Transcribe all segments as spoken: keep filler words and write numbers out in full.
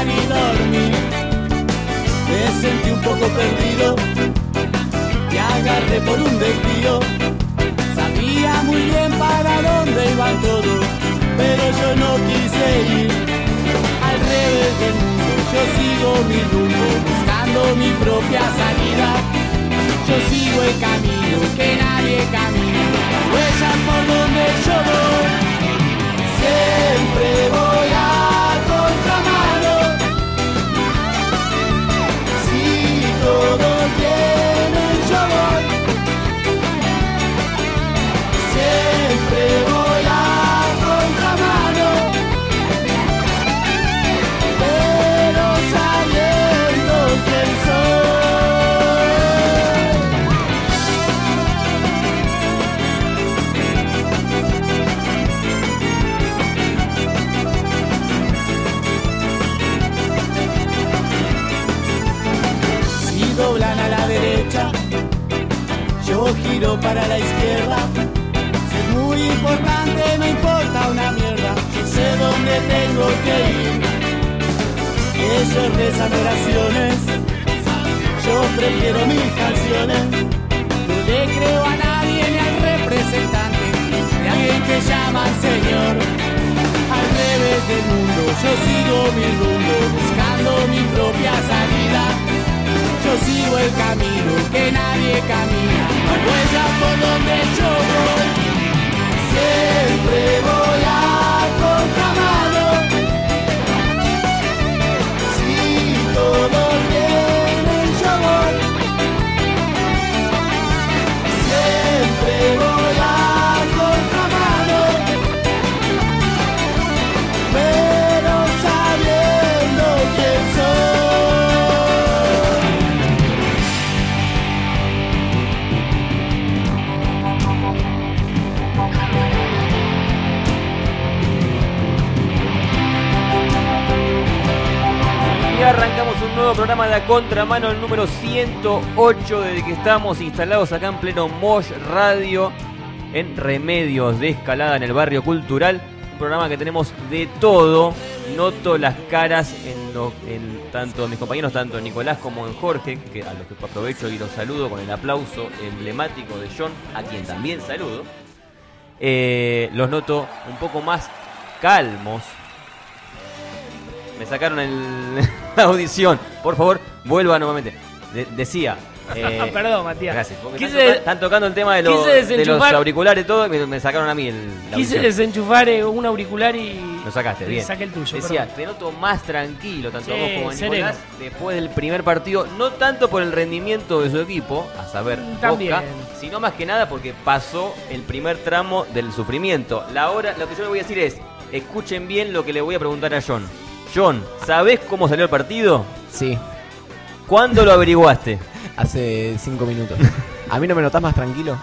ni dormir. Me sentí un poco perdido y agarré por un desvío. Sabía muy bien para dónde iban todos, pero yo no quise ir. Al revés del mundo yo sigo mi rumbo, buscando mi propia salida. Yo sigo el camino que nadie camina, huellas por donde yo voy. Siempre voy a contramano. Si todos vienen, yo voy. Siempre voy a contramano, pero sabiendo quién soy. Si doblan a la derecha, yo giro para la izquierda. Si es muy importante, me importa una mierda. Yo sé dónde tengo que ir. Ellos rezan oraciones, yo prefiero mis canciones. No le creo a nadie ni al representante de alguien que llama al Señor. Al revés del mundo, yo sigo mi rumbo, buscando mi propia salida. Yo sigo el camino que nadie camina, no huellas por donde yo voy. Siempre voy a contramano. Si todos vienen, yo voy. Siempre voy a contramano, pero sabiendo quién soy. Y arrancamos un nuevo programa de A Contramano, el número ciento ocho, desde que estamos instalados acá en pleno Mosh Radio, en Remedios de Escalada, en el barrio cultural. Un programa que tenemos de todo. Noto las caras en, lo, en tanto mis compañeros, tanto en Nicolás como en Jorge, que a los que aprovecho y los saludo con el aplauso emblemático de John, a quien también saludo. Eh, los noto un poco más calmos. Me sacaron el, la audición. Por favor, vuelva nuevamente. De, decía. Eh, Perdón, Matías. Gracias. Porque Quise, están, toca, están tocando el tema de los, de los auriculares y todo. Me, me sacaron a mí el, la Quise audición. desenchufar eh, un auricular y. Lo sacaste, bien. Saqué el tuyo. Decía, perdón. te noto más tranquilo, tanto Sí, vos como a sereno. Nicolás, después del primer partido. No tanto por el rendimiento de su equipo, a saber, También. Boca, sino más que nada porque pasó el primer tramo del sufrimiento. La hora, lo que yo le voy a decir es, escuchen bien lo que le voy a preguntar a John. John, ¿sabés cómo salió el partido? Sí, ¿Cuándo lo averiguaste? hace cinco minutos. ¿A mí no me notás más tranquilo?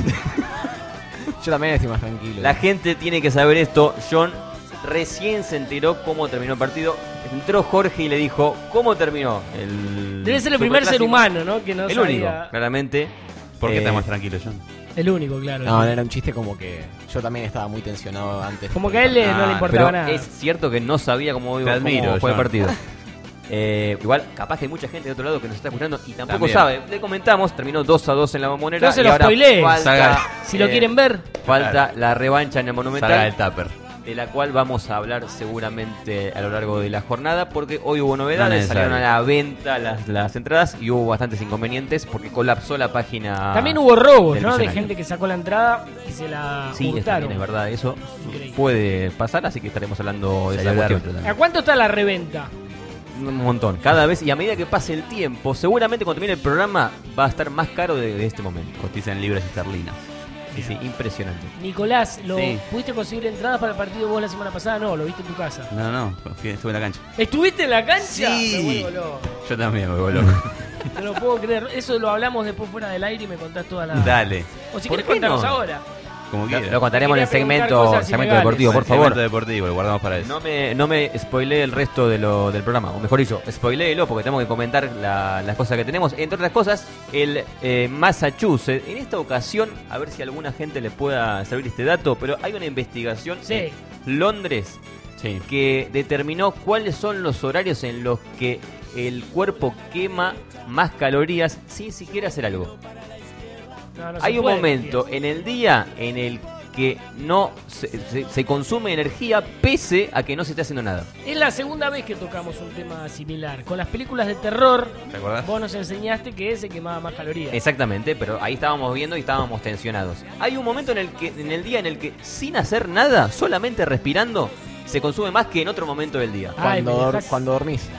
Yo también estoy más tranquilo. La gente tiene que saber esto. John recién se enteró cómo terminó el partido. Entró Jorge y le dijo, ¿cómo terminó? El Debe ser el primer ser superclásico? humano, ¿no? Que no El sabía. único, claramente. ¿Por qué Eh, estás más tranquilo, John? El único, claro. No, no era un chiste como que yo también estaba muy tensionado antes. Como que a él le- no le Ah, importaba Pero nada. es cierto que no sabía cómo, iba, Te admiro, cómo fue el John. partido. Eh, igual, capaz que hay mucha gente de otro lado que nos está escuchando y tampoco También. sabe. Le comentamos, terminó dos a dos en la Bombonera. No se y lo ahora spoilees. falta, Saga- Si lo eh, quieren ver, falta Claro. la revancha en el Salga Monumental, del tupper. de la cual vamos a hablar seguramente a lo largo de la jornada, porque hoy hubo No novedades, necesario. salieron a la venta las, las entradas y hubo bastantes inconvenientes porque colapsó la página. también hubo robos, del ¿no? De Millonario. gente que sacó la entrada y se la Sí, eso hurtaron. también es verdad, eso Increíble. puede pasar, así que estaremos hablando de Salió esa el cuestión. árbitro ¿A también. cuánto está la reventa? Un montón, cada vez, y a medida que pase el tiempo, seguramente cuando termine el programa va a estar más caro de, de este momento. Cotiza en libras esterlinas. Sí, sí, impresionante. Nicolás, ¿lo Sí. ¿pudiste conseguir entradas para el partido vos la semana pasada? No, lo viste en tu casa. No, no, fui- estuve en la cancha. ¿Estuviste en la cancha? Sí. Me vuelvo loco. Yo también me vuelvo loco. No lo puedo creer. Eso lo hablamos después fuera del aire y me contás toda la... Dale, O si ¿Por querés qué contarnos no? ahora. como Lo, quieras. lo contaremos en el Quería preguntar segmento, cosas segmento ilegales. deportivo, por El segmento favor. deportivo, lo guardamos para eso. No me, no me spoilee el resto de lo, del programa, o mejor dicho, spoiléelo porque tenemos que comentar la- las cosas que tenemos. Entre otras cosas, el eh, Massachusetts, en esta ocasión, a ver si a alguna gente le pueda servir este dato, pero hay una investigación Sí. en Londres Sí. que determinó cuáles son los horarios en los que el cuerpo quema más calorías sin siquiera hacer algo. No, no se Hay un puede, momento tío. en el día en el que no se, se- se consume energía pese a que no se esté haciendo nada. Es la segunda vez que tocamos un tema similar. Con las películas de terror, ¿Te acordás? vos nos enseñaste que ese quemaba más calorías. Exactamente, pero ahí estábamos viendo y estábamos tensionados. Hay un momento en el que en el día en el que sin hacer nada, solamente respirando, se consume más que en otro momento del día. Ay, Cuando, me dor- dejás- cuando dormís.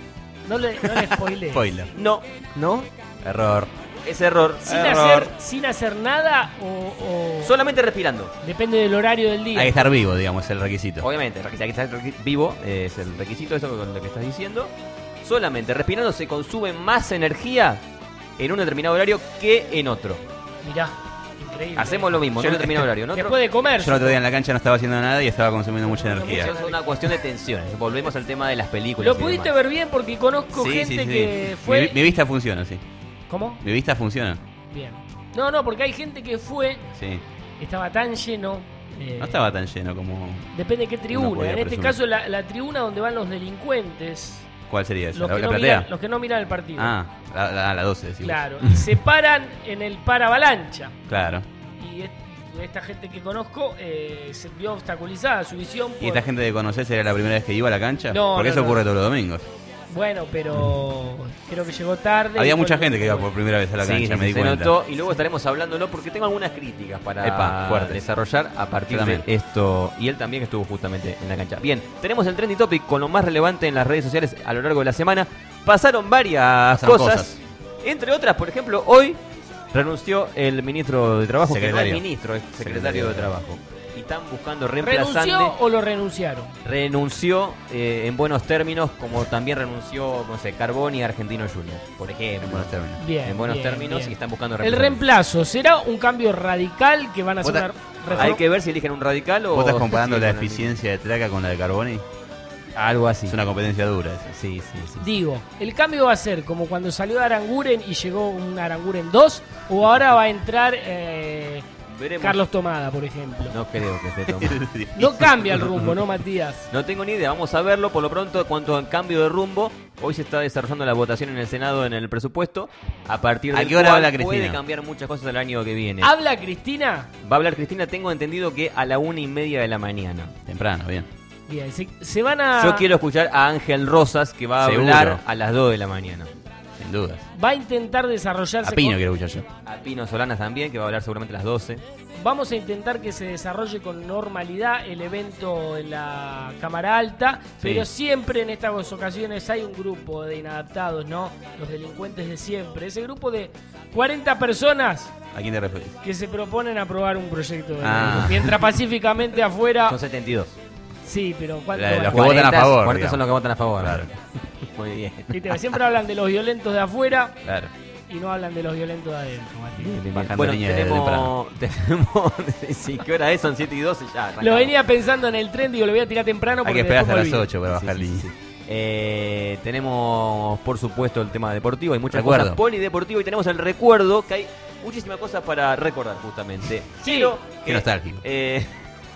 No le, no le spoilees. Spoiler. No, ¿No? Error. es error. Sin Error. hacer, sin hacer nada o, o- Solamente respirando. depende del horario del día. Hay que estar vivo, digamos, es el requisito. Obviamente, hay que estar requi- vivo, eh, es el requisito, eso con lo que estás diciendo. Solamente respirando se consume más energía en un determinado horario que en otro. Mirá, increíble. Hacemos lo mismo, en Yo un no- determinado horario. En otro, Después de comer. Yo el otro día en la cancha no estaba haciendo nada y estaba consumiendo mucha energía. eso es una cuestión de tensiones. Volvemos al tema de las películas. Lo y pudiste demás. ver bien porque conozco Sí, gente sí, sí. que fue. Mi, mi vista funciona, sí. ¿Cómo? Mi vista funciona. Bien. No, no, porque hay gente que fue, Sí. estaba tan lleno. eh, No estaba tan lleno como... Depende de qué tribuna. podía En este presumir. caso, la, la tribuna donde van los delincuentes. ¿Cuál sería esa? Los ¿La, que, la no platea? miran, los que no miran el partido. Ah, la, la, la doce, decimos. Claro. Y se paran en el paravalancha. Claro. Y est- esta gente que conozco eh, se vio obstaculizada su visión. ¿Y por- esta gente que conoces era la primera vez que iba a la cancha? No, Porque no, eso no. ocurre todos los domingos. Bueno, pero creo que llegó tarde. Había y mucha bueno, gente que iba por primera vez a la Sí, cancha, sí, me di se cuenta. notó y luego estaremos hablándolo porque tengo algunas críticas para Epa, fuertes. desarrollar a partir Yo de también. esto. Y él también estuvo justamente en la cancha. Bien, tenemos el trending topic con lo más relevante en las redes sociales a lo largo de la semana. Pasaron varias Pasaron cosas, cosas. entre otras, por ejemplo, hoy renunció el ministro de Trabajo, que Secretario. no es ministro, es secretario, Secretario de de Trabajo. Y están buscando reemplazante. ¿Renunció o lo renunciaron? Renunció eh, en buenos términos, como también renunció, no sé, Carboni y Argentino Juniors, por ejemplo. En buenos términos. Bien. En buenos bien, términos bien. y están buscando El reemplazante. reemplazo, ¿será un cambio radical que van a hacer Vos una ta- reforma? Hay que ver si eligen un radical o... ¿Vos estás comparando sí, la con el eficiencia de Traca con la de Carboni? mismo. Algo así. Es una competencia dura esa. Sí, sí, sí. Digo, ¿el cambio va a ser como cuando salió Aranguren y llegó un Aranguren dos? ¿O ahora va a entrar eh, Veremos. Carlos Tomada, por ejemplo? No creo que se tome. No cambia el rumbo, ¿no, Matías? No tengo ni idea, vamos a verlo. Por lo pronto, cuanto al cambio de rumbo, hoy se está desarrollando la votación en el Senado en el presupuesto. A partir ¿A del qué hora cual habla puede Cristina? cambiar muchas cosas el año que viene. ¿Habla Cristina? Va a hablar Cristina, tengo entendido que a la una y media de la mañana. Temprano, bien. Bien, se, se van a... Yo quiero escuchar a Ángel Rosas, que va a Seguro. hablar a las dos de la mañana. Sin dudas. Va a intentar desarrollarse... A Pino con- quiero escuchar yo. A Pino Solanas también, que va a hablar seguramente a las doce. Vamos a intentar que se desarrolle con normalidad el evento en la Cámara Alta, pero siempre en estas ocasiones hay un grupo de inadaptados, ¿no? Los delincuentes de siempre. Ese grupo de cuarenta personas ¿A quién te referís? que se proponen aprobar un proyecto de ley. Ah. Mientras pacíficamente afuera... Son setenta y dos. Sí, pero ¿cuánto La de van? los que votan a favor, cuarenta digamos. son los que votan a favor. Claro. Muy bien. Viste, siempre hablan de los violentos de afuera Claro. y no hablan de los violentos de adentro, Matías. Bajando Bueno, línea de tenemos, tenemos sí, ¿qué hora es? Son siete y doce ya. Lo arrancamos. venía pensando en el tren, digo, lo voy a tirar temprano Hay porque que esperar después hasta me las olvido. ocho para Sí, bajar sí, línea. sí. Eh, tenemos, por supuesto, el tema deportivo. Hay muchas Recuerdo. cosas polideportivo y tenemos el recuerdo, que hay muchísimas cosas para recordar, justamente. Sí. Quiero Qué que, nostálgico. eh,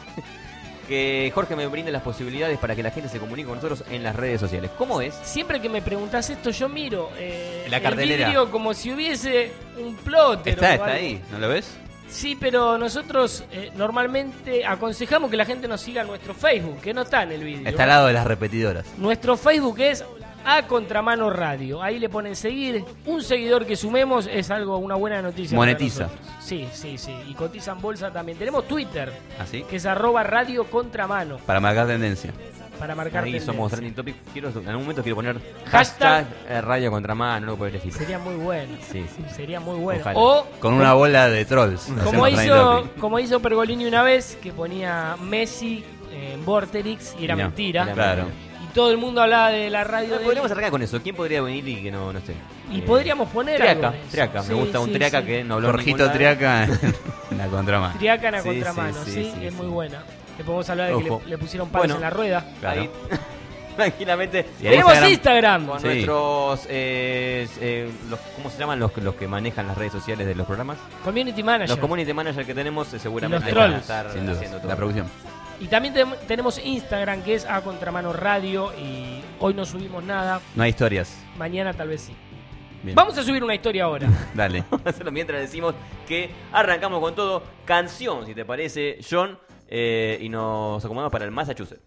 que Jorge me brinde las posibilidades para que la gente se comunique con nosotros en las redes sociales. ¿Cómo es? Siempre que me preguntas esto, yo miro eh, La el cartelera. vidrio como si hubiese un plotter. Está, o está algo. ahí, ¿no lo ves? Sí, pero nosotros eh, normalmente aconsejamos que la gente nos siga en nuestro Facebook, que no está en el vídeo. Está al lado de las repetidoras. Nuestro Facebook es A Contramano Radio. Ahí le ponen seguir. Un seguidor que sumemos es algo, una buena noticia. para Monetiza. nosotros. Sí, sí, sí. Y cotizan bolsa también. Tenemos Twitter, ¿Así? que es arroba Radio Contramano, Para marcar tendencia. para marcar Ahí tendencia. somos trending topic. Quiero, en algún momento quiero poner Hashtag- hashtag, eh, radio contramano, algo por el estilo. Sería muy bueno. Sí, sí. Sería muy bueno. Ojalá. O Con una bola de trolls. como Hacemos trending hizo, topic. como hizo Pergolini una vez, que ponía Messi en Vorterix y era No, mentira. era Claro. Y todo el mundo hablaba de la radio de Podríamos arrancar con eso. ¿Quién podría venir y que no, no esté? Y Eh, podríamos poner Triaca, algo de eso. Triaca. Sí, Me gusta un sí, Triaca sí. que no habló en ningún Jorgito lado. Triaca en la contramano. Triaca en la Sí, contramano, sí, sí, sí, sí, es sí. muy buena. Le podemos hablar de que Ojo. le, le pusieron palos Bueno. en la rueda. Claro. Ahí, tranquilamente. Y ahí Tenemos Instagram. Instagram. Con Sí. nuestros, eh, eh, los, ¿cómo se llaman los, los que manejan las redes sociales de los programas? Community Manager. Los community managers que tenemos eh, seguramente Y los van a trolls. estar Sin duda. haciendo todo. La producción. Y también te- tenemos Instagram, que es A Contramano Radio. Y hoy no subimos nada. No hay historias. Mañana tal vez sí. Bien. Vamos a subir una historia ahora. Dale. Vamos a hacerlo mientras decimos que arrancamos con todo. Canción, si te parece, John. eh, y nos acomodamos para el Massachusetts.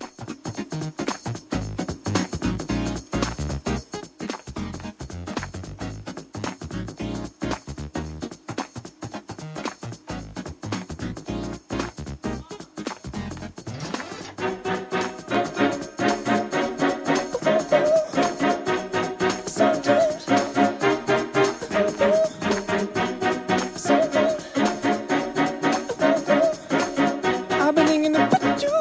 I've been thinking about you.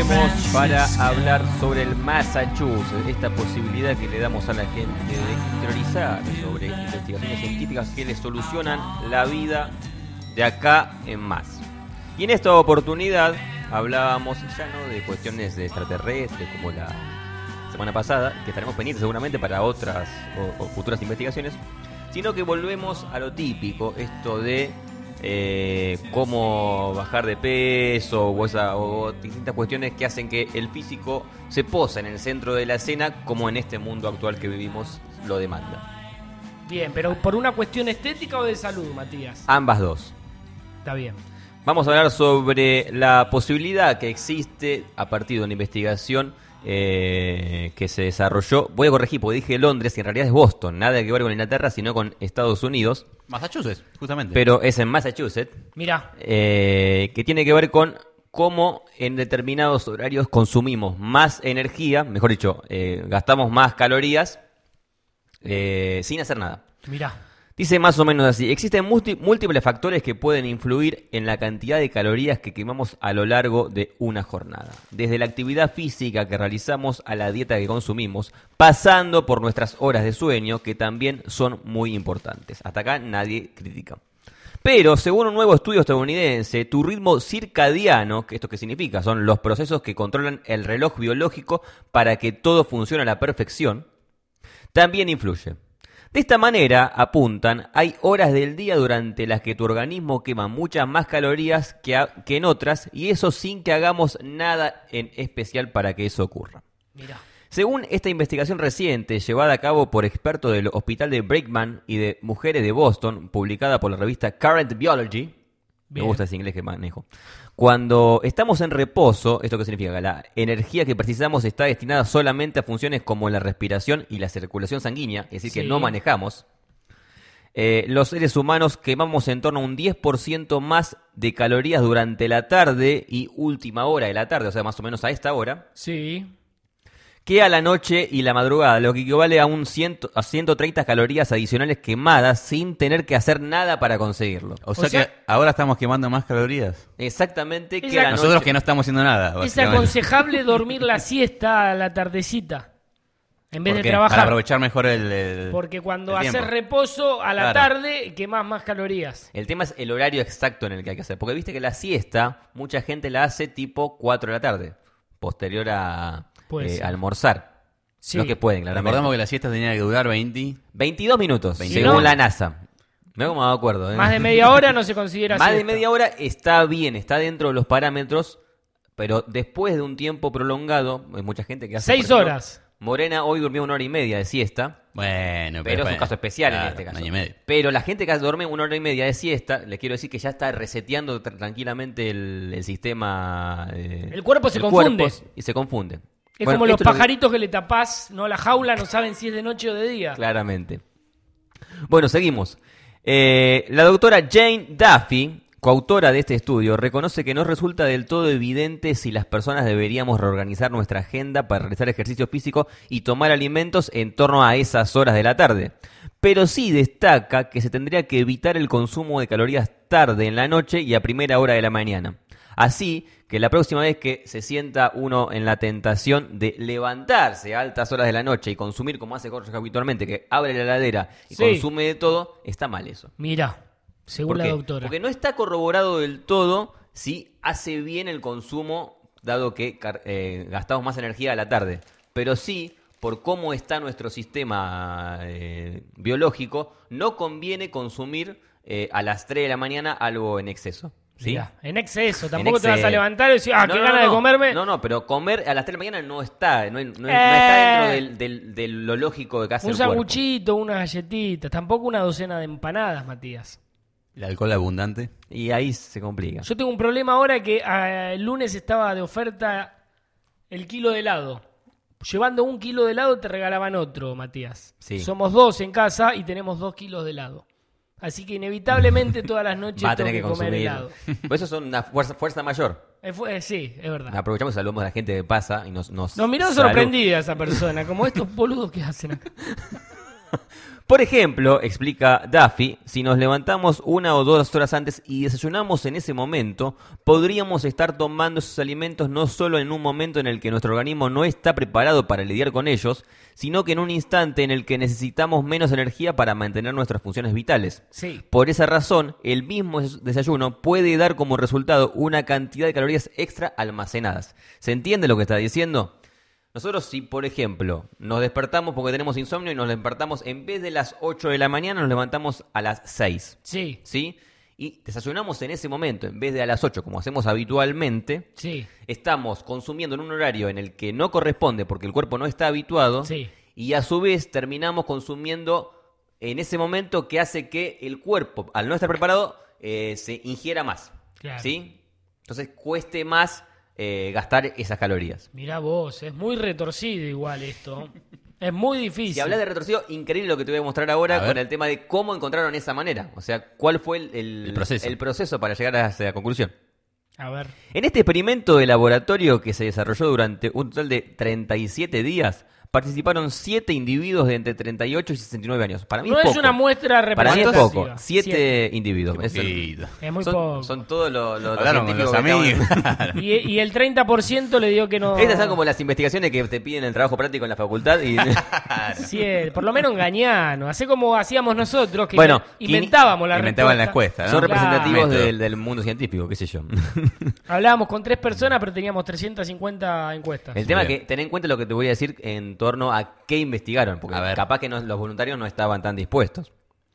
volvemos para hablar sobre el Massachusetts, esta posibilidad que le damos a la gente de teorizar sobre investigaciones científicas que le solucionan la vida de acá en más. Y en esta oportunidad hablábamos ya no de cuestiones de extraterrestres como la semana pasada, que estaremos pendientes seguramente para otras o, o futuras investigaciones, sino que volvemos a lo típico, esto de eh, cómo bajar de peso o, esa, o distintas cuestiones que hacen que el físico se posa en el centro de la escena, como en este mundo actual que vivimos lo demanda. Bien, pero ¿por una cuestión estética o de salud, Matías? Ambas dos. Está bien. Vamos a hablar sobre la posibilidad que existe a partir de una investigación eh, que se desarrolló. Voy a corregir porque dije Londres y en realidad es Boston. Nada que ver con Inglaterra, sino con Estados Unidos. Massachusetts, justamente. Pero es en Massachusetts. Mirá. Eh, que tiene que ver con cómo en determinados horarios consumimos más energía, mejor dicho, eh, gastamos más calorías eh, sin hacer nada. Mirá. Dice más o menos así: existen multi- múltiples factores que pueden influir en la cantidad de calorías que quemamos a lo largo de una jornada. Desde la actividad física que realizamos a la dieta que consumimos, pasando por nuestras horas de sueño, que también son muy importantes. Hasta acá nadie critica. Pero, según un nuevo estudio estadounidense, tu ritmo circadiano, que esto qué significa, son los procesos que controlan el reloj biológico para que todo funcione a la perfección, también influye. De esta manera, apuntan, hay horas del día durante las que tu organismo quema muchas más calorías que, a, que en otras, y eso sin que hagamos nada en especial para que eso ocurra. Mirá. Según esta investigación reciente, llevada a cabo por expertos del Hospital de Brigham y de Mujeres de Boston, publicada por la revista Current Biology, me Bien. gusta ese inglés que manejo. Cuando estamos en reposo, ¿esto qué significa? Que la energía que precisamos está destinada solamente a funciones como la respiración y la circulación sanguínea, es decir, Sí. que no manejamos. Eh, los seres humanos quemamos en torno a un diez por ciento más de calorías durante la tarde y última hora de la tarde, o sea, más o menos a esta hora, Sí. que a la noche y la madrugada, lo que equivale a un cien, a ciento treinta calorías adicionales quemadas sin tener que hacer nada para conseguirlo. O sea, O sea- que ahora estamos quemando más calorías. Exactamente que Esa- a la Nosotros noche. que no estamos haciendo nada. Es básicamente. aconsejable dormir la siesta a la tardecita en vez ¿Por de qué? trabajar. Para aprovechar mejor el, el- Porque cuando el haces tiempo. reposo a la Claro. tarde, quemás más calorías. El tema es el horario exacto en el que hay que hacer. Porque viste que la siesta, mucha gente la hace tipo cuatro de la tarde, posterior a Puede eh, ser. almorzar. Sí. Los que pueden, claramente. Recordamos que la siesta tenía que durar veinte. veintidós minutos, Si según no- la NASA. Mira cómo me acuerdo. ¿eh? Más de media hora no se considera Más de siesta. media hora está bien, está dentro de los parámetros, pero después de un tiempo prolongado, hay mucha gente que hace... Seis por ejemplo, horas. Morena hoy durmió una hora y media de siesta. Bueno, Pero es un fue- caso especial en claro, este caso. un año y medio. Pero la gente que duerme una hora y media de siesta, les quiero decir que ya está reseteando tra- tranquilamente el, el sistema. eh, El cuerpo se confunde. cuerpo y se confunde. Es Bueno, como los esto es lo que- pajaritos que le tapás, no la jaula, no saben si es de noche o de día. Claramente. Bueno, seguimos. Eh, la doctora Jane Duffy, coautora de este estudio, reconoce que no resulta del todo evidente si las personas deberíamos reorganizar nuestra agenda para realizar ejercicio físico y tomar alimentos en torno a esas horas de la tarde. Pero sí destaca que se tendría que evitar el consumo de calorías tarde en la noche y a primera hora de la mañana. Así que la próxima vez que se sienta uno en la tentación de levantarse a altas horas de la noche y consumir como hace Jorge habitualmente, que abre la heladera y Sí. consume de todo, está mal eso. Mira, según ¿Por la qué? doctora. Porque no está corroborado del todo si hace bien el consumo, dado que car- eh, gastamos más energía a la tarde. Pero sí, por cómo está nuestro sistema eh, biológico, no conviene consumir eh, a las tres de la mañana algo en exceso. ¿Sí? Mirá, en exceso, tampoco te vas a exceso. levantar y decir, ah, No, qué no, ganas no. de comerme. No, no, pero comer a las tres de la mañana no está, no, no- no Eh. está dentro del, del- de lo lógico de que hace Un el cuerpo. sanguchito, unas galletitas, tampoco una docena de empanadas, Matías. El alcohol abundante. Y ahí se complica. Yo tengo un problema ahora que ah, el lunes estaba de oferta el kilo de helado. Llevando un kilo de helado te regalaban otro, Matías. Sí. Somos dos en casa y tenemos dos kilos de helado. Así que inevitablemente todas las noches Va a tengo tener que, que comer consumir. helado. Por eso son una fuerza, fuerza mayor. Eh, fue- eh, sí, es verdad. Aprovechamos y saludamos a la gente de Pasa y nos nos, Nos miró salud- sorprendida esa persona, como estos boludos que hacen acá. Por ejemplo, explica Duffy, si nos levantamos una o dos horas antes y desayunamos en ese momento, podríamos estar tomando esos alimentos no solo en un momento en el que nuestro organismo no está preparado para lidiar con ellos, sino que en un instante en el que necesitamos menos energía para mantener nuestras funciones vitales. Sí. Por esa razón, el mismo desayuno puede dar como resultado una cantidad de calorías extra almacenadas. ¿Se entiende lo que está diciendo? Nosotros si, por ejemplo, nos despertamos porque tenemos insomnio y nos despertamos en vez de las ocho de la mañana, nos levantamos a las seis. Sí. ¿Sí? Y desayunamos en ese momento en vez de a las ocho, como hacemos habitualmente. Sí. Estamos consumiendo en un horario en el que no corresponde porque el cuerpo no está habituado. Sí. Y a su vez terminamos consumiendo en ese momento que hace que el cuerpo, al no estar preparado, eh, se ingiera más. Claro. ¿Sí? Entonces cueste más Eh, gastar esas calorías. Mirá vos, es muy retorcido igual esto. Es muy difícil. Si hablas de retorcido, increíble lo que te voy a mostrar ahora A ver. con el tema de cómo encontraron esa manera. O sea, cuál fue el, el, El proceso. el proceso para llegar a esa conclusión. A ver. En este experimento de laboratorio que se desarrolló durante un total de treinta y siete días, participaron siete individuos de entre treinta y ocho y sesenta y nueve años. Para mí No es es poco. una muestra Para mí es representativa. poco. Siete, individuos. Qué Es el- poquito. Es muy son, poco. son todos los, los, los Hablaron con los científicos que estaban- amigos. Y, y el treinta por ciento le dio que no... Estas son como las investigaciones que te piden el trabajo práctico en la facultad y... Sí, eh, por lo menos engañanos. Así como hacíamos nosotros, que Bueno, inventábamos la Inventaban la respuesta. encuesta, Son ¿no? representativos Método. del, del mundo científico, qué sé yo. Hablábamos con tres personas, pero teníamos trescientas cincuenta encuestas. El tema es Bien. que ten en cuenta lo que te voy a decir en torno a qué investigaron, porque A ver. capaz que no- los voluntarios no estaban tan dispuestos.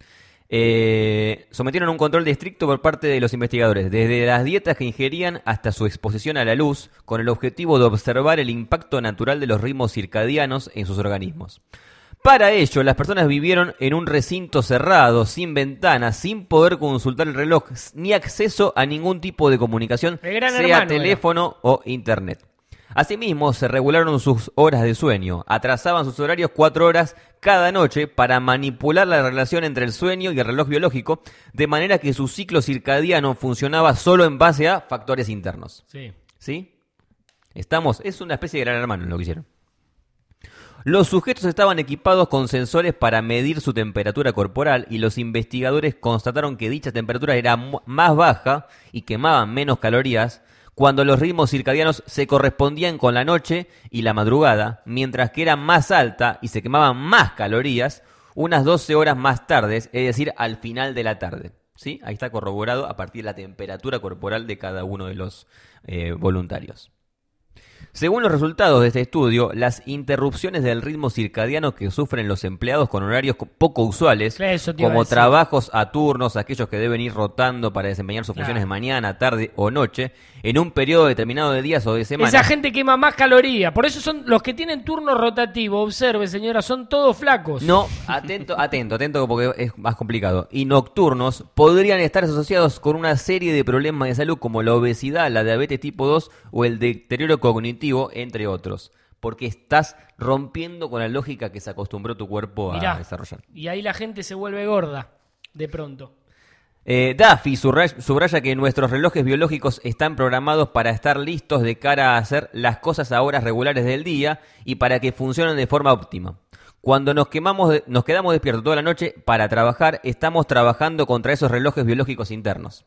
Eh, sometieron un control de estricto por parte de los investigadores, desde las dietas que ingerían hasta su exposición a la luz, con el objetivo de observar el impacto natural de los ritmos circadianos en sus organismos. Para ello, las personas vivieron en un recinto cerrado, sin ventanas, sin poder consultar el reloj, ni acceso a ningún tipo de comunicación, El gran sea hermano teléfono o internet. Asimismo, se regularon sus horas de sueño, atrasaban sus horarios cuatro horas cada noche para manipular la relación entre el sueño y el reloj biológico, de manera que su ciclo circadiano funcionaba solo en base a factores internos. Sí. ¿Sí? Estamos, es una especie de gran hermano lo que hicieron. Los sujetos estaban equipados con sensores para medir su temperatura corporal y los investigadores constataron que dicha temperatura era mu- más baja y quemaban menos calorías cuando los ritmos circadianos se correspondían con la noche y la madrugada, mientras que era más alta y se quemaban más calorías unas doce horas más tarde, es decir, al final de la tarde. ¿Sí? Ahí está corroborado a partir de la temperatura corporal de cada uno de los eh, voluntarios. Según los resultados de este estudio, las interrupciones del ritmo circadiano que sufren los empleados con horarios co- poco usuales, Eso te iba a como decir. trabajos a turnos, aquellos que deben ir rotando para desempeñar sus Claro. funciones de mañana, tarde o noche, en un periodo determinado de días o de semanas. Esa gente quema más calorías. Por eso son los que tienen turno rotativo. Observe, señora, son todos flacos. No, atento, atento, atento porque es más complicado. Y nocturnos podrían estar asociados con una serie de problemas de salud como la obesidad, la diabetes tipo dos o el deterioro cognitivo, entre otros. Porque estás rompiendo con la lógica que se acostumbró tu cuerpo Mirá, a desarrollar. y ahí la gente se vuelve gorda, de pronto. Eh, Duffy subraya, subraya que nuestros relojes biológicos están programados para estar listos de cara a hacer las cosas a horas regulares del día y para que funcionen de forma óptima. Cuando nos, quemamos de- nos quedamos despiertos toda la noche para trabajar, estamos trabajando contra esos relojes biológicos internos.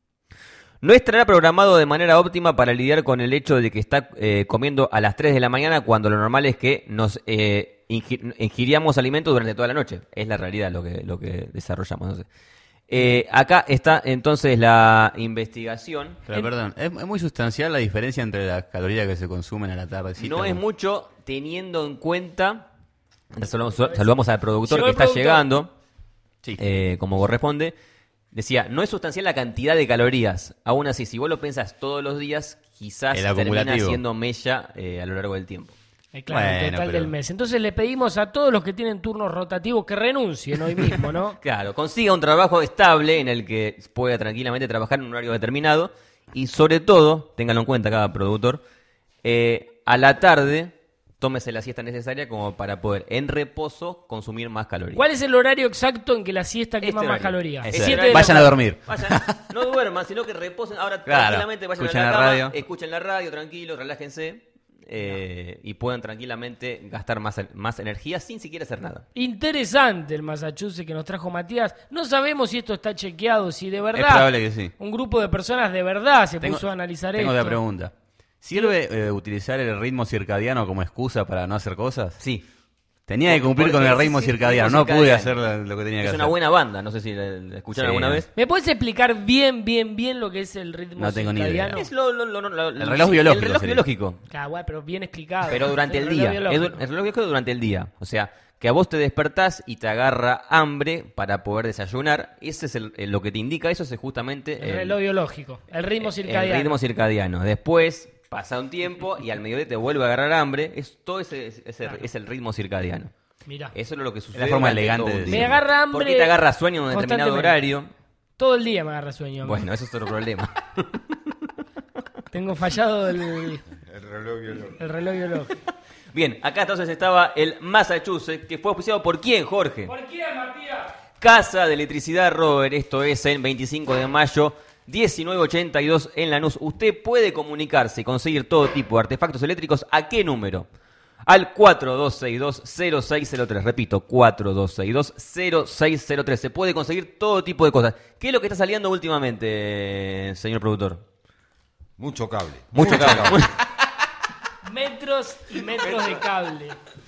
No estará programado de manera óptima para lidiar con el hecho de que está eh, comiendo a las tres de la mañana cuando lo normal es que nos eh, ingi- ingiriamos alimentos durante toda la noche. Es la realidad lo que, lo que desarrollamos. No sé. Eh, acá está entonces la investigación. Pero En- perdón, ¿es, es muy sustancial la diferencia entre las calorías que se consumen a la tardecita? No es mucho teniendo en cuenta. Saludamos, saludamos al productor Llegó que el está productor. llegando, Sí. eh, como corresponde. Decía, no es sustancial la cantidad de calorías. Aún así, si vos lo pensás todos los días, quizás El termina acumulativo. siendo mella eh, a lo largo del tiempo. Eh, claro, el Bueno, total pero- del mes. Entonces le pedimos a todos los que tienen turnos rotativos que renuncien hoy mismo, ¿no? Claro, consiga un trabajo estable en el que pueda tranquilamente trabajar en un horario determinado y sobre todo, ténganlo en cuenta cada productor, eh, a la tarde tómese la siesta necesaria como para poder en reposo consumir más calorías. ¿Cuál es el horario exacto en que la siesta Este quema más horario. calorías? Ese Siete horario. de la Vayan a tarde. dormir. Vayan, no duerman, sino que reposen. Ahora Claro, tranquilamente vayan escuchen a la, la cama, radio. escuchen la radio, tranquilos, relájense. eh, y pueden tranquilamente gastar más, más energía sin siquiera hacer nada. Interesante el Massachusetts que nos trajo Matías. No sabemos si esto está chequeado, si de verdad Es probable que sí. un grupo de personas de verdad se Tengo, puso a analizar tengo esto. otra pregunta. ¿Sirve eh, utilizar el ritmo circadiano como excusa para no hacer cosas? Sí. Tenía que cumplir Porque con el ese ritmo sí, circadiano. ritmo No pude circadiano. hacer lo que tenía que Es hacer. una buena banda, no sé si la, la escucharon Sí. alguna vez. ¿Me puedes explicar bien, bien, bien lo que es el ritmo No tengo ni idea. circadiano? Es lo, lo- lo- lo- El reloj sí, biológico El reloj sería. biológico. Claro, bueno, pero bien explicado. Pero durante el, reloj día. biológico. Es du- el reloj biológico durante el día. O sea, que a vos te despertás y te agarra hambre para poder desayunar. Ese es el, el- lo que te indica eso, es justamente El reloj biológico, el ritmo circadiano. El ritmo circadiano. Después pasa un tiempo y al mediodía te vuelve a agarrar hambre. Es, todo ese, ese- Claro. es el ritmo circadiano. Mirá, Eso es lo que sucede. la forma durante elegante todo de un decirlo. día. Me agarra hambre ¿Por qué te agarra sueño en un determinado constantemente. horario? todo el día me agarra sueño. Bueno, eso es otro problema. Tengo fallado el, El reloj biológico. el reloj biológico. Bien, acá entonces estaba el Massachusetts, que fue auspiciado por quién, Jorge. ¿Por quién, Matías? Casa de Electricidad Robert, esto es en veinticinco de mayo, diecinueve ochenta y dos en Lanús. Usted puede comunicarse y conseguir todo tipo de artefactos eléctricos. ¿A qué número? Al cuatro dos seis dos cero seis cero tres. Repito, cuatro dos seis dos cero seis cero tres. Se puede conseguir todo tipo de cosas. ¿Qué es lo que está saliendo últimamente, señor productor? Mucho cable. Mucho cable. Metros y metros de cable.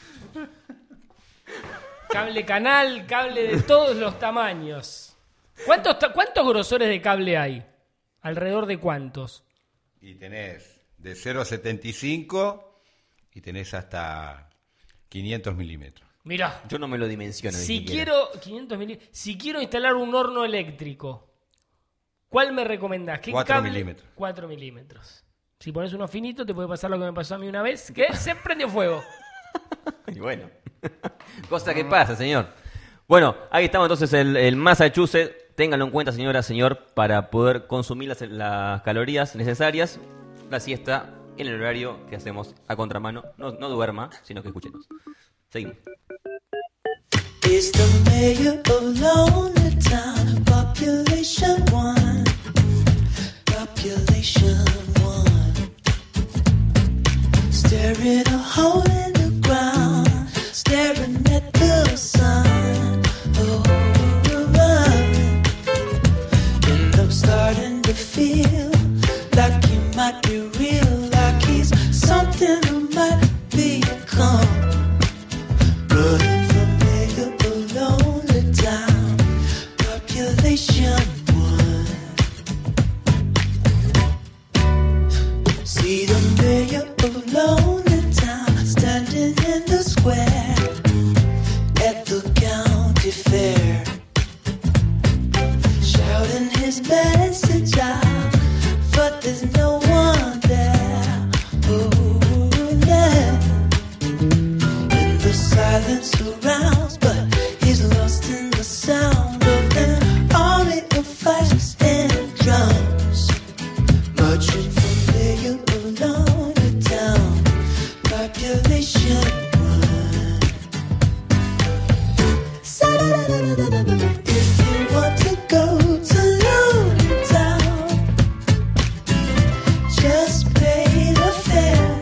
Cable canal, cable de todos los tamaños. ¿Cuántos, ta- ¿Cuántos grosores de cable hay? ¿Alrededor de cuántos? Y tenés de cero a setenta y cinco y tenés hasta quinientos milímetros. Mirá, Yo no me lo dimensiono. ni si siquiera. quiero quinientos mil, si quiero instalar un horno eléctrico, ¿cuál me recomendás? ¿Qué Cuatro cable? milímetros. cuatro milímetros. Si pones uno finito, te puede pasar lo que me pasó a mí una vez, que se prendió fuego. Y bueno, cosa que pasa, señor. Bueno, ahí estamos entonces el, el Massachusetts. Ténganlo en cuenta, señora, señor, para poder consumir las, las calorías necesarias. La siesta en el horario que hacemos a contramano. No, no duerma, sino que escuchenos. Seguimos. Is the mayor of Lonely Town, population one, population one, staring a hole in the ground, staring at the sun, oh, running, and I'm starting to feel like he might be real, like he's something I might become. Running from mayor of Lonely Town, population one. See the mayor of Lonely Town standing in the square at the county fair, shouting his message out, but there's no one there. Oh, yeah. And the silence surrounds, but he's lost in the sound of an army of fifes and drums, marching from mayor of Lonely Town, population one. If you want to go to Lonely Town, just pay the fare.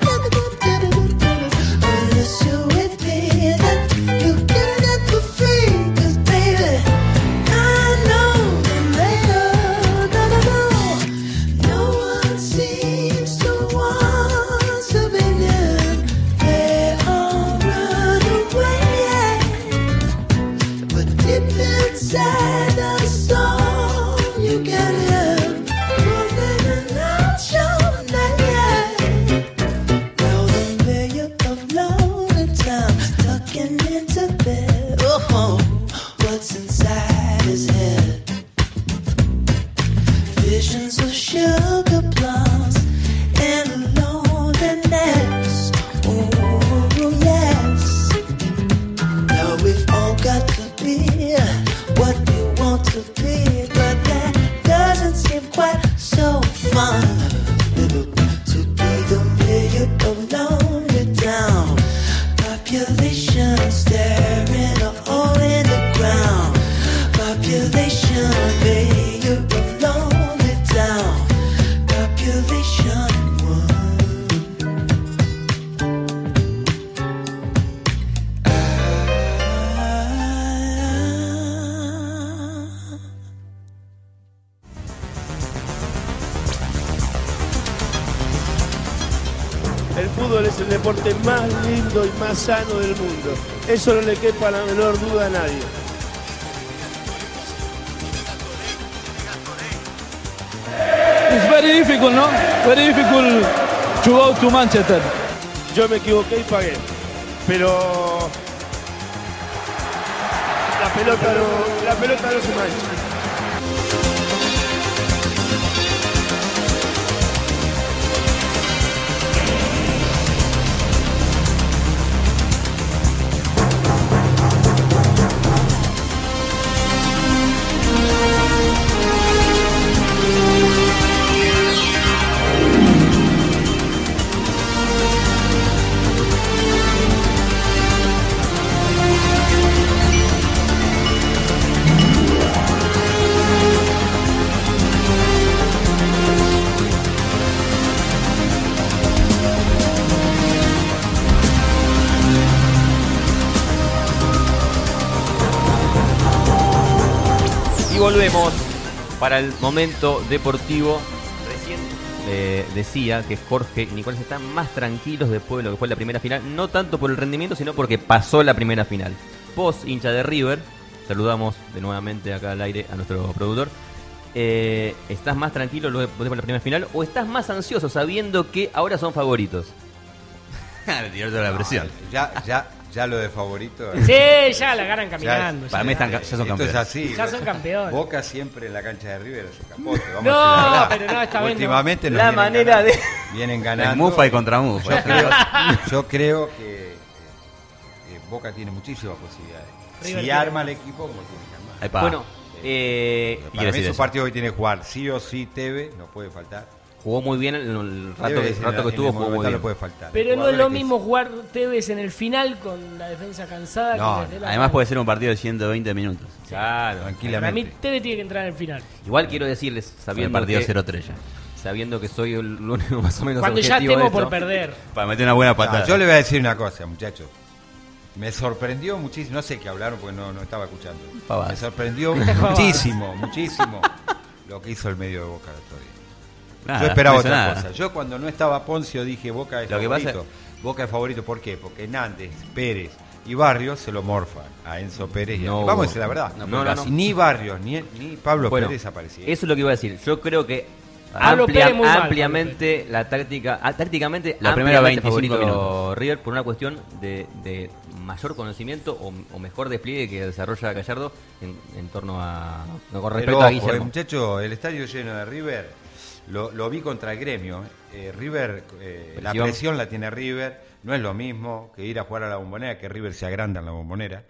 Unless you're with me, then you get it for free. 'Cause baby, I know the mayor. No, no, no. No one seems to want to be near. They all run away. But deep inside the song, you can hear moving and out your name. Now the mayor of Lonely Town tucking into bed. Oh, what's inside his head? Visions of sugar plums and loneliness. Oh, yes. Now we've all got to be what we want to be, but that doesn't seem quite so fun. To be the mayor of Lonely Town, population staring a hole in the ground, population mayor of Lonely Town, population one. fútbol es el deporte más lindo y más sano del mundo. Eso no le quepa la menor duda a nadie. It's very difficult, no? Very difficult to go to Manchester. Yo me equivoqué y pagué, pero la pelota no, la pelota no se mancha. Volvemos para el momento deportivo. Recién eh, decía que Jorge y Nicolás están más tranquilos después de lo que fue la primera final, no tanto por el rendimiento, sino porque pasó la primera final. Vos, hincha de River, saludamos de nuevamente acá al aire a nuestro productor. Eh, ¿Estás más tranquilo luego de la primera final o estás más ansioso sabiendo que ahora son favoritos? Retirarte de la presión. No, ya, ya, ya lo de favorito. Sí, ya la ganan caminando. Ya, para mí están, ya son Esto campeones. es así. Ya son campeones. Boca siempre en la cancha de River es un capote. Vamos No, a decir la verdad. pero no, esta vez no. Últimamente nos La vienen manera ganando, de- vienen ganando. El Mufa y contra Mufa. Yo creo, yo creo que eh, eh, Boca tiene muchísimas posibilidades. River si tiene arma más. el equipo, como tiene que armar. Epa. Bueno, eh, Para quiere mí decir es un eso? partido que tiene que jugar sí o sí Teve, no puede faltar. jugó muy bien el, el rato, Tevez que, en rato la- que en estuvo, el jugó muy Monumental bien. no puede faltar. Pero no es Jugadores lo que- mismo jugar Tevez en el final con la defensa cansada. No, que desde la Además mano. puede ser un partido de ciento veinte minutos. Claro. Para mí Tranquilamente. Tevez tiene que entrar en el final. Igual quiero decirles, Sobre el sabiendo partido que, cero tres ya. sabiendo que soy el único más o menos Cuando ya objetivo de temo esto, por perder. Para meter una buena No, patada. yo le voy a decir una cosa, muchachos. Me sorprendió muchísimo, no sé qué hablaron porque no, no estaba escuchando. Pavadas. Me sorprendió muchísimo, muchísimo lo que hizo el medio de Boca el otro día. Nada, Yo esperaba no hizo otra nada. cosa. Yo cuando no estaba Poncio dije Boca es Lo que favorito. Boca es favorito, ¿por qué? Porque Nández, Pérez y Barrios se lo morfan a Enzo Pérez. Y a- No, Vamos a decir la verdad. no, no, no. Ni Barrios ni, ni Pablo Bueno, Pérez aparecían. eso es lo que iba a decir. Yo creo que Pablo amplia- Pérez muy mal, ampliamente la táctica, ah, tácticamente La primera ampliamente veinticinco favorito minutos. River por una cuestión de, de mayor conocimiento o, o mejor despliegue que desarrolla Gallardo en, en torno a no, con Pero respecto a ojo, eh, Guillermo. muchacho, el estadio lleno de River, lo, lo vi contra el Gremio. Eh, River, eh, la Presión. presión la tiene River, no es lo mismo que ir a jugar a la Bombonera, que River se agranda en la Bombonera.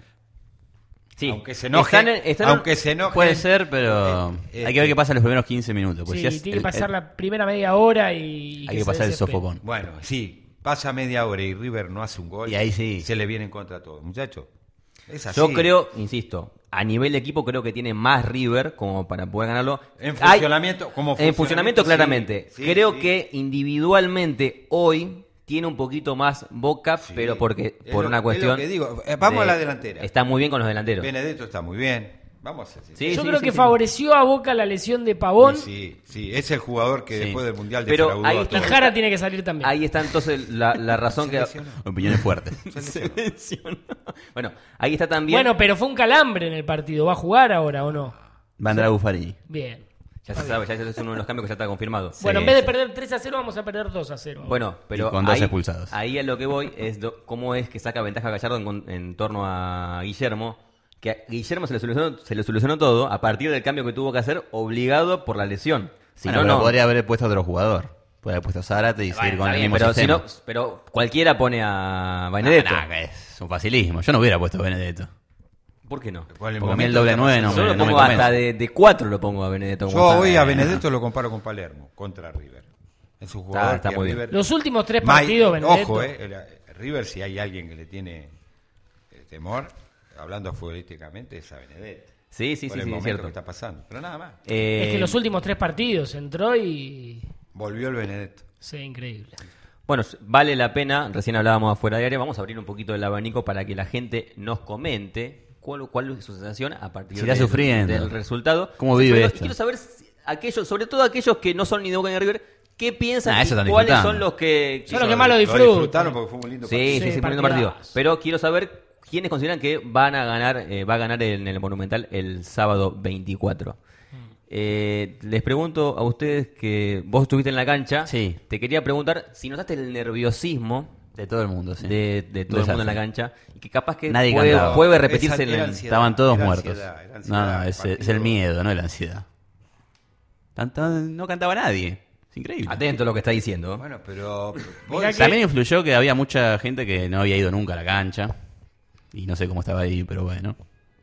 Sí, aunque se enoje, están en- están en- aunque se enoje. Puede ser, pero Eh, eh, hay que ver qué pasa en los primeros quince minutos. Pues Sí, ya es tiene que el- pasar el- la primera media hora y. y hay que se pasar el desespere. sofocón. Bueno, sí, pasa media hora y River no hace un gol. Y ahí sí. Se le viene en contra a todos, muchachos. Es así. Yo creo, insisto, a nivel de equipo creo que tiene más River como para poder ganarlo. En Hay- funcionamiento, como en funcionamiento sí, claramente. sí, creo sí. que individualmente hoy tiene un poquito más Boca, Sí. pero porque Es por lo- una es lo cuestión. que digo. Eh, vamos de- a la delantera. Está muy bien con los delanteros. Benedetto está muy bien. Vamos a decir. Sí, Yo sí, creo sí, que sí. favoreció a Boca la lesión de Pavón. Sí, sí, es el jugador que Sí. después del Mundial Pero defraudó ahí a está- Y todos. Jara tiene que salir también. Ahí está entonces la, la razón Se que. lesionó. Opiniones fuertes. Se lesionó. lesionó. Bueno, ahí está también. Bueno, pero fue un calambre en el partido. ¿Va a jugar ahora o no? Va a entrar Buffarini. Bien. ya se sabe, ya ese es uno de los cambios que ya está confirmado. Bueno, Sí, en vez de sí. perder tres a cero, vamos a perder dos a cero. Bueno, pero Y con dos ahí, expulsados. ahí a lo que voy es do- cómo es que saca ventaja Gallardo en, en torno a Guillermo. Que a Guillermo se le, solucionó, se le solucionó todo a partir del cambio que tuvo que hacer obligado por la lesión. Si Bueno, no, pero no. podría haber puesto a otro jugador. Podría haber puesto a Zárate y Bueno, seguir con está el bien, mismo pero, si sistema. no, pero cualquiera pone a Benedetto. Nah, nah, que es un facilismo. Yo no hubiera puesto a Benedetto. ¿Por qué no? Por el Porque a mí el momento doble está nueve no pasando. Yo me, lo no me pongo hasta convence. de, de cuatro lo pongo a Benedetto. como Yo está. hoy a Benedetto lo comparo con Palermo, contra River. Es un jugador está que muy a bien. River... Los últimos tres May- partidos, Benedetto. Ojo, eh, el- River si hay alguien que le tiene eh, temor, hablando futbolísticamente, es a Benedetto. Sí, sí, por sí, el sí, es momento cierto. que está pasando. Pero nada más. Eh, Es que los últimos tres partidos entró y. Volvió el Benedetto. Sí, increíble. Bueno, vale la pena, recién hablábamos afuera de área, vamos a abrir un poquito el abanico para que la gente nos comente cuál, cuál es su sensación a partir Si está del- sufriendo. del resultado. ¿Cómo vive Sobre- esto? Quiero saber, si aquellos, sobre todo aquellos que no son ni de Boca ni de River, ¿Qué piensan Ah, y eso están cuáles disfrutando. son los que... Son los que más lo disfrutan. disfrutaron porque fue un lindo Sí, partido. sí, Sí, sí, muy lindo partido. partidazo. Pero quiero saber quiénes consideran que van a ganar, eh, va a ganar en el Monumental el sábado veinticuatro. Eh, les pregunto a ustedes que vos estuviste en la cancha. Sí. Te quería preguntar si notaste el nerviosismo De todo el mundo, sí. de, de todo el mundo en la Desastre. cancha y que capaz que Nadie puede, cantaba. puede Esa- repetirse en era el... ansiedad. Estaban todos Era muertos. ansiedad, era no, ansiedad, no, es, partido. es el miedo, no la ansiedad. Tanto- no cantaba nadie. Es increíble. Atento a lo que está diciendo. Bueno, pero vos Mirá decís- También influyó que había mucha gente que no había ido nunca a la cancha. Y no sé cómo estaba ahí, pero bueno.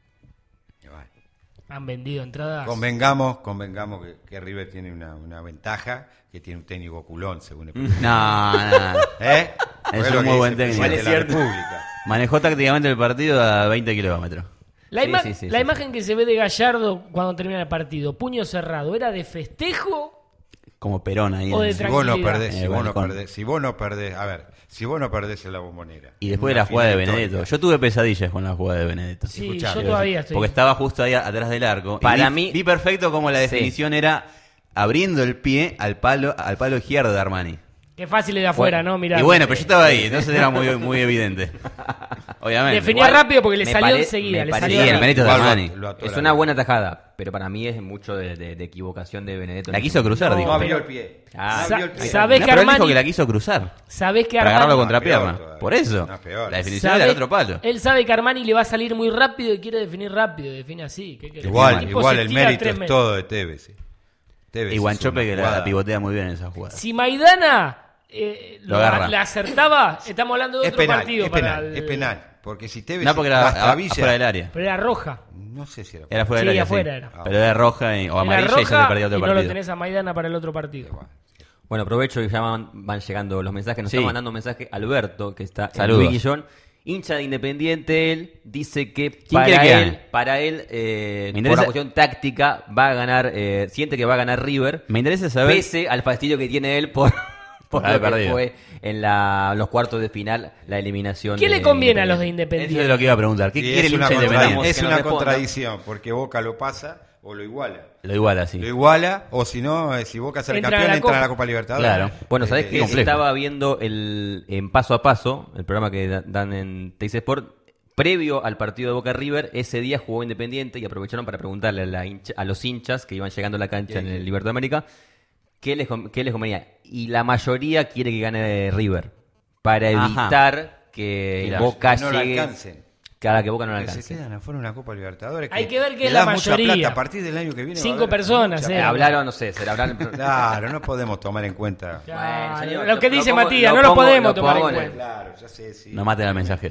Han vendido entradas. Convengamos, convengamos que, que River tiene una, una ventaja, que tiene un técnico culón, según el No, no. ¿Eh? Es Fue un lo que muy buen dice el técnico. presidente Es de la cierto. República. Manejó tácticamente el partido a veinte kilómetros. La, Sí, ima- sí, sí, la sí. imagen que se ve de Gallardo cuando termina el partido, puño cerrado, ¿era de festejo? Como Perón ahí. O en de el- Si vos no tranquilidad. perdés, Eh, si vos no balcón. perdés, si vos no perdés, a ver, si vos no perdés en la Bombonera. Y después de en la una jugada de final Benedetto. histórica, Yo tuve pesadillas con la jugada de Benedetto. Sí, Escuchá, yo pero- todavía estoy. Porque estaba justo ahí atrás del arco. Para Y vi, mí- vi perfecto como la Sí. definición era abriendo el pie al palo al palo izquierdo de Armani. Qué fácil es de afuera, ¿no? Mirá. Y bueno, pero yo estaba ahí, entonces era muy, muy evidente. Obviamente. Definía Igual, rápido porque le me salió pare- enseguida. me Le parece- salió Sí, el rápido. mérito de Igual lo- Armani. lo ató Es la- una buena tajada, pero para mí es mucho de, de- de equivocación de Benedetto. La quiso cruzar, No, dijo. No No, abrió pero- el pie. Ah, No abrió el pie. ¿sabés que pero él dijo Armani- que la quiso cruzar. ¿Sabés que Para agarrarlo Armani... contra No, peor pierna. todavía. Por eso. No, peor. La definición sabe- era el otro palo. Él sabe que Armani le va a salir muy rápido y quiere definir rápido. Define así. ¿Qué querés? Igual, tipo igual se el tira mérito tres es metros. todo de Tevez. sí. Tevez Y hizo Guanchope una que la, jugada. la pivotea muy bien en esa jugada. Si Maidana eh, Lo la, agarra. la acertaba, estamos hablando de Es otro penal, partido. es para penal, el- es penal. Porque si Tevez No, porque era las a- trabillas- afuera del área. Pero era roja. No sé si era. Era fuera del Sí, área, afuera sí. era. Pero era roja y- o Era amarilla y se roja le perdía otro y no lo partido. tenés a Maidana para el otro partido. Bueno, aprovecho y ya van, van llegando los mensajes. Nos Sí. está mandando un mensaje Alberto, que está Saludos. en Guillón. Hincha de Independiente, él dice que quiere para que él, gane? para él eh, Me por interesa- una cuestión táctica, va a ganar, eh, siente que va a ganar River, Me interesa saber. pese al fastidio que tiene él por, por haber lo que perdido. fue en la, los cuartos de final la eliminación. ¿Qué de le conviene a los de Eso Independiente? es lo que iba a preguntar. ¿Qué Y quiere es el una, hincha contra- independiente? es Que nos una responda. contradicción, porque Boca lo pasa o lo iguala. Lo igual así. Lo iguala, o si no, eh, si Boca sale Entra a campeón, la entra a Copa. la Copa Libertadores. Claro. Bueno, ¿sabés Eh, qué? complejo. Estaba viendo el en Paso a Paso, el programa que da- dan en Teis Sport, previo al partido de Boca River. Ese día jugó Independiente y aprovecharon para preguntarle a, la hincha- a los hinchas que iban llegando a la cancha en el Libertad de América qué les, con- qué les convenía. Y la mayoría quiere que gane River para Ajá. evitar que Mirá, Boca no lo llegue... alcancen. Cada que Boca no la Que se alcance. quedan afuera de una Copa Libertadores. Hay que ver que le es la da mucha mayoría. plata. A partir del año que viene. va a Cinco haber personas, mucha eh. Eh, plata. hablaron, no sé, se la hablaron... Claro, no podemos tomar en cuenta. Claro, Bueno, señor, lo que lo dice pongo- Matías, lo no lo pongo- podemos lo tomar en pongo en el- cuenta. Claro, ya sé, sí. No maten al mensajero.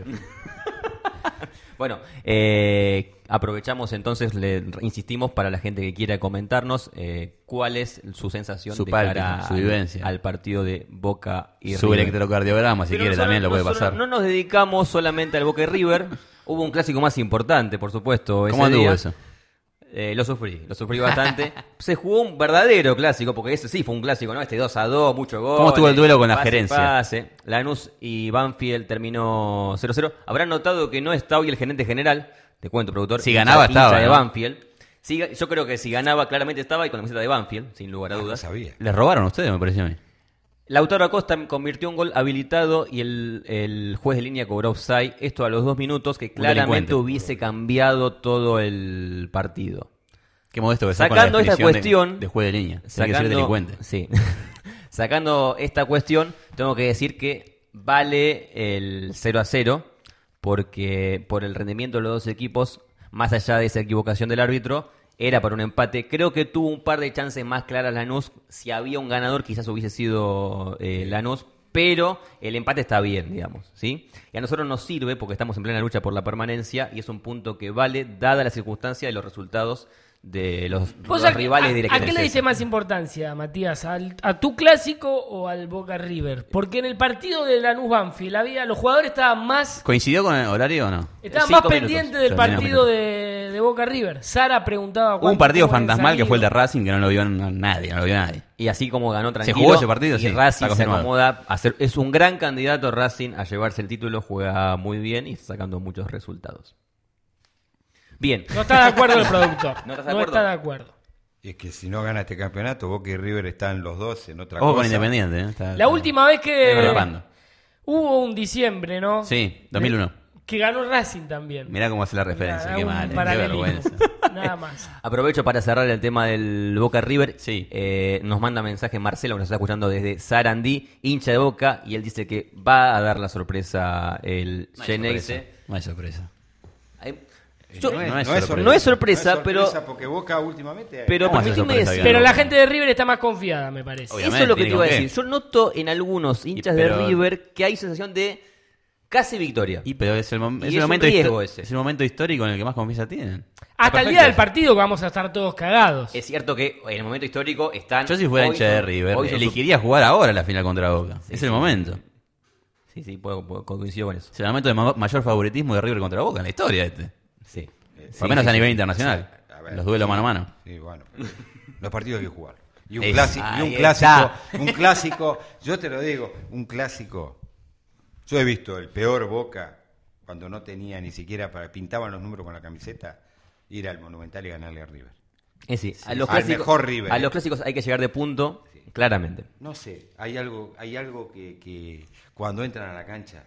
Bueno, eh, aprovechamos entonces, le insistimos para la gente que quiera comentarnos eh, cuál es su sensación Su de palpito, cara su al- vivencia. al partido de Boca y Su River. electrocardiograma, si Pero quiere, nosotros- también lo puede nosotros pasar. No nos dedicamos solamente al Boca y River. Hubo un clásico más importante, por supuesto. ese ¿Cómo anduvo día. eso? Eh, lo sufrí, lo sufrí bastante. Se jugó un verdadero clásico, porque ese sí fue un clásico, ¿no? Este dos a dos, mucho gol. ¿Cómo estuvo el duelo con la pase, gerencia? Pase. Lanús y Banfield terminó cero cero. Habrán notado que no está hoy el gerente general. Te cuento, productor. Si hincha- ganaba, hincha estaba, de ¿no? Banfield. Sí, yo creo que si ganaba, claramente estaba y con la camiseta de Banfield, sin lugar a Ah, no dudas. sabía. Les robaron a ustedes, me pareció a mí. Lautaro Acosta convirtió un gol habilitado y el, el juez de línea cobró offside. Esto a los dos minutos, que claramente delincuente. hubiese cambiado todo el partido. Qué modesto que sos Sacando con la esta definición cuestión- de, de juez de línea. Tiene que ser Sacando, delincuente. sí. Sacando esta cuestión, tengo que decir que vale el cero a cero, porque por el rendimiento de los dos equipos, más allá de esa equivocación del árbitro, era para un empate. Creo que tuvo un par de chances más claras Lanús. Si había un ganador, quizás hubiese sido eh, Lanús, pero el empate está bien, digamos, ¿sí? Y a nosotros nos sirve porque estamos en plena lucha por la permanencia y es un punto que vale, dada la circunstancia de los resultados de los, ¿Vos los a, rivales a- directos. ¿A qué le diste más importancia, Matías? ¿Al- ¿A tu clásico o al Boca River? Porque en el partido de Lanús Banfield había, los jugadores estaban más, ¿Coincidió con el horario o no? estaban Cinco más minutos. pendientes del Terminó partido minutos. de, de Boca River. Sara preguntaba Hubo un cuánto- partido cómo habían fantasmal que fue el de salido. Racing que no lo vio nadie, no lo vio nadie. Y así como ganó tranquilo. jugó ese partido, y sí, Racing está se confirmado. acomoda a ser, es un gran candidato Racing a llevarse el título, juega muy bien y está sacando muchos resultados. Bien. No está de acuerdo el productor. ¿No estás de No acuerdo? está de acuerdo. Es que si no gana este campeonato, Boca y River están los dos en otra Ojo cosa. con Independiente. ¿eh? Está, La última vez que Derrapando. hubo un diciembre, ¿no? Sí, dos mil uno. Que ganó Racing también. Mirá cómo hace la referencia. Nada, Qué un mal, qué paralelismo. vergüenza. Nada más. Aprovecho para cerrar el tema del Boca River. Sí. Eh, nos manda mensaje Marcelo, que nos está escuchando desde Sarandí, hincha de Boca, y él dice que va a dar la sorpresa el No hay Geneise. sorpresa. No hay sorpresa. Hay- Eh, Yo- no, es, no es no es sorpresa. no es sorpresa, No es pero, porque Boca últimamente... pero ¿Cómo hace permitime sorpresa, decir- Pero no. la gente de River está más confiada, me parece. Obviamente, eso es lo que te tiene iba a con qué. decir. Yo noto en algunos hinchas Y pero- de River que hay sensación de casi victoria. Y pero es el, mom- Y es es el un momento riesgo histo- ese. es el momento histórico en el que más confianza tienen. Hasta el día del partido que vamos a estar todos cagados. Es cierto que en el momento histórico están... Yo si fuera hoy hincha de son- River, hoy son elegiría jugar ahora la final contra Boca. Sí, es sí, el sí. momento. Sí, sí, puedo, puedo- coincido con eso. Es el momento de ma- mayor favoritismo de River contra Boca en la historia este. Sí. Por lo menos Sí, a sí, nivel sí. internacional. Sí, a ver, Los duelos sí. mano a mano. Sí, bueno. Los partidos hay que jugar. Y un, Es- clásico, y un ahí clásico, está. un clásico, yo te lo digo, un clásico. Yo he visto el peor Boca cuando no tenía ni siquiera para pintaban los números con la camiseta, ir al Monumental y ganarle a River. Es sí, a los al clásicos, mejor River, a eh. los clásicos hay que llegar de punto, claramente. No sé, hay algo, hay algo que, que cuando entran a la cancha,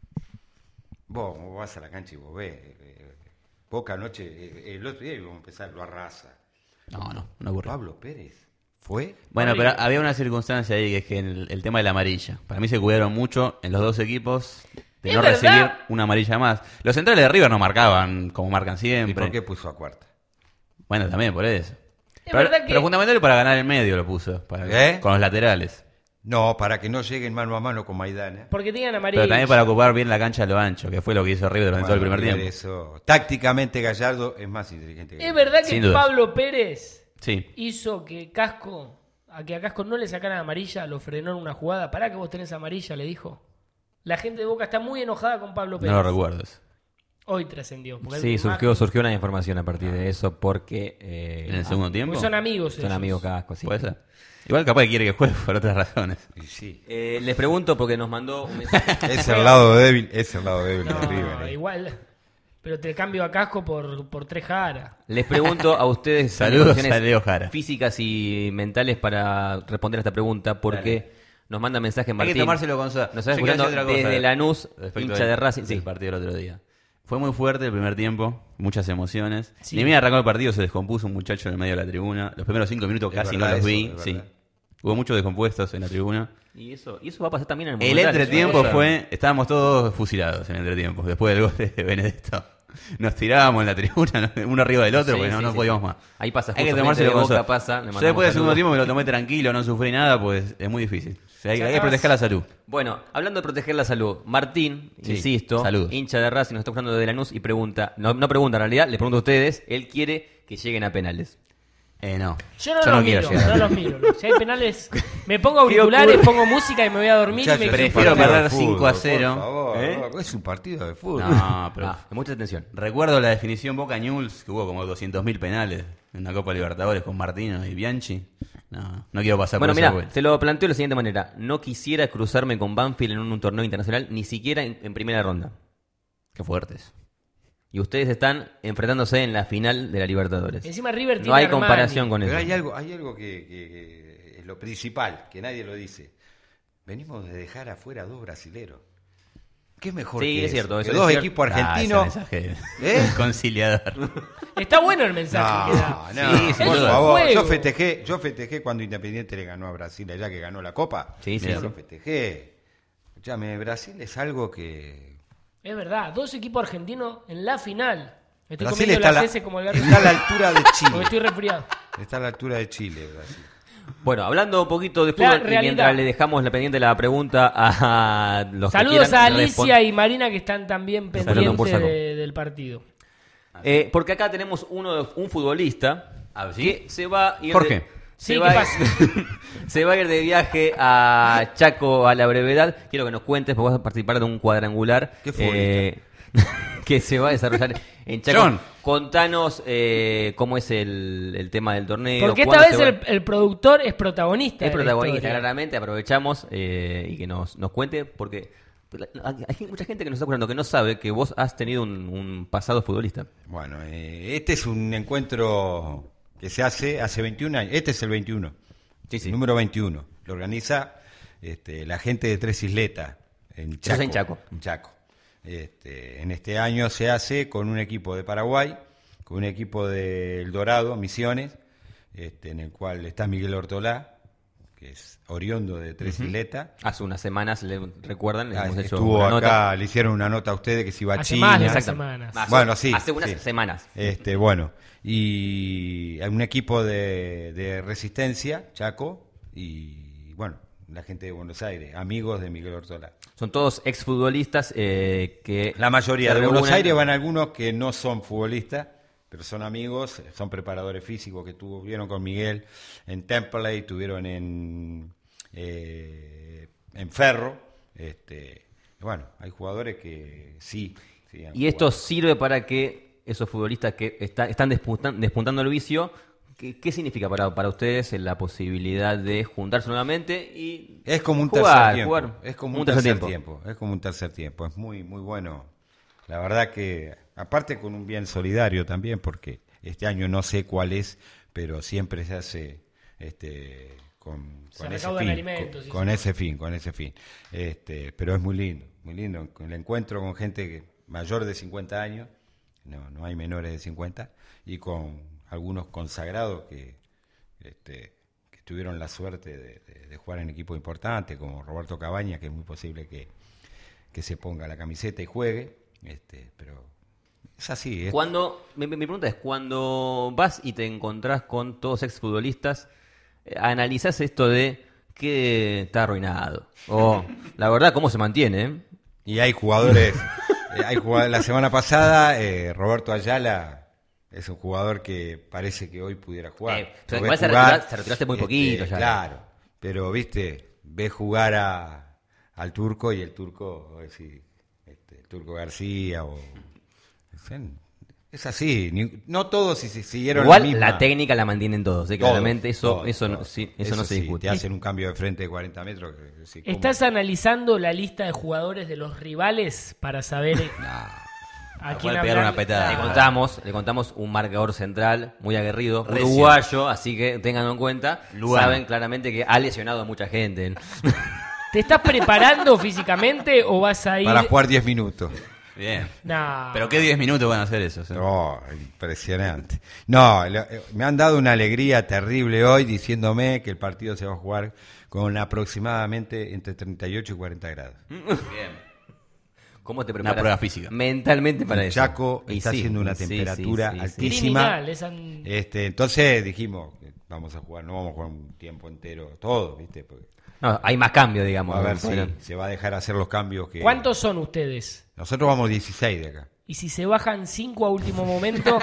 vos, vos vas a la cancha y vos ves, eh, Boca anoche, eh, el otro día íbamos a empezar, lo arrasa. No, no, no ocurre. Pablo Pérez, ¿fue? Bueno, Horrible. pero había una circunstancia ahí que es que en el, el tema de la amarilla. Para mí se cuidaron mucho en los dos equipos de ¿Es no verdad? recibir una amarilla más. Los centrales de River no marcaban como marcan ¿Y siempre. por qué puso a cuarta? Bueno, también por eso. Es Pero, verdad que- pero fundamentalmente para ganar el medio lo puso, para, ¿Eh? con los laterales. No, para que no lleguen mano a mano con Maidana. Porque tenían amarillo. Pero también para ocupar bien la cancha a lo ancho, que fue lo que hizo River durante todo el primer River tiempo. Eso. Tácticamente Gallardo es más inteligente que Es verdad que Sin duda. Pablo Pérez Sí. hizo que Casco, a que a Casco no le sacaran amarilla, lo frenó en una jugada. Pará que vos tenés amarilla, le dijo. La gente de Boca está muy enojada con Pablo Pérez. No lo recuerdo eso. Hoy trascendió. porque Sí, el- surgió, surgió una información a partir de eso porque... eh, ¿En el segundo tiempo? Porque son amigos son ellos. amigos Casco, sí. Puede ser. Igual capaz que quiere que juegue por otras razones. Y sí. Eh, les pregunto porque nos mandó un mensaje. Es el lado débil, es el lado débil No, de River. eh. igual. Pero te cambio a Casco por, por tres jaras. Les pregunto a ustedes Saludos condiciones a Leo Jara. físicas y mentales para responder a esta pregunta porque nos manda mensaje Hay Martín. que tomárselo con soda. Nos está Yo quiero escuchando decir otra cosa, desde eh, Lanús, respecto hincha del- de Racing. del Sí. partido del otro día. Fue muy fuerte el primer tiempo, muchas emociones. Sí. Ni bien arrancó el partido, se descompuso un muchacho en el medio de la tribuna. Los primeros cinco minutos Es casi verdad no los eso, vi. es Sí. verdad. Hubo muchos descompuestos en la tribuna. Y eso, y eso va a pasar también en el El Monumental, es una entretiempo cosa- fue, estábamos todos fusilados en el entretiempo, después del gol de Benedetto. Nos tirábamos en la tribuna, uno arriba del otro, Sí, porque no, sí, no sí. podíamos más. Ahí pasa Hay que justo tomárselo frente de con Boca, soda. pasa, le Yo mandamos después del segundo saludos. tiempo me lo tomé tranquilo, no sufrí nada, pues es muy difícil. O sea, hay, hay que proteger la salud. Bueno, hablando de proteger la salud, Martín, Sí, insisto, saludos. hincha de Racing, nos está escuchando desde Lanús y pregunta, no, no pregunta en realidad, le pregunto a ustedes, él quiere que lleguen a penales. Eh, no. Yo no Yo los no quiero miro, llegar. no los miro. Si hay penales, me pongo auriculares, pongo música y me voy a dormir Muchachos, y me es un prefiero partido perder de fútbol, cinco a cero. por favor, ¿Eh? no, es un partido de fútbol. No, pero Ah, mucha atención. recuerdo la definición Boca News, que hubo como doscientos mil penales en la Copa Libertadores con Martino y Bianchi. No, no quiero pasar Bueno, por esa mira, vuelta. te lo planteo de la siguiente manera. No quisiera cruzarme con Banfield en un, un torneo internacional, ni siquiera en, en primera ronda. Qué fuertes. Y ustedes están enfrentándose en la final de la Libertadores. Encima River tiene No hay Armani. comparación con Pero eso. hay algo, hay algo que, que- que es lo principal, que nadie lo dice. Venimos de dejar afuera dos brasileros. ¿Qué mejor Sí, que es cierto, Que eso es dos cierto. equipos Ah, ese argentinos. mensaje ¿Eh? conciliador. Está bueno el mensaje que da. No, no, Sí, sin por duda. favor. Fuego. Yo festejé, yo festejé cuando Independiente le ganó a Brasil, allá que ganó la Copa. Sí, sí, Yo sí. lo festejé. Escúchame, Brasil es algo que... Es verdad, dos equipos argentinos en la final. Me estoy Brasil comiendo está a, las la, heces como el está a la altura de Porque Chile. estoy resfriado. Está a la altura de Chile, Brasil. Bueno, hablando un poquito de La fútbol, y realidad. mientras le dejamos la pendiente la pregunta a los Saludos que quieran a Alicia responder. y Marina que están también Saludos pendientes por saco. de- del partido. Eh, porque acá tenemos uno, un futbolista Ah, ¿sí? que se va a ir Jorge. de, Sí, se, ¿qué va a, pasa? se va a ir de viaje a Chaco a la brevedad. Quiero que nos cuentes, porque vas a participar de un cuadrangular ¿Qué futbolista? eh, que se va a desarrollar en Chaco. John. Contanos eh, cómo es el, el tema del torneo. Porque esta cuándo vez se va- el, el productor es protagonista. es de la protagonista, historia. claramente. Aprovechamos eh, y que nos, nos cuente, porque hay mucha gente que nos está escuchando que no sabe que vos has tenido un, un pasado futbolista. Bueno, eh, este es un encuentro que que se hace hace veintiún años. Este es el veintiuno. Sí, sí. El número veintiuno. Lo organiza este, la gente de Tres Isletas, en Chaco. en Chaco. En Chaco. Este, en este año se hace con un equipo de Paraguay, con un equipo de El Dorado, Misiones, este, en el cual está Miguel Ortolá, que es oriundo de Tres Uh-huh. Isletas. Hace unas semanas, ¿le recuerdan? Le Ah, hemos hecho estuvo una acá, nota. le hicieron una nota a ustedes que se iba a Hace China. más de Exacto. semanas. Hace- Bueno, sí, Hace unas sí. semanas. Este, bueno, y hay un equipo de, de Resistencia, Chaco, y bueno, la gente de Buenos Aires, amigos de Miguel Ortolá. Son todos exfutbolistas eh, que... La mayoría se de Buenos reúnen- Aires van algunos que no son futbolistas, pero son amigos, son preparadores físicos que tuvieron con Miguel en Temperley, tuvieron en, eh, en Ferro. Este, bueno, hay jugadores que sí. sí han Y esto jugado. sirve para que esos futbolistas que está- están despuntan- despuntando el vicio, ¿qué, qué significa para, para ustedes la posibilidad de juntarse nuevamente y Es como un jugar, tercer tiempo. jugar? Es como un, tercer, tiempo. Es como un tercer tiempo. Es muy, muy bueno. La verdad que, aparte con un bien solidario también, porque este año no sé cuál es, pero siempre se hace este, con, Se con ese recaudan fin. alimentos, Con, y con eso. ese fin, con ese fin. Este, pero es muy lindo, muy lindo. El encuentro con gente que, mayor de cincuenta años, no, no hay menores de cincuenta, y con algunos consagrados que, este, que tuvieron la suerte de, de- de jugar en equipos importantes, como Roberto Cabaña, que es muy posible que, que se ponga la camiseta y juegue, este, pero es así. Es, Cuando, mi, mi pregunta es, cuando vas y te encontrás con todos exfutbolistas, eh, analizás esto de que está arruinado. O, la verdad, cómo se mantiene, ¿eh? y hay jugadores, eh, hay jugadores- la semana pasada eh, Roberto Ayala es un jugador que parece que hoy pudiera jugar. Eh, pero Lo igual ves se jugar, retira- se retiraste muy poquito ya. Claro, pero viste, ves jugar a, al turco y el turco, sí, este, el turco García o es así, ni- no todos si, si siguieron Igual la, misma. la técnica la mantienen todos, ¿eh? Todos, Claramente eso, todos, eso, no, todos. sí, eso no se sí, discute. Te hacen un cambio de frente de cuarenta metros. que- sí, ¿cómo? ¿Estás analizando la lista de jugadores de los rivales para saber a Puede quién pegar hablar? una petada. Le contamos, le contamos un marcador central muy aguerrido, Recio. uruguayo, así que tenganlo en cuenta. Lugano. Saben claramente que ha lesionado a mucha gente. ¿Te estás preparando físicamente o vas a ir? Para jugar diez minutos. Bien. Nah. Pero qué diez minutos van a hacer eso. No, impresionante. No, lo- eh, me han dado una alegría terrible hoy diciéndome que el partido se va a jugar con aproximadamente entre treinta y ocho y cuarenta grados. Bien. ¿Cómo te preparas prueba física. mentalmente para El eso? Chaco Y está sí, haciendo una sí, temperatura sí, sí, sí. altísima. Criminal, esa- Este, entonces dijimos, que vamos a jugar, no vamos a jugar un tiempo entero, todo, ¿viste? Porque, No, hay más cambio, digamos. a ver Bueno, si se va a dejar hacer los cambios que... ¿Cuántos son ustedes? Nosotros vamos dieciséis de acá. Y si se bajan cinco a último momento.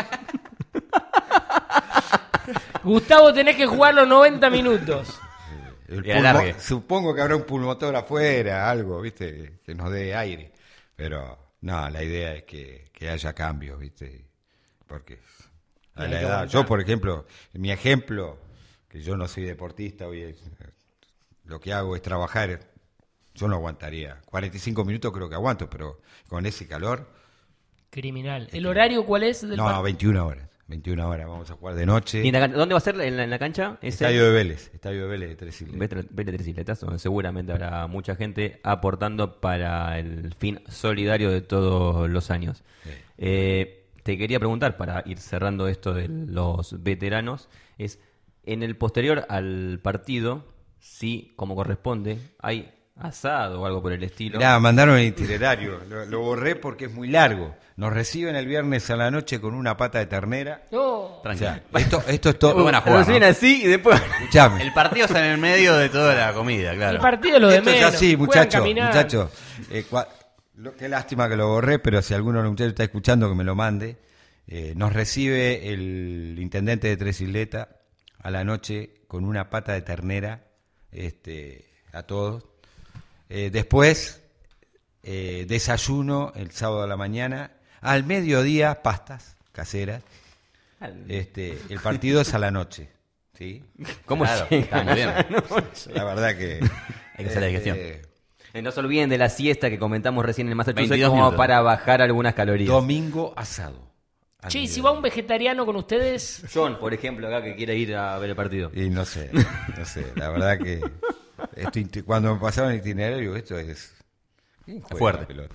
Gustavo, tenés que jugar los noventa minutos. El Y alargue. pulmo- supongo que habrá un pulmotor afuera, algo, ¿viste? Que nos dé aire. Pero no, la idea es que, que haya cambios, ¿viste? Porque a Y hay la que edad, aguantar. yo por ejemplo, mi ejemplo, que yo no soy deportista, hoy es- lo que hago es trabajar, yo no aguantaría. cuarenta y cinco minutos creo que aguanto, pero con ese calor, Criminal. ¿El horario cuál es? Del no, par- no, veintiuna horas. veintiuna horas, vamos a jugar de noche. ¿Y en la can- ¿Dónde va a ser en la, en la cancha? Ese- Estadio de Vélez, Estadio de Vélez de Tres Islas. Vete vete Tres Isletas, donde seguramente habrá mucha gente aportando para el fin solidario de todos los años. Eh, te quería preguntar, para ir cerrando esto de los veteranos, es en el posterior al partido, si, como corresponde, hay asado o algo por el estilo. Mirá, mandaron el itinerario, lo, lo borré porque es muy largo. Nos reciben el viernes a la noche con una pata de ternera. No. O Tranquilo. sea, esto, esto es todo. Muy buena jugada, Nos viene ¿no? así y después... Escuchame. El partido está en el medio de toda la comida, claro. El partido es lo de Esto menos. es así, Juegan muchachos. caminando. Muchachos, eh, cua- lo- qué lástima que lo borré, pero si alguno de los muchachos está escuchando, que me lo mande. Eh, nos recibe el intendente de Tres Isletas a la noche con una pata de ternera este, a todos. Eh, después, eh, desayuno el sábado a la mañana. Al mediodía, pastas caseras. Este, el partido es a la noche. ¿Sí? ¿Cómo Claro, llega? está muy bien. La verdad que... Hay que hacer la digestión. eh, Eh, No se olviden de la siesta que comentamos recién en Massachusetts veintidós como minutos. para bajar algunas calorías. Domingo asado. Che, ¿y si va un vegetariano con ustedes? John, por ejemplo, acá que quiere ir a ver el partido. Y no sé, no sé, la verdad que esto, iti- cuando me pasaron el itinerario, esto es ¿quién juega Fuerte. la pelota?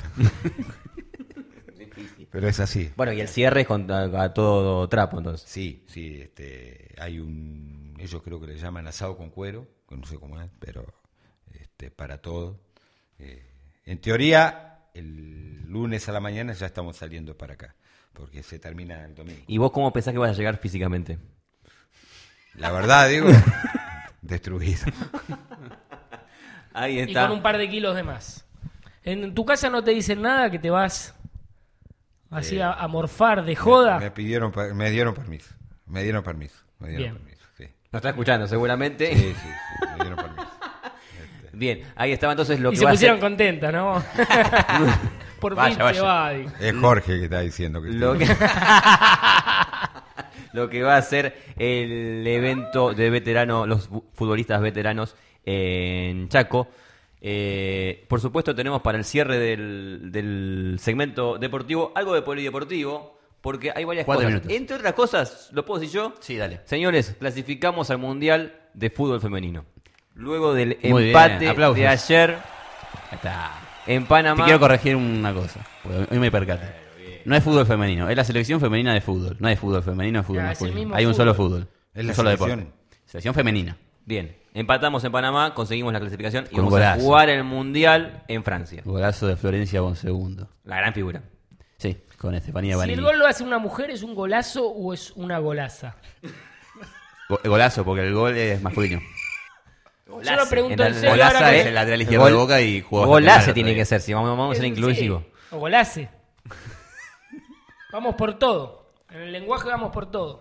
Pero es así. Bueno, y el cierre es con, a, a todo trapo, entonces. Sí, sí, este, hay un, ellos creo que le llaman asado con cuero, que no sé cómo es, pero este, para todo. Eh, en teoría, el lunes a la mañana ya estamos saliendo para acá, porque se termina el domingo. ¿Y vos cómo pensás que vas a llegar físicamente? La verdad, digo, destruido. Ahí Y está. con un par de kilos de más. ¿En tu casa no te dicen nada que te vas así Eh, a, a morfar de joda? Me pidieron, per- me dieron permiso, me dieron permiso, me dieron Bien. permiso, sí. Nos está escuchando seguramente. Sí, sí, sí, me dieron permiso. Bien, ahí estaba entonces lo Y que se va a pusieron ser... contentas, ¿no? Por Vaya, fin se vaya. va. digo. Es Jorge que está diciendo que Lo estoy- que... lo que va a ser el evento de veteranos, los fu- futbolistas veteranos en Chaco. Eh, por supuesto tenemos para el cierre del, del segmento deportivo algo de polideportivo, porque hay varias Cuatro cosas. minutos. Entre otras cosas, ¿lo puedo decir yo? Sí, dale. Señores, clasificamos al Mundial de Fútbol Femenino. Luego del Muy bien, empate aplausos. de ayer Ahí está. en Te Panamá. quiero corregir una cosa, porque hoy me percaté. No es fútbol femenino, es la selección femenina de fútbol. No hay fútbol femenino, es fútbol Ya, es el masculino. mismo Hay un fútbol. solo fútbol. Es la un solo selección. deporte. Selección femenina. Bien, empatamos en Panamá, conseguimos la clasificación y Con un vamos a golazo. jugar el Mundial en Francia. Golazo de Florencia Bonsegundo. La gran figura. Sí, con Estefanía Si Vanini. el gol lo hace una mujer, ¿es un golazo o es una golaza? Go- Golazo, porque el gol es masculino. Yo lo pregunto en En serio Golaza ahora es que- el lateral izquierdo de Boca y jugó bastante Golace mal tiene todavía. que ser, si vamos, vamos a ser Sí, inclusivos. o golace. Vamos por todo. En el lenguaje vamos por todo.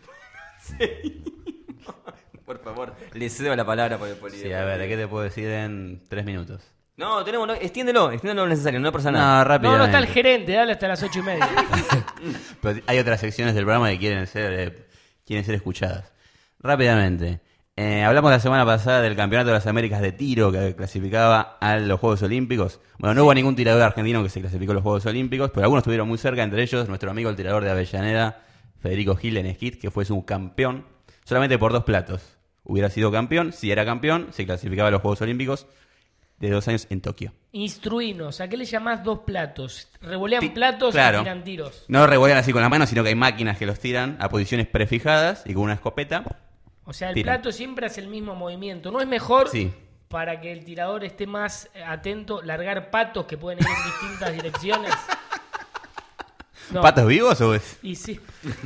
Por favor, le cedo la palabra por el polideportivo. Sí, a ver, ¿qué te puedo decir en tres minutos? No, tenemos, no, extiéndelo, extiéndelo lo necesario, no pasa No, nada. rápido. No, no está el gerente, dale hasta las ocho y media. Pero hay otras secciones del programa que quieren ser, eh, quieren ser escuchadas. Rápidamente. Eh, hablamos la semana pasada del Campeonato de las Américas de tiro que clasificaba a los Juegos Olímpicos. Bueno, no hubo ningún tirador argentino que se clasificó a los Juegos Olímpicos, pero algunos estuvieron muy cerca, entre ellos nuestro amigo el tirador de Avellaneda, Federico Gil en esquí, que fue su campeón, solamente por dos platos. Hubiera sido campeón, si era campeón, se clasificaba a los Juegos Olímpicos de dos años en Tokio. Instruinos, ¿a qué le llamás dos platos? ¿Revolean Ti- platos claro. y tiran tiros? No revolean así con la mano, sino que hay máquinas que los tiran a posiciones prefijadas y con una escopeta. O sea, el Tiran. plato siempre hace el mismo movimiento. ¿No es mejor, Sí. para que el tirador esté más eh, atento, largar patos que pueden ir en distintas direcciones? No. ¿Patos vivos o es? Y sí.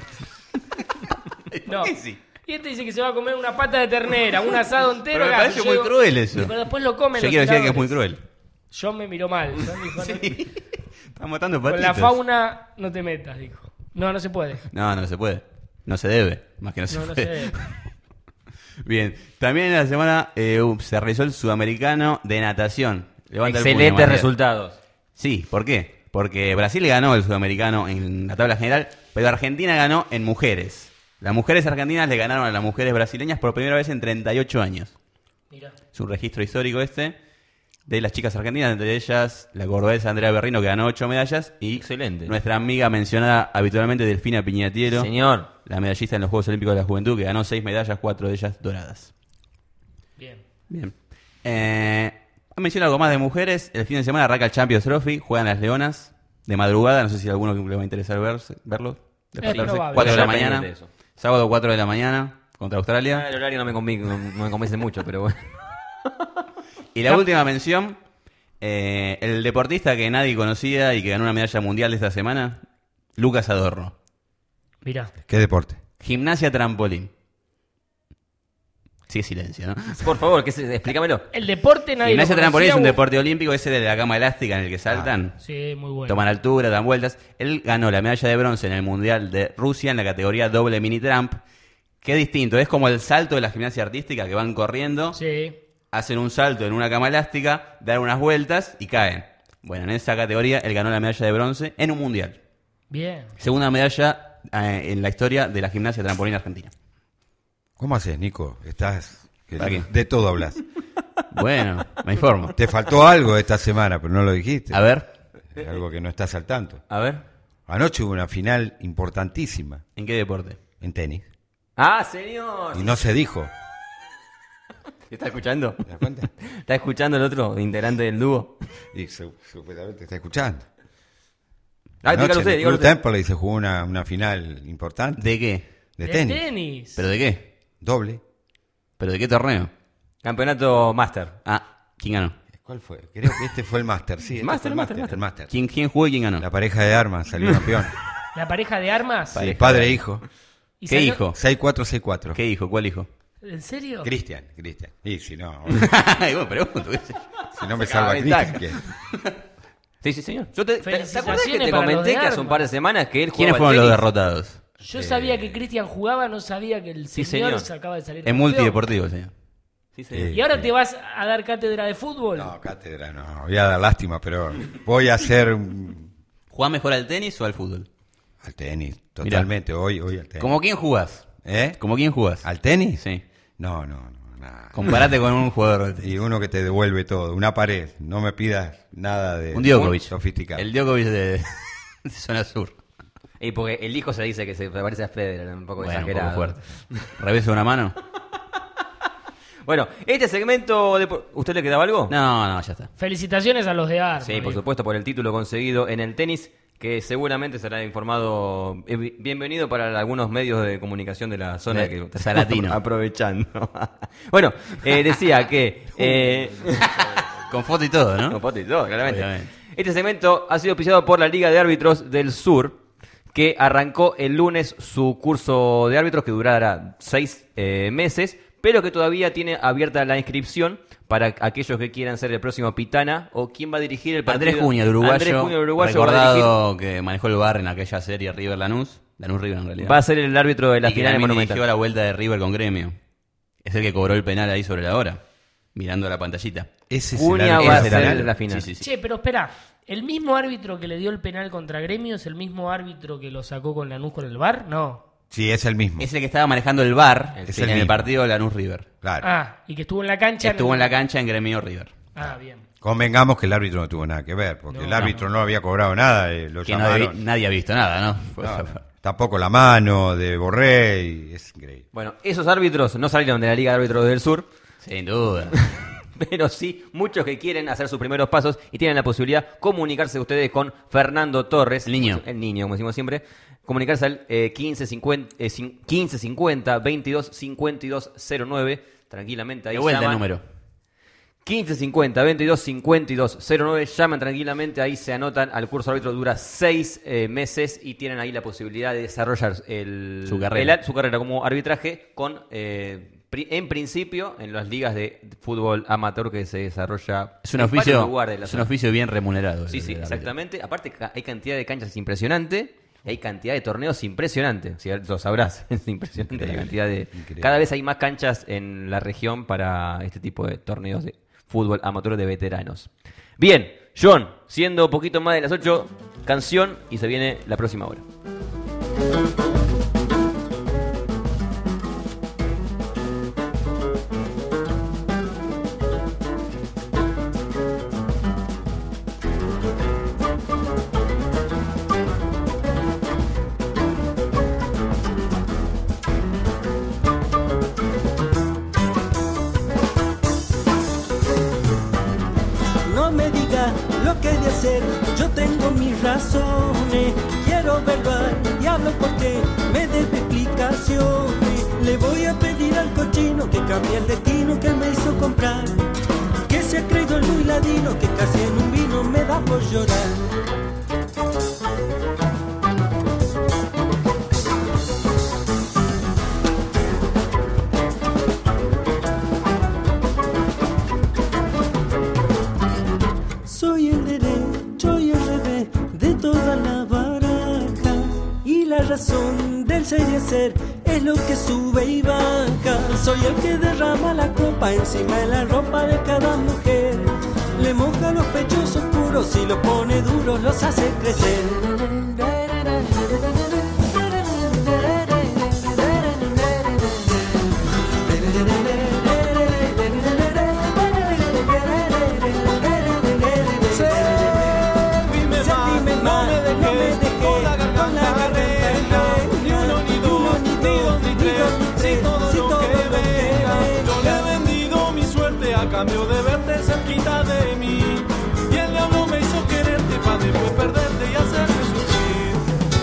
¿Por No. qué sí? Y este dice que se va a comer una pata de ternera, un asado entero. Pero me acá. parece Yo muy digo- cruel eso. Pero después lo comen Yo los quiero decir que es muy tiradores. cruel. Yo me miro mal. Yo dijo, no- Sí. Están matando Con patitos. la fauna no te metas, dijo. No, no se puede. No, no se puede. No se debe. Más que no se No, no puede. se debe. Bien. También en la semana eh, uh, se realizó el sudamericano de natación. Levanta el puño, Excelentes Matías. resultados. Sí, ¿por qué? Porque Brasil ganó el sudamericano en la tabla general, pero Argentina ganó en mujeres. Las mujeres argentinas le ganaron a las mujeres brasileñas por primera vez en treinta y ocho años. Mira. Es un registro histórico este de las chicas argentinas, entre ellas la cordobesa Andrea Berrino, que ganó ocho medallas, y Excelente. nuestra amiga mencionada habitualmente, Delfina Piñatiero, Señor. la medallista en los Juegos Olímpicos de la Juventud, que ganó seis medallas, cuatro de ellas doradas. Bien. Bien. Eh, menciono algo más de mujeres. El fin de semana arranca el Champions Trophy, juegan las Leonas de madrugada, no sé si a alguno le va a interesar verse- verlo. Despertarse. probable. cuatro de la Estoy mañana. pendiente de eso. Sábado cuatro de la mañana contra Australia. Ah, el horario no me, convi- no, no me convence mucho, pero bueno. Y la última mención, eh, el deportista que nadie conocía y que ganó una medalla mundial esta semana, Lucas Adorno. Mira. ¿Qué deporte? Gimnasia trampolín. Sí, silencio, ¿no? Por favor, que se, explícamelo. El deporte nadie Gimnasia lo trampolín es un conocía, deporte olímpico, ese de la cama elástica en el que saltan. Sí, muy bueno. Toman altura, dan vueltas. Él ganó la medalla de bronce en el Mundial de Rusia en la categoría doble mini tramp. Qué distinto, es como el salto de la gimnasia artística que van corriendo, Sí. hacen un salto en una cama elástica, dan unas vueltas y caen. Bueno, en esa categoría él ganó la medalla de bronce en un Mundial. Bien. Segunda medalla eh, en la historia de la gimnasia trampolín argentina. ¿Cómo haces, Nico? Estás... que ¿Para qué? de todo hablas. Bueno, me informo. Te faltó algo esta semana, pero no lo dijiste. A ver, Algo que no estás al tanto. A ver. Anoche hubo una final importantísima ¿En qué deporte? en tenis. Ah, señor. Y no se dijo. ¿Está escuchando? ¿Te das cuenta? ¿Está escuchando el otro integrante del dúo? Y su- supuestamente está escuchando. Ah, Anoche dígalo usted, en el dígalo Club usted. Temple se jugó una, una final importante ¿De qué? de, De tenis. tenis. ¿Pero de qué? Doble. ¿Pero de qué torneo? Campeonato Master. Ah, ¿quién ganó? ¿Cuál fue? Creo que este fue el Master. Sí, este Master, fue el Master, Master. el Master. ¿Quién, quién jugó y quién ganó? La pareja de armas salió campeón. La pareja de armas. Sí, Pareja padre de- e hijo. ¿Y ¿Qué salió- hijo? seis cuatro seis cuatro. ¿Qué hijo? ¿Cuál hijo? ¿En serio? Cristian, Cristian. Y si no, Ay, bueno, pregunto. si no me Sacaba salva ventaja. Cristian, ¿qué? Sí, sí, señor. Yo te, ¿te, ¿te acuerdas que Felicitaciones te para los comenté de que hace un armas. par de semanas que él jugaba ¿Quiénes al fueron los tenis? derrotados? Yo sabía que Cristian jugaba, no sabía que el Sí, señor, señor. se acaba de salir Es campeón. multideportivo, señor. Sí, señor. Eh, ¿Y ahora te vas a dar cátedra de fútbol? No, cátedra no. Voy a dar lástima, pero voy a hacer un- ¿Jugás mejor al tenis o al fútbol? al tenis. Totalmente, hoy, hoy al tenis. ¿Como quién jugás? ¿Eh? ¿Como quién jugás? ¿Al tenis? Sí. No, no, no, nada. Comparate con un jugador de tenis. Y uno que te devuelve todo, una pared. No me pidas nada de Un Djokovic. sofisticado. El Djokovic de, de zona sur. Y porque el hijo se dice que se parece a Federer, un poco Bueno, un exagerado. poco fuerte. ¿Revés de una mano? Bueno, este segmento... De... ¿Usted le quedaba algo? No, no, ya está. Felicitaciones a los de armas. Sí, por amigo. supuesto, por el título conseguido en el tenis, que seguramente será informado. eh, bi- bienvenido para algunos medios de comunicación de la zona De que Salatino. aprovechando. Bueno, eh, decía que. eh, Con foto y todo, ¿no? con foto y todo, claramente. Obviamente. Este segmento ha sido auspiciado por la Liga de Árbitros del Sur, que arrancó el lunes su curso de árbitros que durará seis eh, meses, pero que todavía tiene abierta la inscripción para aquellos que quieran ser el próximo Pitana o quién va a dirigir el partido. Andrés Juña, el uruguayo, Andrés Juña, el uruguayo va a, dirigir- recordado que manejó el bar en aquella serie River Lanús. Lanús River en realidad. va a ser el árbitro de la y que final de también Monumental. dirigió la vuelta de River con Gremio. Es el que cobró el penal ahí sobre la hora, mirando la pantallita. Ese es Junia el árbitro va a de ser penal. la final. Sí, sí, sí. Che, pero espera, ¿el mismo árbitro que le dio el penal contra Gremio es el mismo árbitro que lo sacó con Lanús con el V A R? No. Sí, es el mismo. Es el que estaba manejando el bar Es en el el, mismo. partido Lanús River. Claro. Ah, y que estuvo en la cancha. Estuvo en la cancha en Gremio River. Ah, bien. Convengamos que el árbitro no tuvo nada que ver, porque No, el árbitro no, había cobrado nada, eh, lo Que no llamaron. debi- nadie ha visto nada, ¿no? Fue No, esa- tampoco la mano de Borré, y es increíble. Bueno, esos árbitros no salieron de la Liga de Árbitros del Sur, Sin duda. pero sí muchos que quieren hacer sus primeros pasos y tienen la posibilidad de comunicarse ustedes con Fernando Torres. El niño. El niño, como decimos siempre. Comunicarse al eh, quince cincuenta, eh, cin- quince cincuenta, veintidós cincuenta y dos cero nueve. Tranquilamente ahí De vuelta el llaman. número. quince cincuenta, veintidós cincuenta y dos cero nueve. Llaman tranquilamente, ahí se anotan al curso árbitro, dura seis eh, meses y tienen ahí la posibilidad de desarrollar el, Su carrera. el- su carrera como arbitraje con, eh, pri- en principio, en las ligas de fútbol amateur que se desarrolla Es un en varios oficio, lugares de la es un zona. oficio bien remunerado. Sí, el sí, del exactamente. Aparte, ca- hay cantidad de canchas impresionante y hay cantidad de torneos impresionante. Si lo sabrás, es impresionante la Increíble, cantidad de. increíble. Cada vez hay más canchas en la región para este tipo de torneos de fútbol amateur de veteranos. Bien, John, siendo un poquito más de las ocho, canción y se viene la próxima hora. No me diga lo que he de hacer, yo tengo mis razones. Quiero verlo al diablo porque me debe explicaciones. Le voy a pedir al cochino que cambie el destino que me hizo comprar. Que se ha creído el muy ladino, que casi en un vino me da por llorar. Soy el derecho y el revés de toda la baraja. Y la razón del ser y hacer es lo que sube y baja. Soy el que derrama la copa encima de la ropa de cada mujer. Le moja los pechos oscuros y los pone duros, los hace crecer. Sépime mal, no me dejes, cambio de verte cerquita de mí. Y el diablo me hizo quererte para después perderte y hacerme sufrir.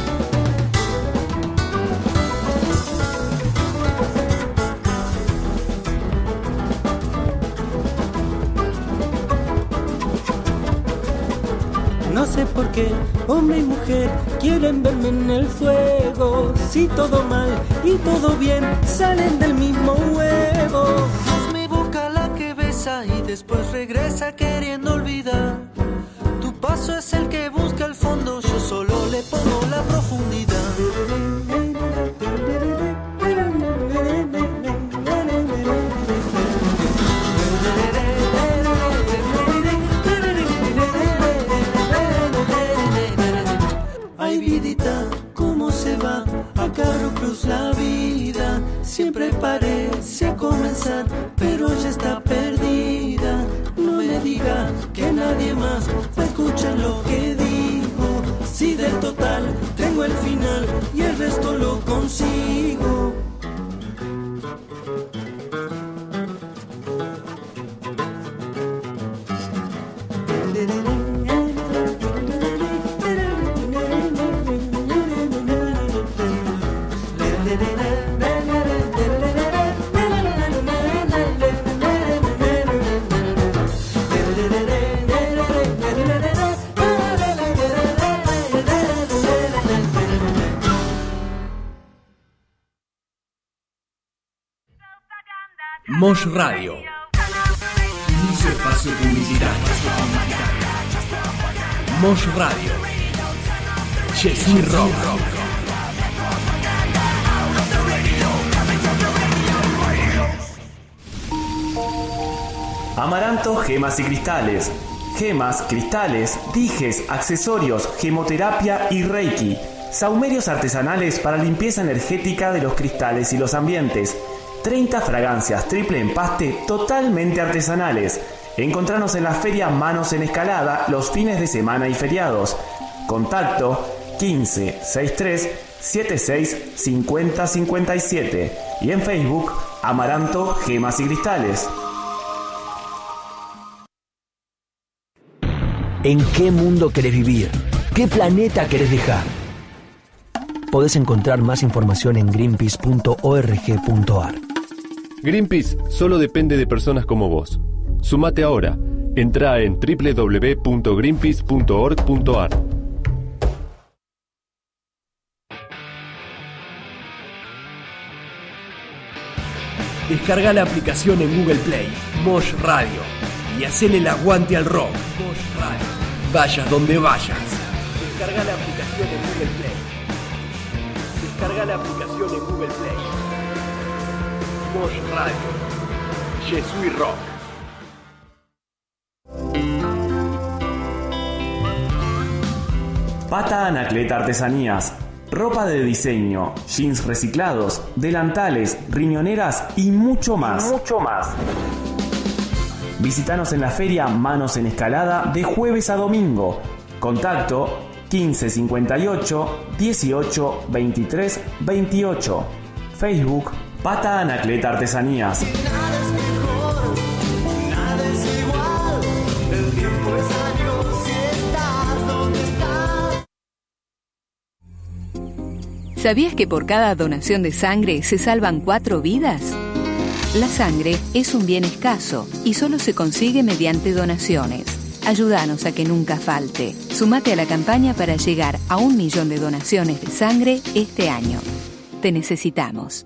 No sé por qué hombre y mujer quieren verme en el fuego. Si todo mal y todo bien salen del mismo huevo. Es mi boca la que besa y después regresa queriendo olvidar. Tu paso es el que busca el fondo, yo solo le pongo la profundidad. Ay, vidita, cómo se va a carro cruz la vida. Siempre parece comenzar, pero ya está perdida. No me diga que nadie más va a escuchar lo que digo. Si del total tengo el final y el resto lo consigo. Mosh Radio. Inicio espacio publicitario. Mosh Radio. Jesús Rock. Amaranto Gemas y Cristales. Gemas, cristales, dijes, accesorios, gemoterapia y reiki. Saumerios artesanales para limpieza energética de los cristales y los ambientes. treinta fragancias triple empaste totalmente artesanales. Encontranos en la feria Manos en Escalada los fines de semana y feriados. Contacto quince sesenta y tres setenta y seis cincuenta cincuenta y siete y en Facebook Amaranto Gemas y Cristales. ¿En qué mundo querés vivir? ¿Qué planeta querés dejar? Podés encontrar más información en greenpeace punto org punto ar. Greenpeace solo depende de personas como vos. Sumate ahora. Entrá en doble u doble u doble u punto greenpeace punto org punto ar. Descarga la aplicación en Google Play, Mosh Radio, y hacele el aguante al rock. Mosh Radio. Vayas donde vayas. Descarga la aplicación en Google Play. Descarga la aplicación en Google Play. Mosh Radio. Jesús Rock. Pata Anacleta Artesanías. Ropa de diseño, jeans reciclados, delantales, riñoneras y mucho más. Y mucho más. Visítanos en la feria Manos en Escalada de jueves a domingo. Contacto quince cincuenta y ocho dieciocho veintitrés veintiocho. Facebook Pata Anacleta Artesanías. ¿Sabías que por cada donación de sangre se salvan cuatro vidas? La sangre es un bien escaso y solo se consigue mediante donaciones. Ayúdanos a que nunca falte. Sumate a la campaña para llegar a un millón de donaciones de sangre este año. Te necesitamos.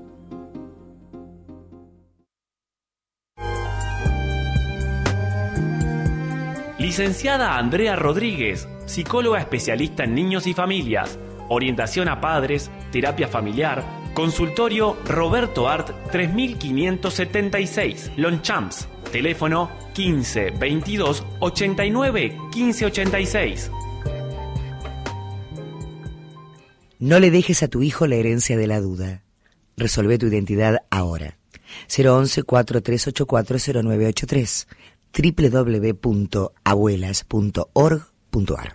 Licenciada Andrea Rodríguez, psicóloga especialista en niños y familias. Orientación a padres, terapia familiar, consultorio Roberto Art tres mil quinientos setenta y seis, Lonchamps, teléfono quince veintidós ochenta y nueve quince ochenta y seis. No le dejes a tu hijo la herencia de la duda. Resolvé tu identidad ahora. cero once cuatro tres ocho cuatro cero nueve ocho tres, doble u doble u doble u punto abuelas punto org punto ar.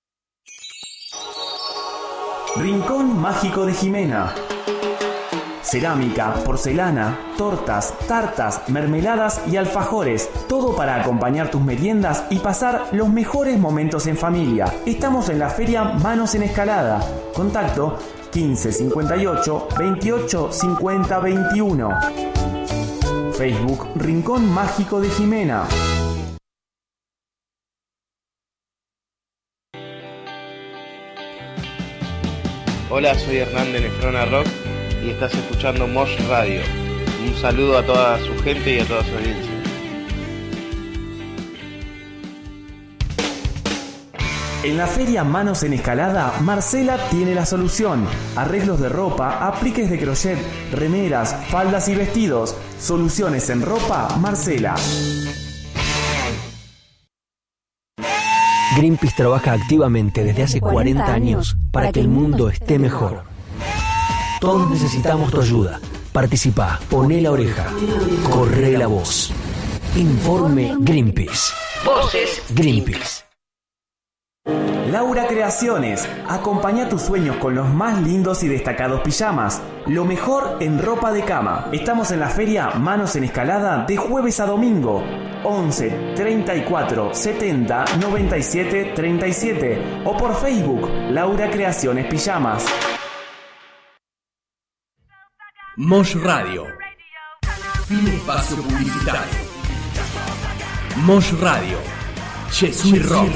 Rincón Mágico de Jimena. cerámica, porcelana, tortas, tartas, mermeladas y alfajores. Todo para acompañar tus meriendas y pasar los mejores momentos en familia. Estamos en la feria Manos en Escalada. Contacto quince cincuenta y ocho veintiocho cincuenta veintiuno. Facebook Rincón Mágico de Jimena. Hola, soy Hernán de Nefrona Rock y estás escuchando Mosh Radio. Un saludo a toda su gente y a toda su audiencia. En la feria Manos en Escalada, Marcela tiene la solución. Arreglos de ropa, apliques de crochet, remeras, faldas y vestidos. Soluciones en ropa, Marcela. Greenpeace trabaja activamente desde hace cuarenta años para que el mundo esté mejor. Todos necesitamos tu ayuda. Participa, poné la oreja, corre la voz. Informe Greenpeace. Voces Greenpeace. Laura Creaciones. Acompaña tus sueños con los más lindos y destacados pijamas. Lo mejor en ropa de cama. Estamos en la feria Manos en Escalada de jueves a domingo. once treinta y cuatro setenta noventa y siete treinta y siete o por Facebook Laura Creaciones Pijamas. Mosh Radio. Fin espacio publicitario. Mosh Radio. Je suis rock.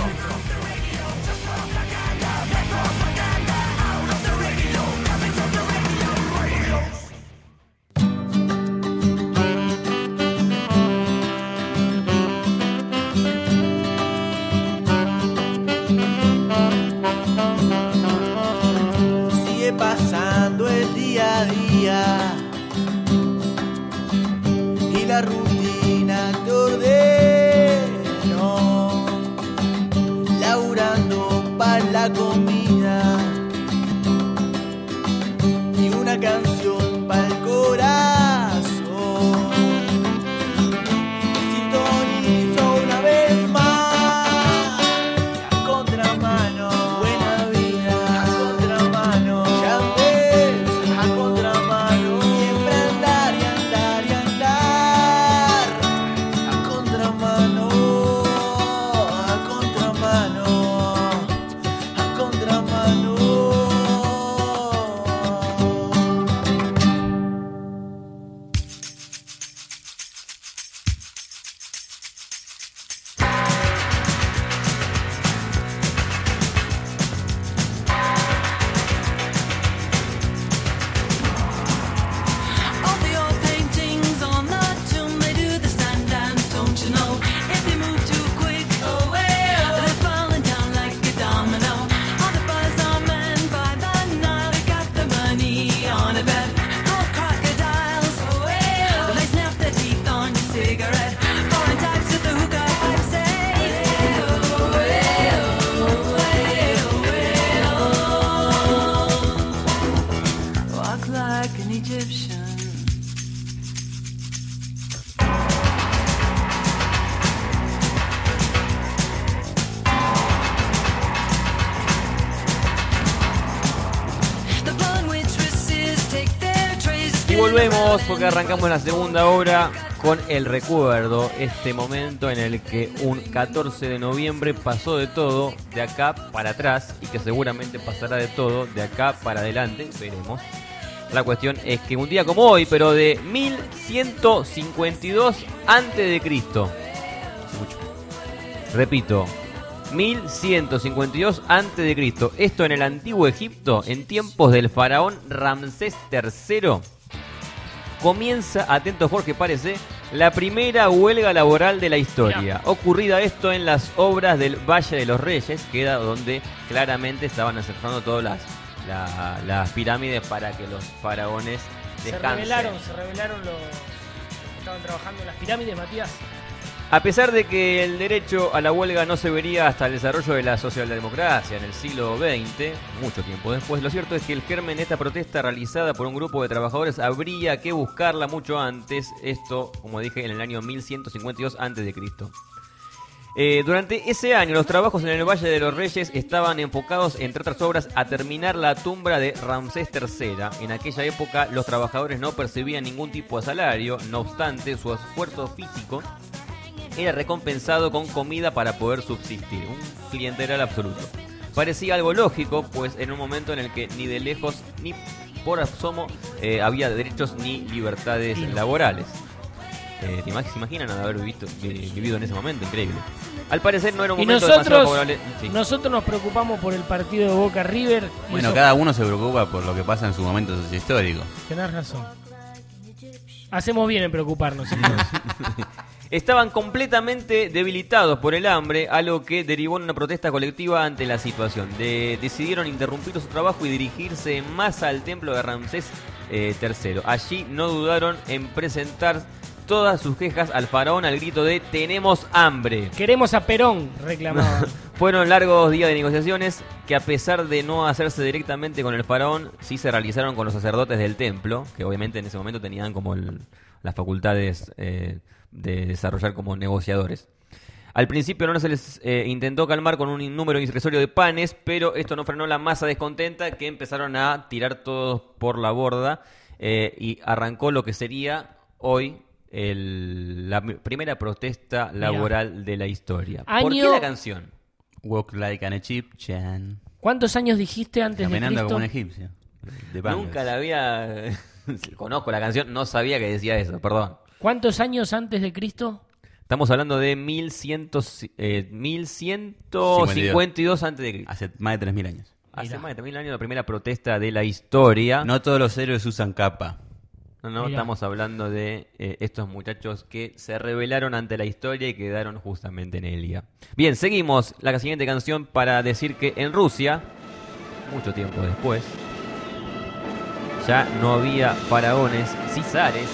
Sigue pasando el día a día y la rutina te ordenó, laburando para la comida y una canción para el corazón. Sintonizo una vez más a contramano, buena vida a contramano, ya ves a contramano, siempre andar y andar y andar a contramano, a contramano, a contramano. All the old paintings on the tomb, they do the sun dance, don't you know? If they move too quick, oh well, they're falling down like a domino. All the buzz are men by the night, they got the money on a bet. Gold crocodiles, oh well, they snap their teeth on your cigarette. Foreign types with the hookah pipe say, oh well, oh well, walk like an Egyptian. The blonde waitresses take their trays. Y volvemos porque arrancamos la segunda hora con el recuerdo, este momento en el que un catorce de noviembre pasó de todo de acá para atrás y que seguramente pasará de todo de acá para adelante, veremos. La cuestión es que un día como hoy, pero de mil ciento cincuenta y dos antes de Cristo. Mucho. Repito, mil ciento cincuenta y dos antes de Cristo. Esto en el antiguo Egipto, en tiempos del faraón Ramsés tercero, comienza, atento Jorge, parece, la primera huelga laboral de la historia. Ocurrida esto en las obras del Valle de los Reyes, que era donde claramente estaban acercando todas las, la- las pirámides para que los faraones Se descansen. revelaron, se revelaron los que estaban trabajando en las pirámides, Matías. A pesar de que el derecho a la huelga no se vería hasta el desarrollo de la socialdemocracia en el siglo veinte, mucho tiempo después, lo cierto es que el germen de esta protesta realizada por un grupo de trabajadores habría que buscarla mucho antes, esto, como dije, en el año mil ciento cincuenta y dos antes de Cristo. Eh, durante ese año, los trabajos en el Valle de los Reyes estaban enfocados, entre otras obras, a terminar la tumba de Ramsés tercero. En aquella época, los trabajadores no percibían ningún tipo de salario, no obstante, su esfuerzo físico era recompensado con comida para poder subsistir, un clientelar absoluto. Parecía algo lógico, pues en un momento en el que ni de lejos ni por asomo eh, había derechos ni libertades laborales. Eh, ¿te imag- ¿Se imaginan haber visto, vi- vivido en ese momento? Increíble. Al parecer no era un Y momento demasiado nosotros, favorable. Sí. nosotros nos preocupamos por el partido de Boca River. y Bueno, eso- cada uno se preocupa por lo que pasa en su momento sociohistórico. Tenés razón. Hacemos bien en preocuparnos. entonces. Estaban completamente debilitados por el hambre, algo que derivó en una protesta colectiva ante la situación. De- decidieron interrumpir su trabajo y dirigirse en masa al templo de Ramsés eh, tercero. Allí no dudaron en presentar todas sus quejas al faraón al grito de «tenemos hambre». Queremos a Perón, reclamaban. Fueron largos días de negociaciones que, a pesar de no hacerse directamente con el faraón, sí se realizaron con los sacerdotes del templo, que obviamente en ese momento tenían como el- las facultades eh, de desarrollar como negociadores. Al principio no se les eh, intentó calmar con un número irrisorio de panes, pero esto no frenó la masa descontenta, que empezaron a tirar todos por la borda eh, y arrancó lo que sería hoy el- la primera protesta laboral de la historia. ¿Por qué Año- la canción? Walk like an Egyptian. ¿Cuántos años dijiste antes de Caminando Cristo? como un egipcio. De Bangles. Nunca la había... Conozco la canción, no sabía que decía eso, perdón. ¿Cuántos años antes de Cristo? Estamos hablando de mil cien, eh, mil ciento cincuenta y dos antes de Cristo. Hace más de tres mil años. Hace Mirá. más de tres mil años la primera protesta de la historia. No todos los héroes usan capa. No, no, Mirá. estamos hablando de eh, estos muchachos que se rebelaron ante la historia y quedaron justamente en Elia. Bien, seguimos la siguiente canción para decir que en Rusia, mucho tiempo después, ya no había faraones, cizares.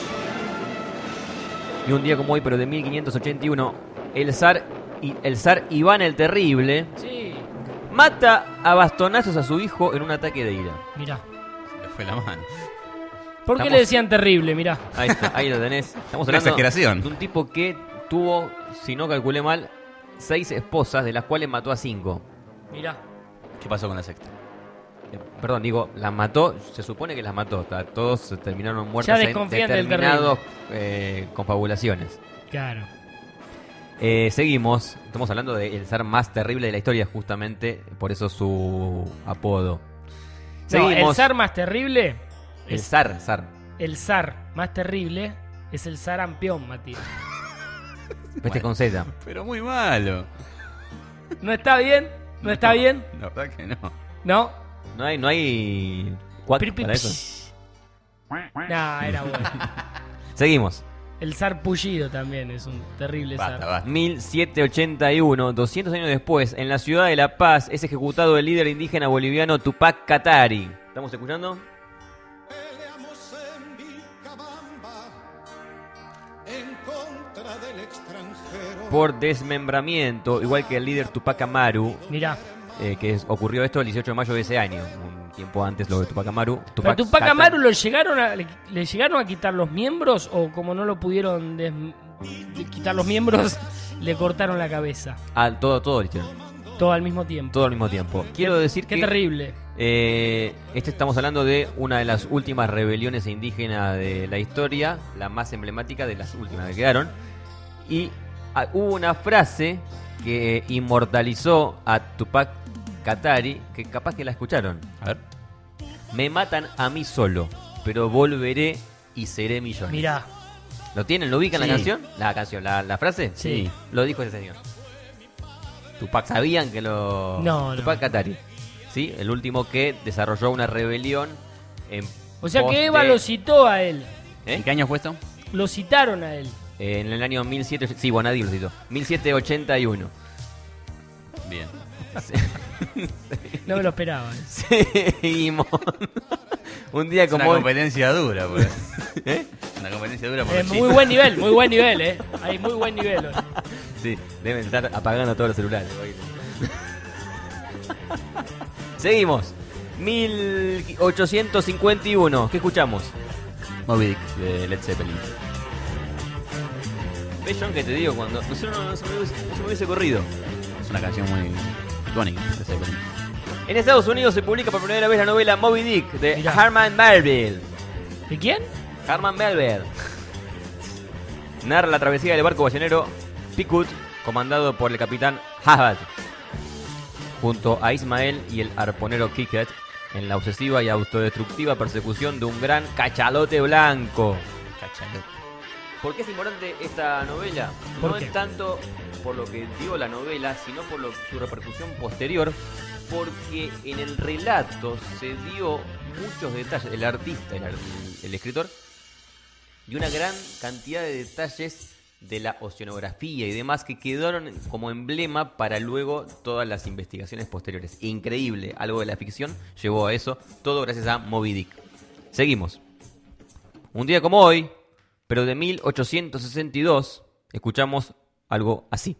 Y un día como hoy, pero de mil quinientos ochenta y uno, el zar, I- el zar Iván el Terrible Sí. mata a bastonazos a su hijo en un ataque de ira. Mirá. Se le fue la mano. ¿Por qué Estamos- le decían terrible? Mirá. Ahí está, ahí lo tenés. Estamos Una hablando exageración. de un tipo que tuvo, si no calculé mal, seis esposas, de las cuales mató a cinco. Mirá. ¿Qué pasó con la sexta? Eh, Perdón, digo, las mató, se supone que las mató. ta- Todos terminaron muertos Ya en desconfían del determinados eh, confabulaciones. Claro. Eh, seguimos, estamos hablando del zar más terrible de la historia, justamente por eso su apodo. No, Seguimos. el zar más terrible. El es- zar, zar. El zar más terrible es el zarampión, Matías. Este con Z. Pero muy malo. ¿No está bien? ¿No está bien? La verdad que no. ¿No? No hay, no hay cuatro Pi, pi, para pi. eso. No, era bueno. Seguimos. El zar Pullido también es un terrible Basta, zar. basta. mil setecientos ochenta y uno, doscientos años después, en la ciudad de La Paz, es ejecutado el líder indígena boliviano Tupac Katari. ¿Estamos escuchando? Peleamos en Vilcabamba en contra del extranjero. Por desmembramiento, igual que el líder Tupac Amaru, Mirá. eh, que es- ocurrió esto el dieciocho de mayo de ese año, un tiempo antes lo de Tupac Amaru. ¿Pero a Tupac Katari- Amaru lo llegaron a, le, le llegaron a quitar los miembros o como no lo pudieron des- de quitar los miembros, le cortaron la cabeza? Ah, todo, todo lo hicieron. Todo al mismo tiempo. Todo al mismo tiempo. Quiero decir Qué que... terrible. Eh, este estamos hablando de una de las últimas rebeliones indígenas de la historia, la más emblemática de las últimas que quedaron. Y ah, hubo una frase que inmortalizó a Tupac Katari, que capaz que la escucharon. A ver. Me matan a mí solo, pero volveré y seré millonario. Mirá. ¿Lo tienen? ¿Lo ubican Sí. la canción? ¿La canción? ¿La, la frase? Sí. Lo dijo ese señor. Tupac, ¿sabían que lo...? No, no. Tupac Katari. Sí, el último que desarrolló una rebelión en O sea pos que Eva de- lo citó a él. ¿Eh? ¿En qué año fue esto? Lo citaron a él. Eh, en el año mil setecientos... Sí, Bonadí lo citó. mil setecientos ochenta y uno. Bien. No me lo esperaba. eh. Seguimos. Un día Es como una hoy... competencia dura, pues. ¿Eh? Una competencia dura por Eh, los muy chicos. buen nivel, muy buen nivel, eh. Hay muy buen nivel. hoy. Sí, deben estar apagando todos los celulares. hoy. Seguimos. mil ochocientos cincuenta y uno. ¿Qué escuchamos? Moby Dick de Led Zeppelin. ¿Ves, John, que te digo? Cuando no, no, no, se me hubiese, no se me hubiese corrido. Es una canción muy icónica. En Estados Unidos se publica por primera vez la novela Moby Dick de Mirá. Herman Melville. ¿De quién? Herman Melville. Narra la travesía del barco ballenero Picut, comandado por el capitán Ahab, junto a Ismael y el arponero Kiket, en la obsesiva y autodestructiva persecución de un gran cachalote blanco. Cachalote. ¿Por qué es importante esta novela? ¿Por no qué? es tanto por lo que dio la novela, sino por lo, su repercusión posterior, porque en el relato se dio muchos detalles, el artista, el, el escritor, dio una gran cantidad de detalles de la oceanografía y demás que quedaron como emblema para luego todas las investigaciones posteriores. Increíble, algo de la ficción llevó a eso, todo gracias a Moby Dick. Seguimos. Un día como hoy, pero de mil ochocientos sesenta y dos, escuchamos algo así.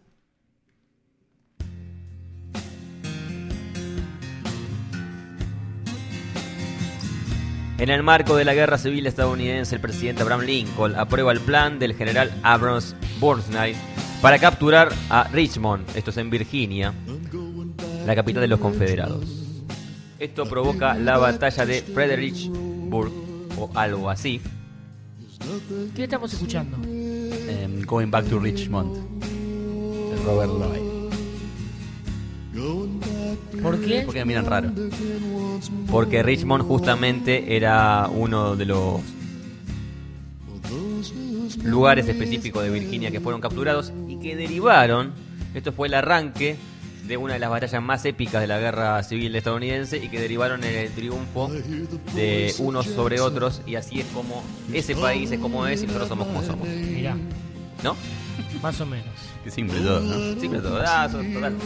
En el marco de la guerra civil estadounidense, el presidente Abraham Lincoln aprueba el plan del general Abrams Burnside para capturar a Richmond, esto es en Virginia, la capital de los confederados. Esto provoca la batalla de Fredericksburg o algo así. ¿Qué estamos escuchando? Um, going Back to Richmond, de Robert Lloyd. ¿Por qué? Porque me miran raro. Porque Richmond justamente era uno de los lugares específicos de Virginia que fueron capturados y que derivaron, esto fue el arranque de una de las batallas más épicas de la guerra civil estadounidense y que derivaron en el triunfo de unos sobre otros, y así es como ese país es como es y nosotros somos como somos. Mirá. ¿No? Más o menos. Qué simple todo, ¿no? Simple todo. Ah, so- total.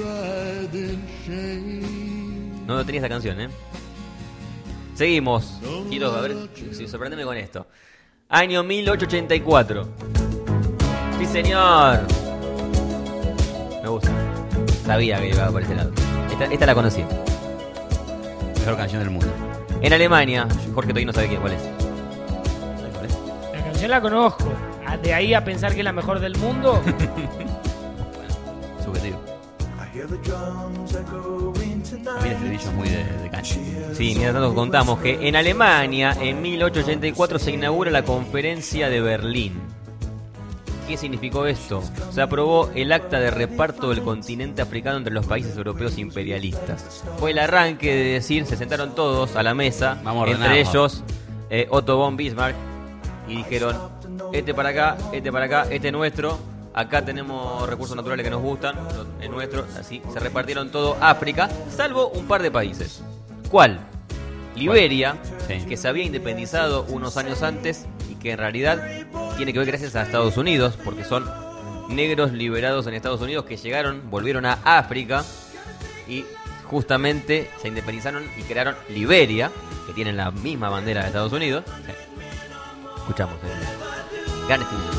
No lo tenía esta canción, ¿eh? Seguimos. Quiero, a ver, si sorprendeme con esto. Año mil ochocientos ochenta y cuatro. Sí, señor. Me gusta. Sabía que iba por ese lado. Esta, esta la conocí. Mejor canción del mundo. En Alemania, Jorge todavía no sabe quién, cuál es. La canción la conozco. Ah, de ahí a pensar que es la mejor del mundo. Subjetivo. A mí el estribillo es muy de, de cancha. Sí, mientras tanto contamos que en Alemania, en mil ochocientos ochenta y cuatro, se inaugura la Conferencia de Berlín. ¿Qué significó esto? Se aprobó el acta de reparto del continente africano entre los países europeos imperialistas. Fue el arranque de decir, se sentaron todos a la mesa, Vamos a entre ordenarnos. ellos eh, Otto von Bismarck, y dijeron, este para acá, este para acá, este es nuestro, acá tenemos recursos naturales que nos gustan, es nuestro, así se repartieron todo África, salvo un par de países. ¿Cuál? Liberia, Sí. que se había independizado unos años antes y que en realidad tiene que ver gracias a Estados Unidos, porque son negros liberados en Estados Unidos que llegaron, volvieron a África y justamente se independizaron y crearon Liberia, que tienen la misma bandera de Estados Unidos. Sí. Escuchamos. Eh. Gran estribillo.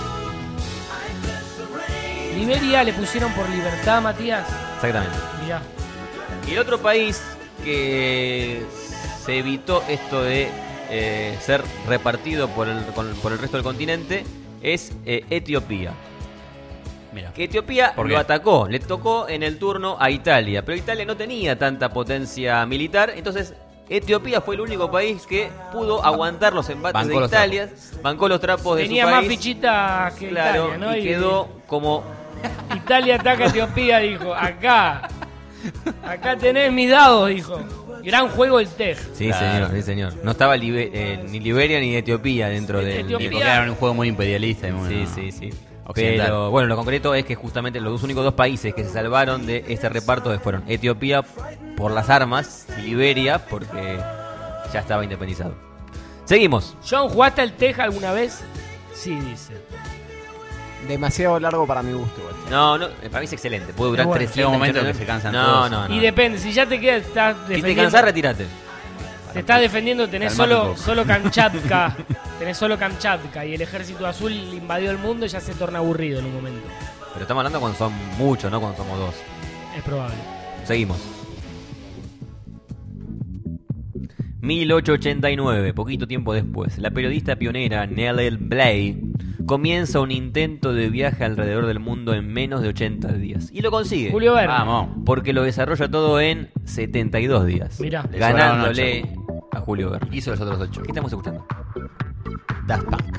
Liberia le pusieron por libertad, Matías. Exactamente. Mirá. Y el otro país que se evitó esto de eh, ser repartido por el, con- por el resto del continente es eh, Etiopía. Mira. Que Etiopía ¿Por lo qué? atacó, le tocó en el turno a Italia, pero Italia no tenía tanta potencia militar, entonces Etiopía fue el único país que pudo aguantar los embates Bancó de los Italia, bancó los trapos de Tenía su más país, fichitas que claro, Italia, ¿no? y quedó como Italia ataca a Etiopía, dijo. Acá. Acá tenés mis dados, dijo. Gran juego el Tej. Sí, Claro. señor, sí, señor. No estaba Libe- eh, ni Liberia ni Etiopía dentro del... Etiopía- Y porque era un juego muy imperialista. Y muy, Sí, no, sí, sí. occidental. Pero bueno, lo concreto es que justamente los dos únicos dos países que se salvaron de este reparto fueron Etiopía por las armas y Liberia porque ya estaba independizado. Seguimos. John, ¿jugaste al Tej alguna vez? Sí, dice. Demasiado largo para mi gusto, igual. No, no, para mí es excelente. Puede durar Es bueno. tres Llega un días, momento ¿no? que se cansan no, todos. No, no, Y depende, si ya te quedas, estás Si defendiendo. te cansás, retírate. Te estás defendiendo, tenés Calmate un solo, poco. solo Kamchatka. Tenés solo Kamchatka y el ejército azul invadió el mundo y ya se torna aburrido en un momento. Pero estamos hablando cuando son muchos, no cuando somos dos. Es probable. Seguimos. mil ochocientos ochenta y nueve, poquito tiempo después, la periodista pionera Nell Bly comienza un intento de viaje alrededor del mundo en menos de ochenta días. Y lo consigue. Julio Verne. Vamos. Porque lo desarrolla todo en setenta y dos días. Mirá. Ganándole a Julio Verne. Hizo los otros ocho. ¿Qué estamos escuchando? Daft Punk.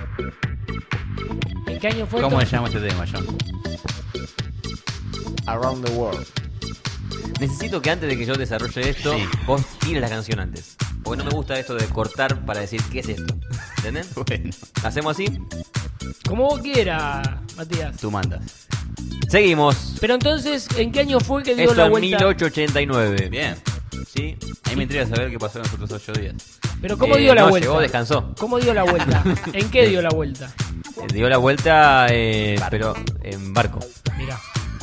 ¿En qué año fue ¿Cómo esto? se llama este tema, John? Around the World. Necesito que antes de que yo desarrolle esto, Sí. vos tires la canción antes. Porque no me gusta esto de cortar para decir qué es esto. ¿Entendés? Bueno, ¿Hacemos así? Como vos quieras, Matías. tú mandas. Seguimos. Pero entonces, ¿en qué año fue que dio Esto la en vuelta? mil ochocientos ochenta y nueve. Bien. ¿Sí? Ahí me intriga saber qué pasó en los otros ocho días. Pero ¿cómo Eh, dio la no, vuelta? llegó, descansó. ¿Cómo dio la vuelta? ¿En qué dio la vuelta? Eh, Dio la vuelta, eh, pero en barco. Mirá.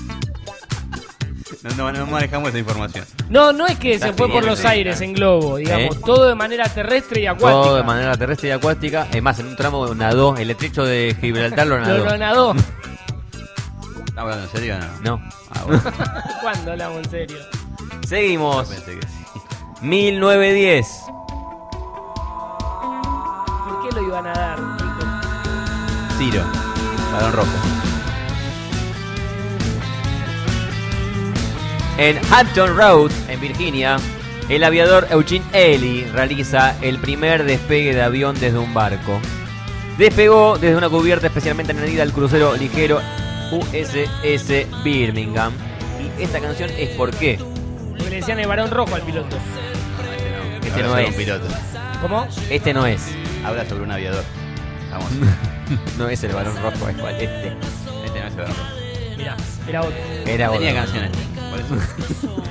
No, no, no manejamos esa información. No, no es que Está se fue por bien, los sí, aires claro. en globo, digamos. ¿Eh? Todo de manera terrestre y acuática. Todo de manera terrestre y acuática. Es más, en un tramo nadó. El estrecho de Gibraltar lo nadó. Lo, lo nadó. ¿Estamos hablando en serio o no? No. Ah, bueno. ¿Cuándo hablamos en serio? Seguimos. Yo pensé que sí. mil novecientos diez. ¿Por qué lo iban a dar, chicos? Ciro. Balón rojo. En Hampton Roads, en Virginia, el aviador Eugene Ely realiza el primer despegue de avión desde un barco. Despegó desde una cubierta especialmente añadida al crucero ligero U S S Birmingham. Y esta canción es ¿por qué? Porque le decían el varón rojo al piloto. Este Habla no sobre es. un piloto. ¿Cómo? Este no es. Habla sobre un aviador. Vamos. No es el varón rojo, es cual. Este. Este no es el varón rojo. Mirá, era otro. Era Tenía otro. canciones. Por eso.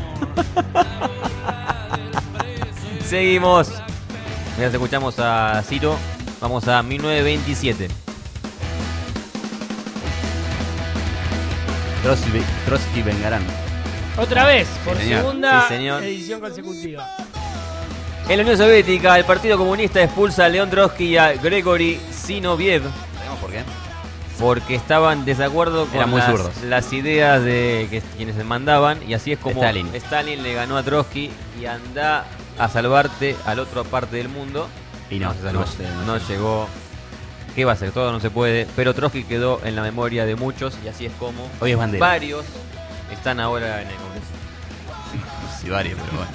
Seguimos. Mientras escuchamos a Ciro, vamos a mil novecientos veintisiete. Trotsky, Trotsky Vengarán. Otra vez, por señor. segunda Sí, señor. edición consecutiva. En la Unión Soviética, el Partido Comunista expulsa a León Trotsky y a Gregory Zinoviev ¿Sabemos por qué? porque estaban en desacuerdo Eran con muy las, zurdos. las ideas de que, quienes se mandaban, y así es como Stalin. Stalin le ganó a Trotsky y anda a salvarte a la otra parte del mundo. Y no, se salvó. no se- no no se- llegó. ¿Qué va a hacer? Todo no se puede. Pero Trotsky quedó en la memoria de muchos y así es como Hoy es bandera. varios están ahora en el Congreso. Sí, varios, pero bueno.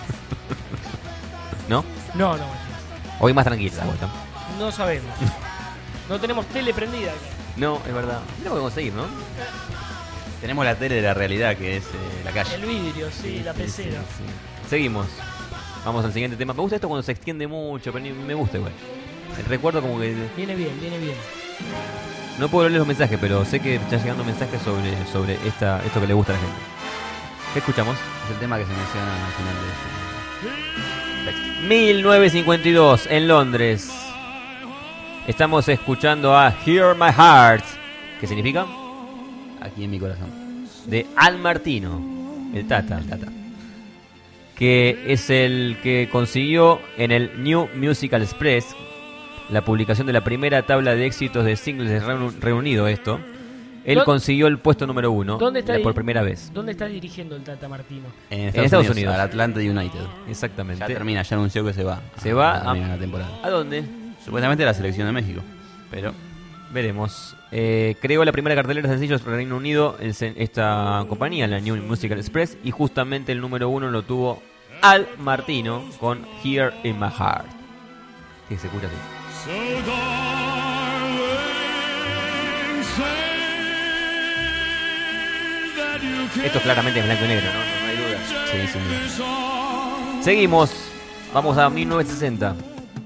¿No? No, no, Matías. Hoy más tranquila la vuelta. No sabemos. No tenemos tele prendida acá. No, es verdad. No podemos seguir, ¿no? Tenemos la tele de la realidad, que es eh, la calle. El vidrio, sí, la pecera. Seguimos. Vamos al siguiente tema. Me gusta esto cuando se extiende mucho, pero ni me gusta igual. Recuerdo como que Viene bien, viene bien. no puedo leer los mensajes, pero sé que está llegando mensajes sobre, sobre esta, esto que le gusta a la gente. ¿Qué escuchamos? Es el tema que se menciona al final de este. mil novecientos cincuenta y dos, en Londres. Estamos escuchando a Hear My Heart. ¿Qué significa? Aquí en mi corazón. De Al Martino, el Tata. El Tata. Que es el que consiguió en el New Musical Express la publicación de la primera tabla de éxitos de singles de Reino Reino Unido. Esto, él ¿Dó- consiguió el puesto número uno ¿Dónde está la- di- por primera vez ¿Dónde está dirigiendo el Tata Martino? En en Estados, Estados Unidos, Unidos. al Atlanta United. Exactamente. Ya termina, ya anunció que se va. Se va a a, terminar la temporada. ¿a dónde? Supuestamente a la selección de México. Pero Veremos. Eh, creó la primera cartelera de sencillos para el Reino Unido el se- esta compañía, la New Musical Express, y justamente el número uno lo tuvo Al Martino con Here in My Heart. Que se escucha así. Esto claramente es blanco y negro, ¿no? No hay duda. sí, sí. Seguimos. Vamos a mil novecientos sesenta.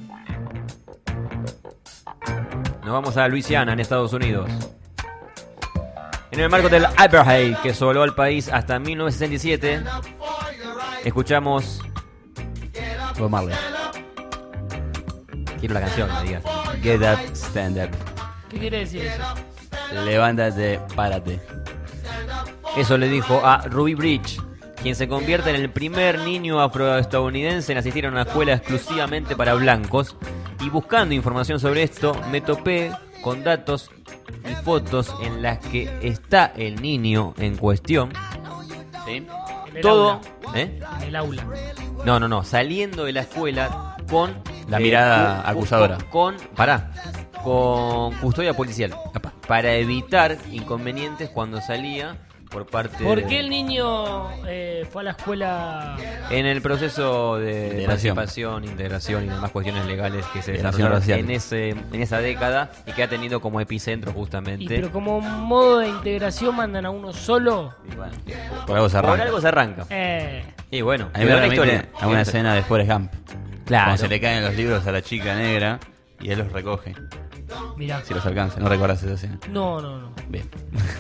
Nos vamos a Luisiana, en Estados Unidos. En el marco del Apartheid, que asoló al país hasta mil novecientos sesenta y siete, escuchamos Bob Marley. Quiero la canción, me digas. Get up, stand up. ¿Qué quiere decir eso? Levántate, párate. Eso le dijo a Ruby Bridge, quien se convierte en el primer niño afroestadounidense en asistir a una escuela exclusivamente para blancos. Y buscando información sobre esto, me topé con datos y fotos en las que está el niño en cuestión. ¿Sí? En el Todo, aula. ¿eh? En el aula. No, no, no. Saliendo de la escuela con... La mirada cu- acusadora. Con, con- pará. Con custodia policial. Para evitar inconvenientes cuando salía por parte ¿Por de- qué el niño eh, fue a la escuela? En el proceso de Integración. emancipación, integración y demás cuestiones legales que se Integración desarrollaron racial. en ese en esa década y que ha tenido como epicentro justamente. Y pero como modo de integración mandan a uno solo. Por algo se arranca. Por algo se arranca. Eh, Y bueno, A mí me la remite historia. a una escena de Forrest Gump. Claro. Cuando se le caen los libros a la chica negra y él los recoge. Mirá. Si los alcanza. ¿No recuerdas esa escena? No, no, no. Bien.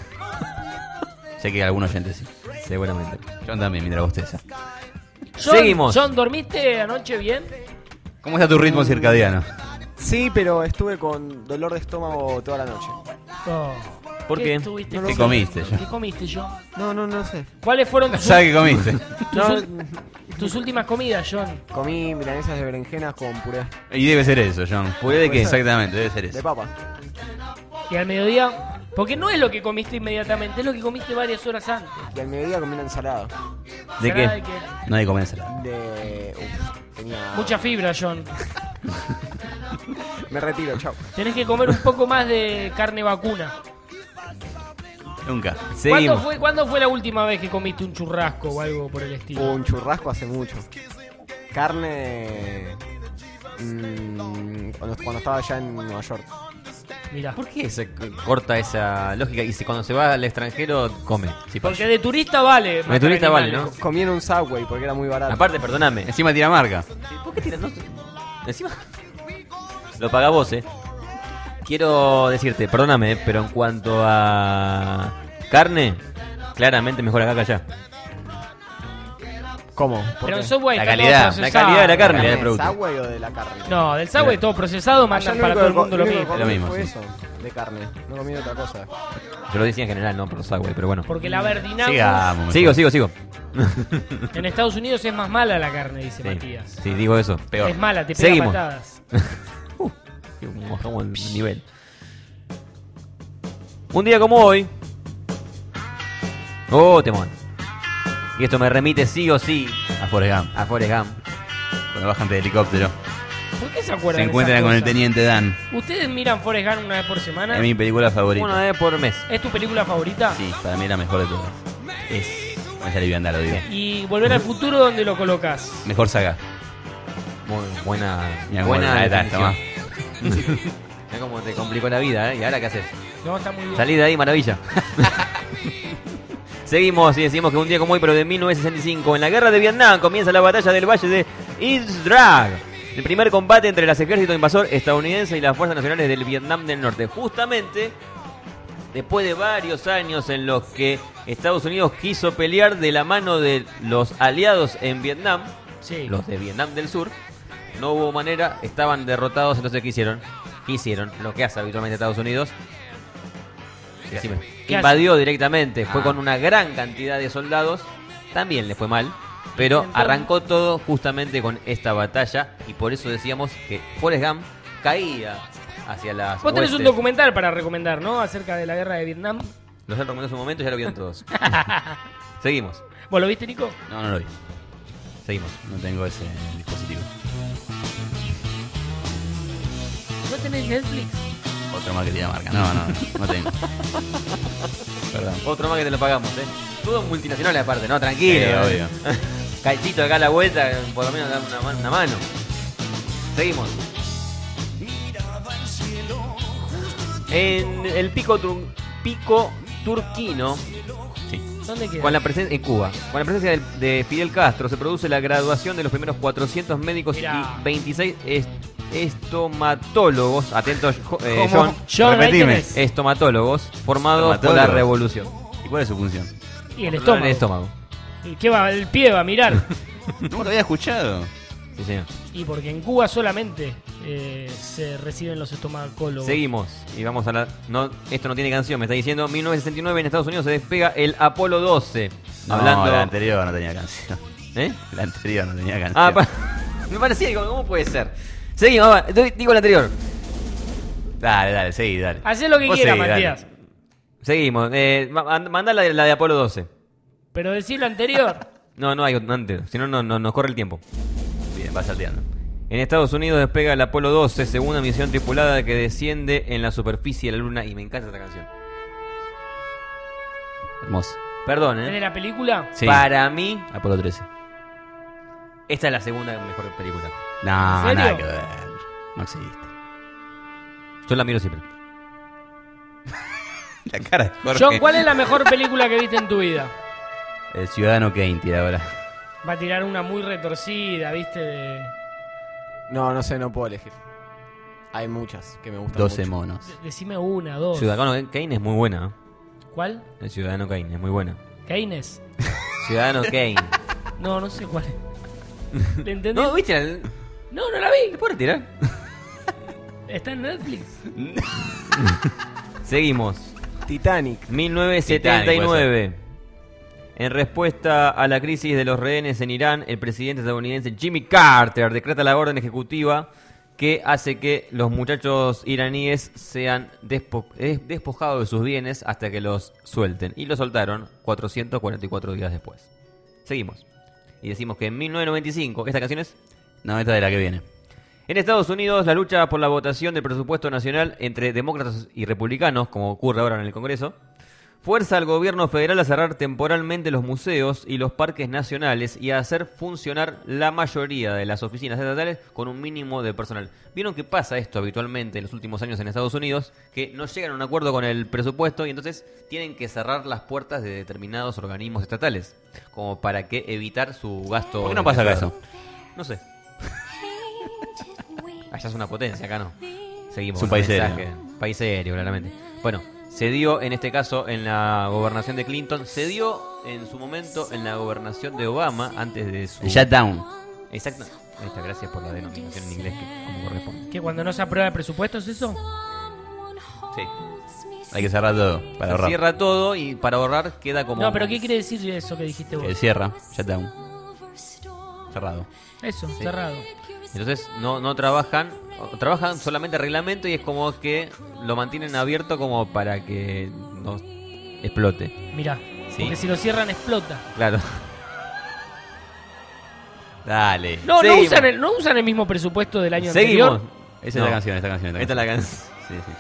Sé que algunos oyentes sí. Seguramente. Yo también, mientras vos te esa. John, Seguimos. John, ¿dormiste anoche bien? ¿Cómo está tu ritmo circadiano? Sí, pero estuve con dolor de estómago toda la noche. Oh. ¿Por qué? estuviste No lo ¿Qué sé. comiste, John? ¿Qué comiste, John? No, no, no sé. ¿Cuáles fueron tus, ¿Sabes qué comiste? tus, No, ul- tus últimas comidas, John? comí milanesas de berenjenas con puré Y debe ser eso, John. ¿Puré de qué? Exactamente, debe ser de eso. papa. ¿Y al mediodía? Porque no es lo que comiste inmediatamente, es lo que comiste varias horas antes. Y al mediodía comí una ensalada. ¿De ¿Ensalada qué? de qué? No hay que comer ensalada. De... Uf, tenía... Mucha fibra, John. Me retiro, chao. Tenés que comer un poco más de carne vacuna. Nunca. ¿Cuándo Seguimos. fue, ¿Cuándo fue la última vez que comiste un churrasco o algo por el estilo? Un churrasco hace mucho. Carne... mm, cuando, cuando estaba allá en Nueva York. Mirá. ¿Por qué se c- corta esa lógica? Y si cuando se va al extranjero, come. Sí, Porque de turista vale. De matar turista vale, animales. ¿no? Comí en un Subway porque era muy barato. Aparte, perdóname. Encima tira marca. ¿Por qué tiras? No, encima. Lo paga vos, eh. Quiero decirte, perdóname, eh, pero en cuanto a carne, claramente mejor acá que allá. ¿Cómo? ¿Por Pero qué? en Subway La está todo calidad, la procesado. calidad de la carne. ¿Del del producto. Subway o de la carne? No, del Subway todo procesado, Allá mandan lo para único todo el que mundo lo comí- mismo. Lo mismo, fue sí. eso, de carne. No comí otra cosa. Yo lo decía en general, no por Subway, pero bueno. Porque la Verdinangus Sigamos. Sigo, sigo, sigo. en Estados Unidos es más mala la carne, dice Sí, Matías. sí, digo eso. Peor. Es mala, te pega Seguimos. patadas. Uh, bajamos el nivel. Un día como hoy. Oh, temón. Y esto me remite sí o sí A Forrest Gump. a Forrest Gump. Cuando bajan de helicóptero. ¿Por qué se Se acuerdan de encuentran esas con el cosas? teniente Dan. ¿Ustedes miran Forrest Gump una vez por semana? Es mi película favorita. Una vez por mes. ¿Es tu película favorita? Sí, para mí es la mejor de todas. Es. Me salió bien, lo digo. Y Volver al Futuro, ¿dónde lo colocas? Mejor saga. Muy buena. Mira, buena buena edad, definición. Mira cómo te complicó la vida, ¿eh? ¿Y ahora qué haces? No, está muy bien. Salí de ahí, maravilla. Seguimos y decimos que un día como hoy, pero de mil novecientos sesenta y cinco, en la guerra de Vietnam comienza la batalla del Valle de East Drag. El primer combate entre los ejércitos invasor estadounidense y las fuerzas nacionales del Vietnam del Norte. Justamente después de varios años en los que Estados Unidos quiso pelear de la mano de los aliados en Vietnam, Sí. los de Vietnam del Sur, no hubo manera, estaban derrotados, entonces ¿qué hicieron? ¿Qué hicieron? Lo que hace habitualmente Estados Unidos. Decime. ¿Qué Invadió directamente, fue Ah. con una gran cantidad de soldados, también le fue mal, pero Entonces- arrancó todo justamente con esta batalla y por eso decíamos que Forrest Gump caía hacia las Vos tenés un huestes. documental para recomendar, ¿no? Acerca de la guerra de Vietnam. Los he recomendado en su momento y ya lo vieron todos. Seguimos. ¿Vos lo viste, Nico? No, no lo vi. Seguimos. No tengo ese dispositivo. ¿No tenés Netflix? Otro más que tiene marca. No, no, no tengo. Perdón. Otro más que te lo pagamos, ¿eh? Todo multinacional aparte, ¿no? Tranquilo. Sí, ¿eh? obvio. Cachito acá a la vuelta, por lo menos da una, man- una mano. Seguimos. En el pico, tur- pico turquino, ¿Dónde queda? con la presencia en Cuba, con la presencia del- de Fidel Castro, se produce la graduación de los primeros cuatrocientos médicos Mirá. y veintiséis est- estomatólogos, atentos, jo- eh, ¿Cómo? John, John, ahí repetime. tenés. estomatólogos, formados por la Estomatólogos. revolución. ¿Y cuál es su función? Y el Controlar estómago. el estómago. ¿Y qué va? El pie va a mirar. Nunca lo había escuchado. Sí, señor. Y porque en Cuba solamente eh, se reciben los estomacólogos. Seguimos y vamos a la. No, esto no tiene canción, me está diciendo. mil novecientos sesenta y nueve en Estados Unidos se despega el Apolo doce. No, Hablando. la anterior no tenía canción. ¿Eh? La anterior no tenía canción. Ah, pa- me parecía, digo, ¿cómo puede ser? Seguimos, va, doy- digo el anterior. Dale, dale, seguí, dale. Hacé lo que Vos quiera, seguí, dale. Matías. Seguimos. Eh, ma- mandá la de, la de Apolo doce. Pero decir lo anterior. No, no hay antes, si no, no, no nos corre el tiempo. Bien, va salteando. En Estados Unidos despega el Apolo doce, segunda misión tripulada que desciende en la superficie de la Luna. Y me encanta esta canción. Hermoso. Perdón, ¿Es de ¿eh? la película? Sí. Para mí, Apolo trece. esta es la segunda mejor película. No, ¿En serio? nada que ver. No existe. Yo la miro siempre. La cara de Jorge. John, ¿cuál es la mejor película que viste en tu vida? El Ciudadano Kane tira ahora. Va a tirar una muy retorcida, ¿viste? De... No, no sé, no puedo elegir. Hay muchas que me gustan doce mucho. monos. de- Decime una, dos. Ciudadano Kane es muy buena. ¿eh? ¿Cuál? El Ciudadano Kane es muy buena. ¿Keynes? Ciudadano Kane. No, no sé cuál es. ¿Le entendí? No, ¿viste? El... No, no la vi. ¿Te puedo retirar? Está en Netflix. Seguimos. Titanic. mil novecientos setenta y nueve. En respuesta a la crisis de los rehenes en Irán, el presidente estadounidense Jimmy Carter decreta la orden ejecutiva que hace que los muchachos iraníes sean despo- eh, despojados de sus bienes hasta que los suelten. Y los soltaron cuatrocientos cuarenta y cuatro días después. Seguimos. Y decimos que en mil novecientos noventa y cinco, ¿esta canción es? No, esta de la que viene. En Estados Unidos, la lucha por la votación del presupuesto nacional entre demócratas y republicanos, como ocurre ahora en el Congreso, fuerza al gobierno federal a cerrar temporalmente los museos y los parques nacionales y a hacer funcionar la mayoría de las oficinas estatales con un mínimo de personal. ¿Vieron que pasa esto habitualmente en los últimos años en Estados Unidos? Que no llegan a un acuerdo con el presupuesto y entonces tienen que cerrar las puertas de determinados organismos estatales, como para que evitar su gasto. ¿Por qué no pasa acá eso? No sé. Allá es una potencia, acá no. Seguimos. Es un con el país serio. mensaje. País serio, claramente. Bueno, se dio en este caso en la gobernación de Clinton, se dio en su momento en la gobernación de Obama antes de su... El shutdown. Exacto. Ahí está, gracias por la denominación en inglés que como corresponde. ¿Que cuando no se aprueba el presupuesto es eso? Sí. Hay que cerrar todo para Se ahorrar. cierra todo y para ahorrar queda como... No, pero ¿qué quiere decir eso que dijiste vos? El cierra, shutdown. Cerrado. Eso, Sí. cerrado. Entonces no, no trabajan, o trabajan solamente reglamento y es como que lo mantienen abierto como para que no explote. Mirá, ¿Sí? porque si lo cierran explota. Claro. Dale. No, no Seguimos. usan, el, no usan el mismo presupuesto del año Seguimos. anterior. Esa No. es la canción, esta canción. Esta es la canción. Sí, sí.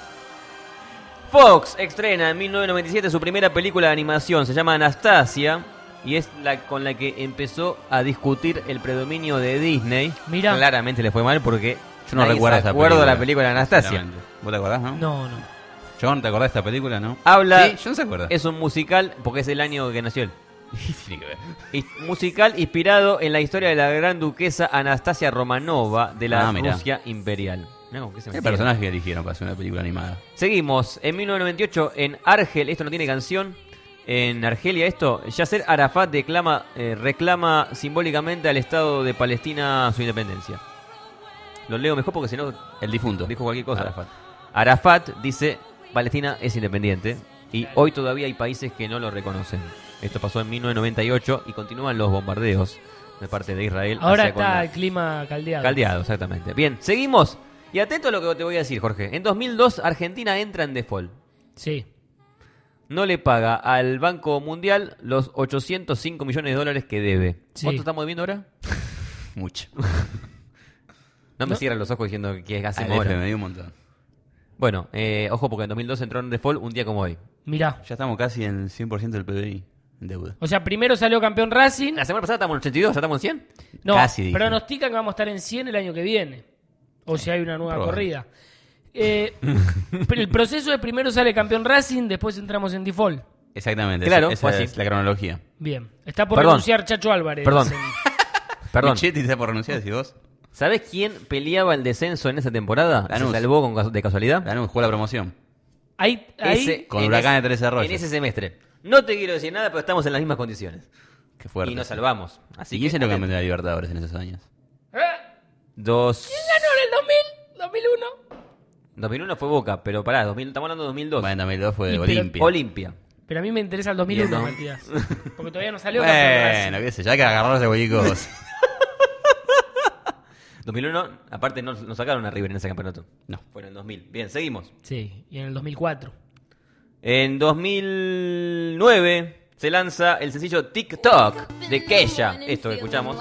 Fox estrena en mil novecientos noventa y siete su primera película de animación, se llama Anastasia y es la con la que empezó a discutir el predominio de Disney. Mirá. Claramente le fue mal porque Yo no nadie recuerdo se esa acuerda película. de la película de Anastasia. Sinceramente. ¿Vos te acordás, no? No, no. John, ¿te acordás de esta película, no? Habla, Sí, yo no se acuerda. es un musical porque es el año que nació él. Tiene que ver. Y- musical inspirado en la historia de la gran duquesa Anastasia Romanova de la Ah, mirá. Rusia imperial. Mirá con qué se ¿Qué metieron. personaje que eligieron para hacer una película animada? Seguimos, en mil novecientos noventa y ocho en Argel, esto no tiene canción, en Argelia esto, Yasser Arafat declama, eh, reclama simbólicamente al Estado de Palestina su independencia. Lo leo mejor porque si no... El difunto. Dijo cualquier cosa. Arafat. Arafat dice, Palestina es independiente y hoy todavía hay países que no lo reconocen. Esto pasó en mil novecientos noventa y ocho y continúan los bombardeos de parte de Israel. Ahora hacia con está la- el clima caldeado. Caldeado, exactamente. Bien, seguimos. Y atento a lo que te voy a decir, Jorge. En dos mil dos, Argentina entra en default. Sí. No le paga al Banco Mundial los ochocientos cinco millones de dólares que debe. Sí. ¿Cuánto estamos viendo ahora? Mucho. No me No. cierran los ojos diciendo que es Al hacemos ahora. F me dio un montón. Bueno, eh, ojo porque en dos mil dos entró en default un día como hoy. Mirá. Ya estamos casi en el cien por ciento del P B I en deuda. O sea, primero salió campeón Racing. La semana pasada estamos en ochenta y dos, ¿ya estamos en cien? No, Casi dije. pronostican que vamos a estar en cien el año que viene. O si hay una nueva Probable. corrida. Eh, pero el proceso es primero sale campeón Racing, después entramos en default. Exactamente. Claro, esa, fue esa así. es la cronología. Bien. Está por Perdón. renunciar Chacho Álvarez. Perdón. dicen. Perdón. Michetti está por renunciar, decís vos. ¿Sabés quién peleaba el descenso en esa temporada? Lanús. ¿Se salvó con casu- de casualidad? Lanús jugó la promoción. Ahí, ahí Ese- Con en Huracán ese- de Tres Arroyos. En ese semestre. No te quiero decir nada, pero estamos en las mismas condiciones. Qué fuerte. Y nos salvamos. Así ¿Y quién que se lo campeón de la Libertadores en esos años? Dos... ¿Quién ganó en el dos mil? ¿dos mil uno? dos mil uno fue Boca, pero pará, dos mil, estamos hablando de dos mil dos. Bueno, dos mil dos fue Y de pero- Olimpia. Olimpia. Pero a mí me interesa el dos mil uno, Bien, ¿no? Matías. Porque todavía no salió campeón Bueno, Racing. qué sé yo, hay que agarrarse cualquier cosa. dos mil uno, aparte no, no sacaron a River en ese campeonato. No. Fue en el dos mil. Bien, seguimos. Sí, y en el dos mil cuatro. En dos mil nueve, se lanza el sencillo TikTok de Kesha. Esto que escuchamos.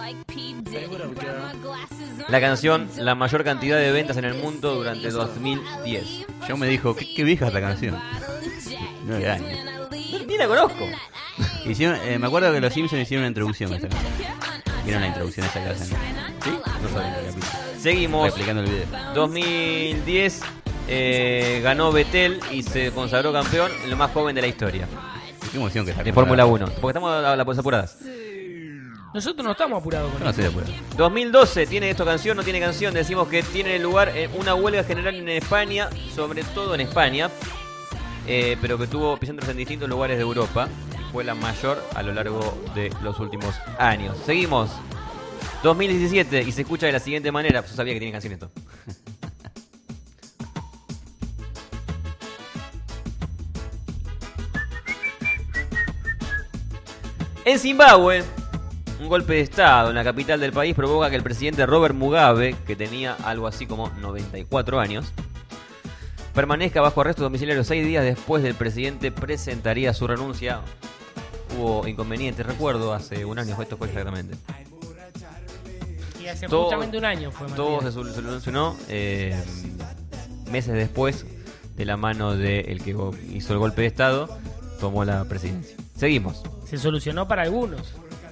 La canción, la mayor cantidad de ventas en el mundo durante dos mil diez. Yo me dijo, ¿qué, qué vieja esta canción? Nueve años. Ni la conozco. Hicieron, eh, me acuerdo que los Simpsons hicieron una introducción a esta canción. Vieron la introducción a esa canción. ¿Sí? No sabía el capítulo. Seguimos. Replicando el video. dos mil diez eh, ganó Vettel y se consagró campeón, lo más joven de la historia. Qué emoción que está. De Fórmula uno. Porque estamos a las apuradas. Nosotros no estamos apurados con Yo no esto. estoy apurado. dos mil doce, ¿tiene esto canción? No tiene canción. Decimos que tiene lugar en una huelga general en España, sobre todo en España, eh, pero que tuvo epicentros en distintos lugares de Europa. Fue la mayor a lo largo de los últimos años. Seguimos. dos mil diecisiete y se escucha de la siguiente manera. Yo sabía que tiene canción esto. En Zimbabue, un golpe de estado en la capital del país provoca que el presidente Robert Mugabe, que tenía algo así como noventa y cuatro años, permanezca bajo arresto domiciliario seis días después del presidente presentaría su renuncia. Hubo inconvenientes, recuerdo, hace un año, esto fue exactamente. Y hace Todo- justamente un año fue, Todo Matías. se sol- solucionó eh, meses después de la mano del que go- hizo el golpe de estado, tomó la presidencia. Seguimos. Se solucionó para algunos.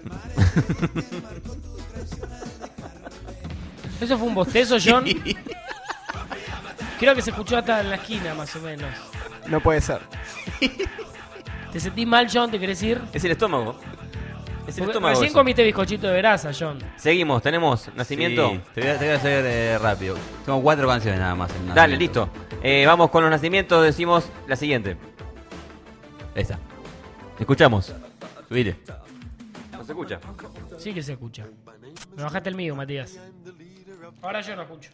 ¿Eso fue un bostezo, John? Creo que se escuchó hasta en la esquina, más o menos. No puede ser. ¿Te sentís mal, John? ¿Te querés ir? Es el estómago. Es el Porque estómago. recién eso. comiste bizcochito de grasa, John. Seguimos, tenemos nacimiento. Sí, te, voy a, te voy a hacer eh, rápido. Tengo cuatro canciones nada más. en Dale, nacimiento. listo. Eh, vamos con los nacimientos, decimos la siguiente. Esta. Escuchamos. Subile. ¿No se escucha? Sí que se escucha. Me bajaste el mío, Matías. Ahora yo no escucho.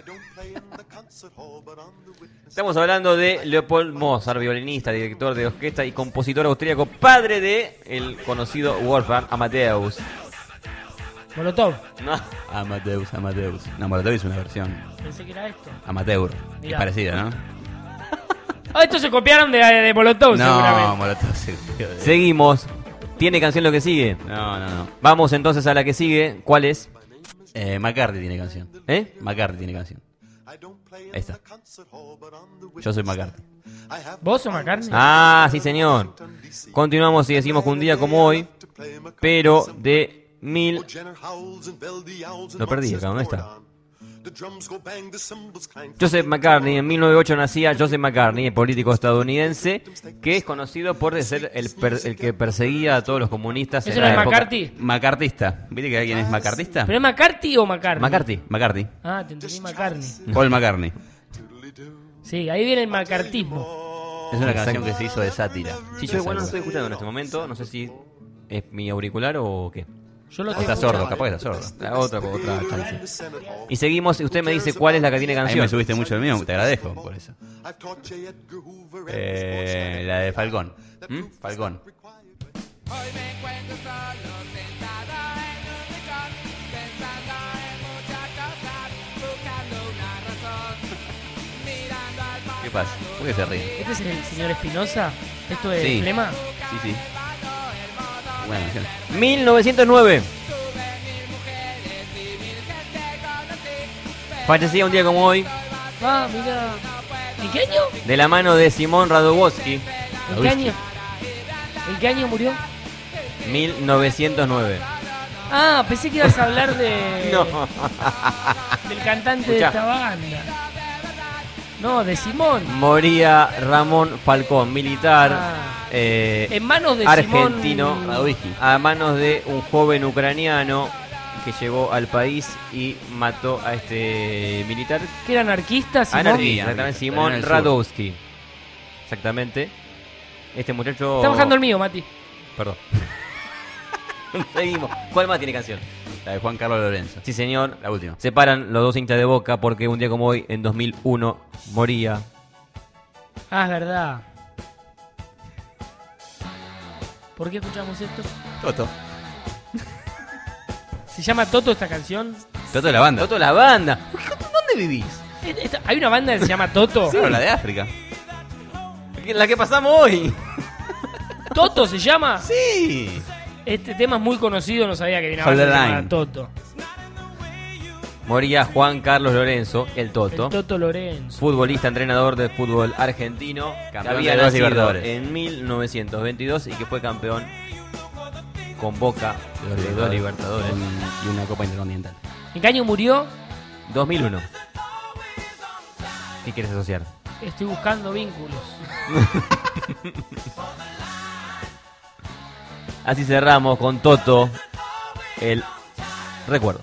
Estamos hablando de Leopold Mozart, violinista, director de orquesta y compositor austríaco, padre de el conocido Wolfgang Amadeus. Molotov. No. Amadeus, Amadeus. No, Molotov es una versión. Pensé que era esto. Amateur. Es Mirá. parecida, ¿no? Ah, estos se copiaron de, de Molotov, No, seguramente. Molotov se... Seguimos. ¿Tiene canción lo que sigue? No, no, no. Vamos entonces a la que sigue. ¿Cuál es? Eh, McCarthy tiene canción. ¿Eh? McCarthy tiene canción. Esta. Yo soy McCarthy. ¿Vos sos McCartney? Ah, sí, señor. Continuamos y decimos que un día como hoy, pero de mil... Lo perdí acá, ¿dónde está? Joseph McCartney, en mil novecientos ocho nacía Joseph McCartney, el político estadounidense que es conocido por ser el, per- el que perseguía a todos los comunistas. ¿Eso en no la es época- McCarthy? McCarthyista. ¿Viste que alguien es McCarthyista? ¿Pero es McCarthy o McCartney? McCarthy. McCarthy. Ah, te entendí McCartney. Paul McCartney. Sí, ahí viene el macartismo. Es una Exacto. canción que se hizo de sátira. Sí, yo igual no lo estoy escuchando en este momento. No sé si es mi auricular o qué. Yo lo O está sordo, capaz que está sordo. La otra, otra chance. Y seguimos, y usted me dice cuál es la que tiene Ahí canción. me subiste mucho el mío, te agradezco por eso. Eh, la de Falcón. ¿Mm? Falcón. ¿Qué pasa? ¿Por qué se ríe? ¿Este es el señor Espinosa? ¿Esto es Sí. Flema? Sí, sí. Buena canción. mil novecientos nueve. Fallecía un día como hoy, Ah, mira. ¿En qué año? de la mano de Simón Radowski. ¿En qué año? ¿En qué año murió? mil novecientos nueve. Ah, pensé que ibas a hablar de... No. del cantante Escuchá. de esta banda. No, de Simón. Moría Ramón Falcón, militar. Ah. eh, En manos de argentino, Simón Radowski. a manos de un joven ucraniano que llegó al país y mató a este militar. ¿Que era anarquista, Simón? Anarquista, exactamente, Pero en Simón el sur. Radowski. Exactamente. Este muchacho... Está bajando el mío, Mati. Perdón. Seguimos. ¿Cuál más tiene canción? La de Juan Carlos Lorenzo. Sí, señor. La última. Se paran los dos hinchas de Boca porque un día como hoy, en dos mil uno, moría. Ah, es verdad. ¿Por qué escuchamos esto? Toto. ¿Se llama Toto esta canción? Toto de la banda. Toto la banda. ¿Dónde vivís? Esta- ¿Hay una banda que se llama Toto? Claro, la de África. La que pasamos hoy. ¿Toto se llama? Sí. Este tema es muy conocido, no sabía que venía Hold the a line. Toto. Moría Juan Carlos Lorenzo, el Toto. El Toto Lorenzo. Futbolista, entrenador de fútbol argentino, que Campeón había de dos nacido Libertadores. en mil novecientos veintidós y que fue campeón con Boca de dos Libertadores y una Copa Intercontinental. ¿En qué año murió? dos mil uno. ¿Qué quieres asociar? Estoy buscando vínculos. Así cerramos con Toto, el recuerdo.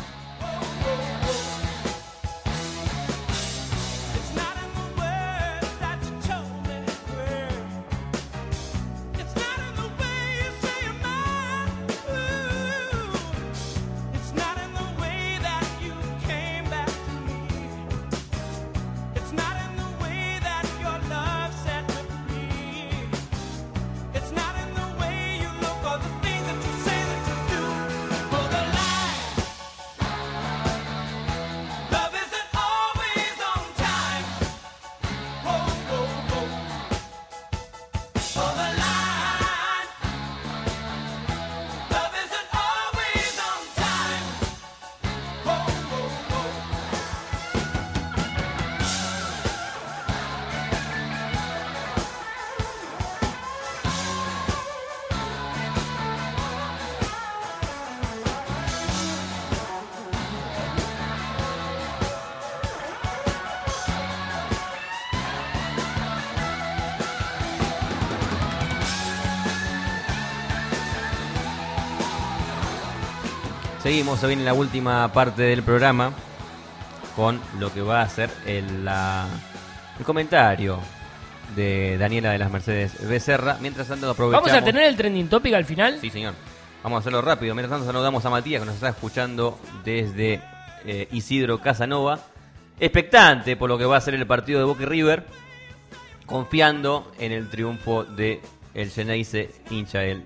Seguimos, se viene la última parte del programa con lo que va a ser el, la, el comentario de Daniela de las Mercedes Becerra. Mientras tanto aprovechamos... ¿Vamos a tener el trending topic al final? Sí, señor. Vamos a hacerlo rápido. Mientras tanto saludamos a Matías, que nos está escuchando desde eh, Isidro Casanova. Expectante por lo que va a ser el partido de Boca y River, confiando en el triunfo de el Xeneize, hincha él.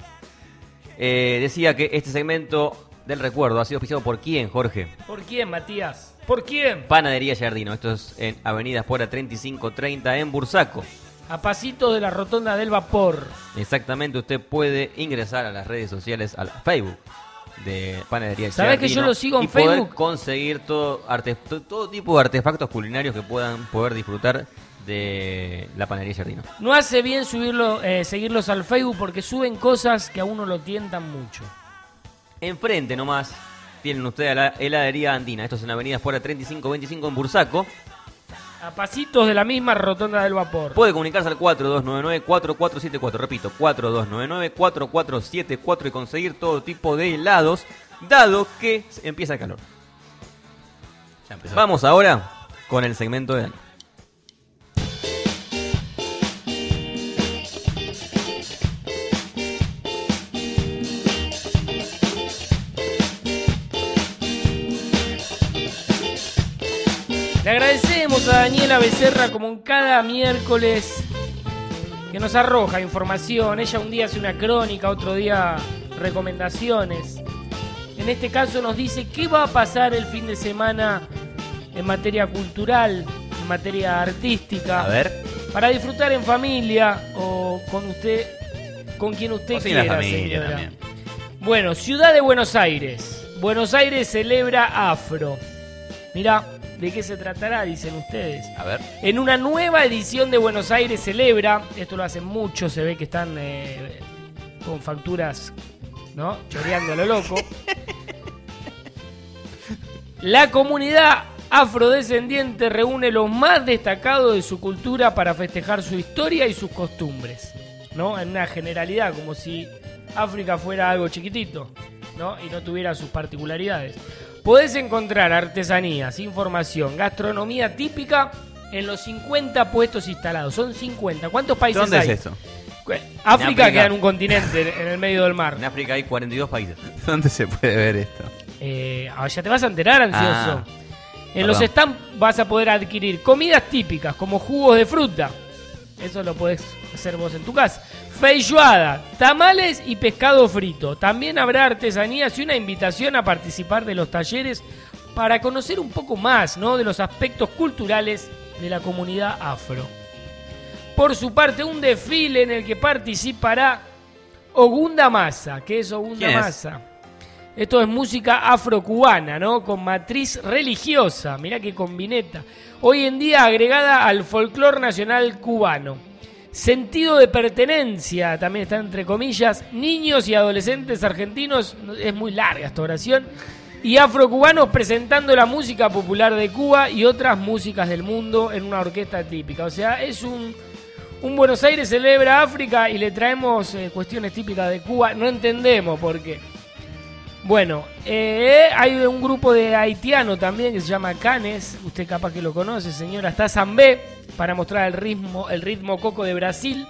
Eh, decía que este segmento del recuerdo ha sido auspiciado por quién, Jorge. ¿Por quién, Matías? ¿Por quién? Panadería Giardino. Esto es en Avenida Espora treinta y cinco treinta en Bursaco. A pasitos de la rotonda del Vapor. Exactamente, usted puede ingresar a las redes sociales, al Facebook de Panadería ¿Sabés Giardino, que yo lo sigo en y poder Facebook? conseguir todo, arte, todo, todo tipo de artefactos culinarios que puedan poder disfrutar de la Panadería Giardino. No hace bien subirlo, eh, seguirlos al Facebook porque suben cosas que a uno lo tientan mucho. Enfrente nomás tienen ustedes a la heladería Andina. Esto es en Avenida Espora treinta y cinco veinticinco en Bursaco. A pasitos de la misma rotonda del Vapor. Puede comunicarse al cuatro dos nueve nueve cuatro cuatro siete cuatro. Repito, cuatro dos nueve nueve cuatro cuatro siete cuatro y conseguir todo tipo de helados, dado que empieza el calor. Ya empezó. Vamos ahora con el segmento de Dani. Le agradecemos a Daniela Becerra como en cada miércoles que nos arroja información. Ella un día hace una crónica, otro día recomendaciones. En este caso nos dice qué va a pasar el fin de semana en materia cultural, en materia artística. A ver. Para disfrutar en familia o con usted, con quien usted O sin la quiera, familia señora. también. Bueno, Ciudad de Buenos Aires. Buenos Aires celebra Afro. Mirá, ¿de qué se tratará? Dicen ustedes. A ver. En una nueva edición de Buenos Aires celebra, esto lo hacen mucho, se ve que están eh, con facturas, ¿no? Choreando a lo loco. La comunidad afrodescendiente reúne lo más destacado de su cultura para festejar su historia y sus costumbres, ¿no? En una generalidad, como si África fuera algo chiquitito, ¿no? Y no tuviera sus particularidades. Podés encontrar artesanías, información, gastronomía típica en los cincuenta puestos instalados. Son cincuenta. ¿Cuántos países ¿Dónde hay? es eso? África, África. queda en un continente, en el medio del mar. En África hay cuarenta y dos países. ¿Dónde se puede ver esto? Eh, ah, ya te vas a enterar, ansioso. Ah, en perdón. los stands vas a poder adquirir comidas típicas como jugos de fruta. Eso lo podés hacer vos en tu casa. Feijoada, tamales y pescado frito. También habrá artesanías y una invitación a participar de los talleres para conocer un poco más, ¿no?, de los aspectos culturales de la comunidad afro. por su parte un desfile en el que participará Ogunda Massa. ¿Qué es Ogunda ¿Quién es? Massa? Esto es música afrocubana, ¿no? Con matriz religiosa. Mirá qué combineta. Hoy en día agregada al folclore nacional cubano. Sentido de pertenencia, también está entre comillas. Niños y adolescentes argentinos, es muy larga esta oración. Y afrocubanos presentando la música popular de Cuba y otras músicas del mundo en una orquesta típica. O sea, es un, un Buenos Aires celebra África y le traemos eh, cuestiones típicas de Cuba. No entendemos por qué. Bueno, eh, hay un grupo de haitiano también que se llama Canes. Usted capaz que lo conoce, señora. Está Zambé para mostrar el ritmo, el ritmo coco de Brasil.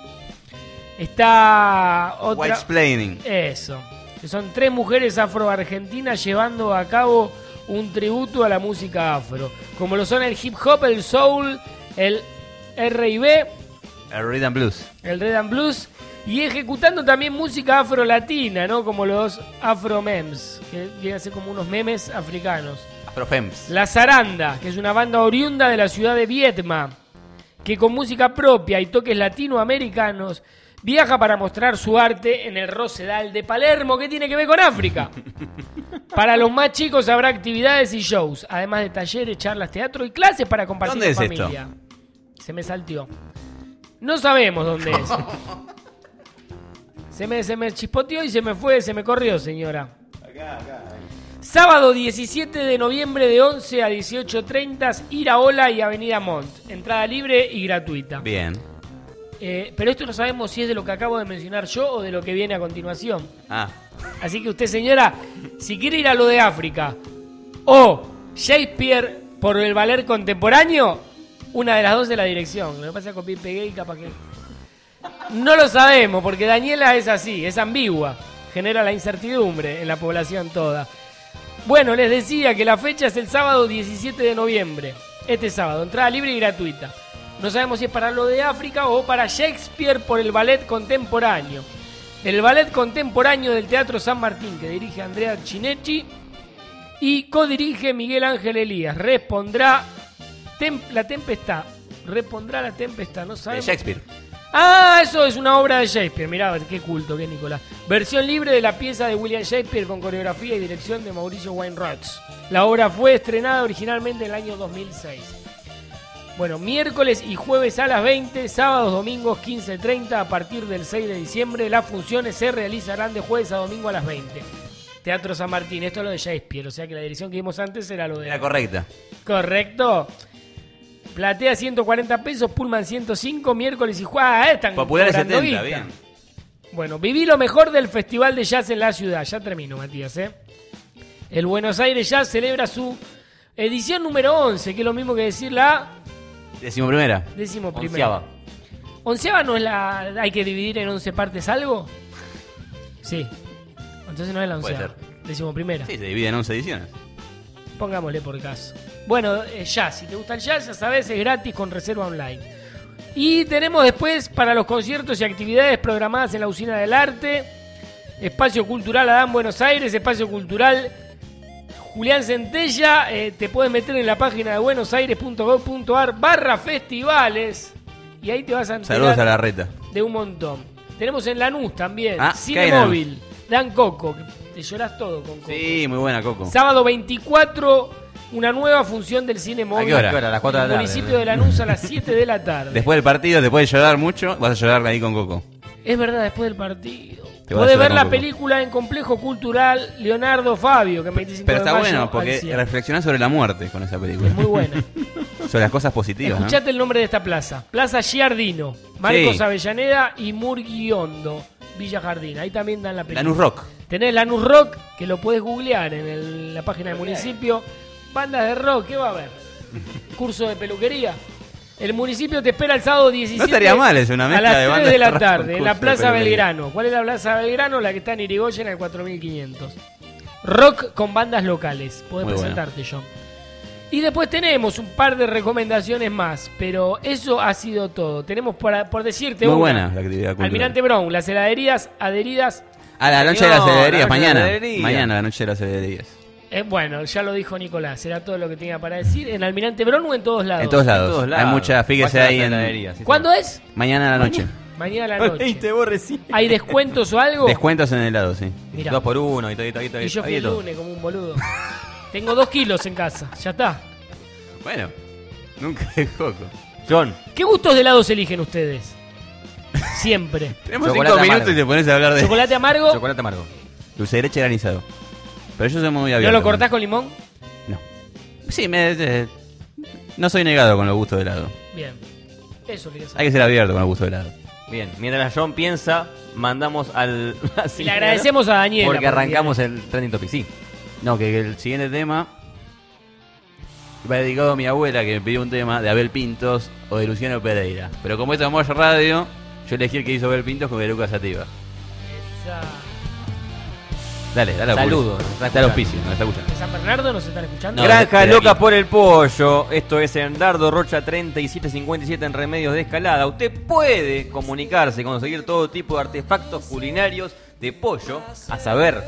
Está otra... Whitesplaining. Eso. Que son tres mujeres afro-argentinas llevando a cabo un tributo a la música afro. Como lo son el hip hop, el soul, el R and B, El Rhythm and Blues. el Red and Blues. Y ejecutando también música afro-latina, ¿no? Como los afro-mems, que vienen a ser como unos memes africanos. Afrofems. La Zaranda, que es una banda oriunda de la ciudad de Vietma, que con música propia y toques latinoamericanos viaja para mostrar su arte en el Rosedal de Palermo, que tiene que ver con África. Para los más chicos habrá actividades y shows, además de talleres, charlas, teatro y clases para compartir ¿Dónde en es familia. Se me salteó. No sabemos dónde es. Se me, se me chispoteó y se me fue, se me corrió, señora. Acá, acá. Sábado diecisiete de noviembre de once a dieciocho treinta, Iraola y Avenida Montt. Entrada libre y gratuita. Bien. Eh, pero esto no sabemos si es de lo que acabo de mencionar yo o de lo que viene a continuación. Ah. Así que usted, señora, si quiere ir a lo de África o Shakespeare por el ballet contemporáneo, una de las dos de la dirección. Lo que pasa es que copié y pegué y capaz que... No lo sabemos, porque Daniela es así, es ambigua. Genera la incertidumbre en la población toda. Bueno, les decía que la fecha es el sábado diecisiete de noviembre. Este sábado, entrada libre y gratuita. No sabemos si es para lo de África o para Shakespeare por el ballet contemporáneo. El ballet contemporáneo del Teatro San Martín, que dirige Andrea Chinechi y codirige Miguel Ángel Elías. Respondrá tem- la tempestad. Respondrá la tempestad, no De sabemos. Shakespeare. Ah, eso es una obra de Shakespeare. Mirá, qué culto, qué Nicolás. Versión libre de la pieza de William Shakespeare con coreografía y dirección de Mauricio Weinreich. La obra fue estrenada originalmente en el año dos mil seis. Bueno, miércoles y jueves a las veinte, sábados, domingos quince treinta, a partir del seis de diciembre, las funciones se realizarán de jueves a domingo a las veinte. Teatro San Martín, esto es lo de Shakespeare, o sea que la dirección que vimos antes era lo de... Era correcta. Correcto. Platea ciento cuarenta pesos, Pullman ciento cinco, miércoles y jueves. Ah, están Populares cobrando setenta, guita. bien. Bueno, viví lo mejor del Festival de Jazz en la ciudad. Ya termino, Matías, ¿eh? El Buenos Aires Jazz celebra su edición número once, que es lo mismo que decir la Décimo primera. décimo primera. Onceava. ¿Onceava no es la... hay que dividir en once partes algo? Sí. Entonces no es la Puede onceava. ser. Décimo primera. Sí, se divide en once ediciones. Pongámosle por caso. Bueno, eh, jazz. Si te gusta el jazz, ya sabes, es gratis con reserva online. Y tenemos después para los conciertos y actividades programadas en la Usina del Arte, Espacio Cultural Adán Buenos Aires, Espacio Cultural Julián Centella. Eh, te puedes meter en la página de buenosaires.gov.ar barra festivales y ahí te vas a enterar Saludos a la reta. de un montón. Tenemos en Lanús también, Ah, Cine ¿qué hay en Móvil, Dan Coco, que te llorás todo con Coco. Sí, muy buena, Coco. Sábado veinticuatro, una nueva función del Cine Móvil. qué hora? ¿A qué hora? A las cuatro de la En el tarde. municipio de Lanús a las siete de la tarde. Después del partido te puedes llorar mucho, vas a llorar ahí con Coco. Es verdad, después del partido. Te vas a Podés llorar ver con la Coco. película en Complejo Cultural Leonardo Fabio, que el veinticinco Pero de está mayo bueno al porque cien. reflexionás sobre la muerte con esa película. Es muy buena. Sobre las cosas positivas, ¿no? Escuchate el nombre de esta plaza. Plaza Giardino, Marcos Sí. Avellaneda y Murguiondo, Villa Jardín. Ahí también dan la película. Lanús Rock. Tenés Lanús Rock, que lo podés googlear en el- la página del municipio. Bandas de rock, ¿qué va a haber? Curso de peluquería. El municipio te espera el sábado diecisiete No estaría mal, es una a mezcla las de tres bandas de la de rock tarde con en la curso de Plaza peluquería. Belgrano. ¿Cuál es la Plaza Belgrano? La que está en Irigoyen, en el cuatro mil quinientos. Rock con bandas locales. Podés Muy bueno. presentarte, John. Y después tenemos un par de recomendaciones más, pero eso ha sido todo. Tenemos por, por decirte Muy una. buena la actividad cultural. Almirante Brown, las heladerías adheridas. A la noche de las No, la heladerías, noche de las mañana. heladerías. Mañana la noche de las heladerías. Eh, bueno, ya lo dijo Nicolás, era todo lo que tenía para decir. ¿En Almirante Brown o en todos lados? En todos lados. Hay mucha, fíjese Vayan a ahí la en... heladería, sí, ¿Cuándo es? Mañana a la noche. Mañana a la noche. Leíste vos recién. ¿Hay descuentos o algo? Descuentos en helado, sí. Mirá. Dos por uno y todo, y todo, y todo. Y yo fui Ahí el todo. lunes como un boludo. Tengo dos kilos en casa, ya está. Bueno, nunca es coco. John. ¿Qué gustos de helados eligen ustedes? Siempre. Tenemos cinco minutos y te pones a hablar de... ¿Chocolate amargo? Chocolate amargo. Dulce de leche granizado. Pero yo soy muy ¿No abierto. lo cortás con limón? Sí, me, eh, no soy negado con los gustos de helado. Bien. Eso quería saber. Hay que ser abierto con los gustos de helado. Bien, mientras John piensa, mandamos al... Y le agradecemos a Daniela. Porque por arrancamos el Trending Topic, sí. No, que el siguiente tema va dedicado a mi abuela, que me pidió un tema de Abel Pintos o de Luciano Pereira. Pero como esto es Mosh Radio, yo elegí el que hizo Abel Pintos con Lucas Sativa. Esa- Dale, dale. Saludos. Dale al auspicio, nos está escuchando. ¿De San Bernardo nos están escuchando? Granja de Loca aquí. por el Pollo. Esto es en Dardo Rocha treinta y siete cincuenta y siete en Remedios de Escalada. Usted puede comunicarse, conseguir todo tipo de artefactos culinarios de pollo, a saber,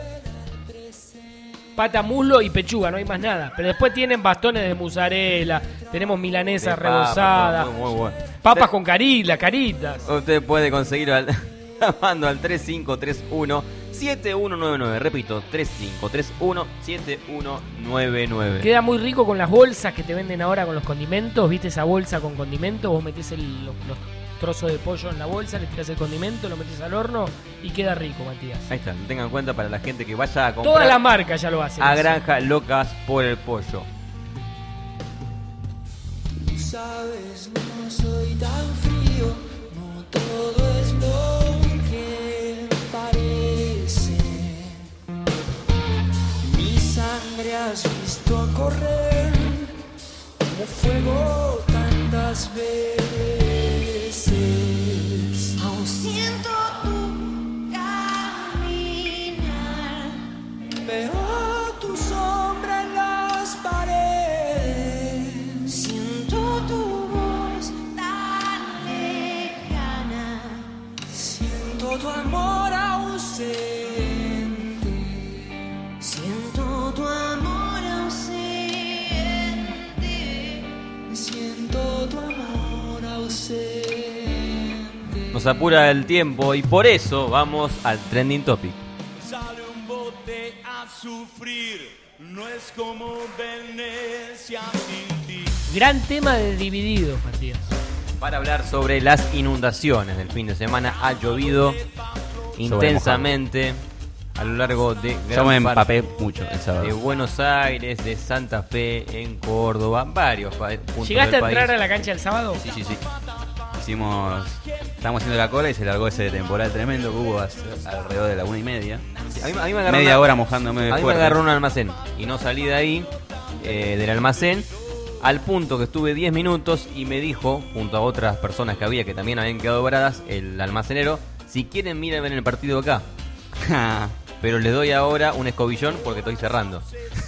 Pata, muslo y pechuga, no hay más nada. Pero después tienen bastones de mozzarella, tenemos milanesa de papa, rebozada, muy, muy bueno. papas con carita, caritas. Usted puede conseguirlo al, llamando al tres cinco tres uno siete uno nueve nueve. Repito, tres cinco tres uno siete uno nueve nueve. Queda muy rico con las bolsas que te venden ahora con los condimentos. ¿Viste esa bolsa con condimentos? Vos metés el- los, los trozos de pollo en la bolsa, le tirás el condimento, lo metés al horno y queda rico, Matías. Ahí está, tengan en cuenta para la gente que vaya a comprar. Todas las marcas ya lo hacen. A eso. Granja Locas por el Pollo. Sabes, no soy tan frío, no todo es lo que parece. Mi sangre has visto correr como fuego tantas veces. Aún siento tu caminar. Veo tu sombra en las paredes. Siento tu voz tan lejana. Siento tu amor ausente. Siento tu amor ausente. Siento tu amor ausente. Nos apura el tiempo y por eso vamos al Trending Topic. Sale un bote a sufrir, no es como Venecia sin ti. Gran tema de Divididos, Matías. Para hablar sobre las inundaciones del fin de semana. Ha llovido intensamente a lo largo de Yo me gran parte empapé mucho el sábado. de Buenos Aires, de Santa Fe, en Córdoba, varios pa- puntos ¿Llegaste a del entrar país. a la cancha el sábado? Sí, sí, sí. Hicimos... Estábamos haciendo la cola y se largó ese temporal tremendo que hubo hace- alrededor de la una y media. A mí, a mí me agarró Media una- hora mojándome A mí me fuerte. agarró un almacén y no salí de ahí, eh, del almacén, al punto que estuve diez minutos y me dijo, junto a otras personas que había que también habían quedado varadas, el almacenero, si quieren miren el partido acá. Pero les doy ahora un escobillón porque estoy cerrando.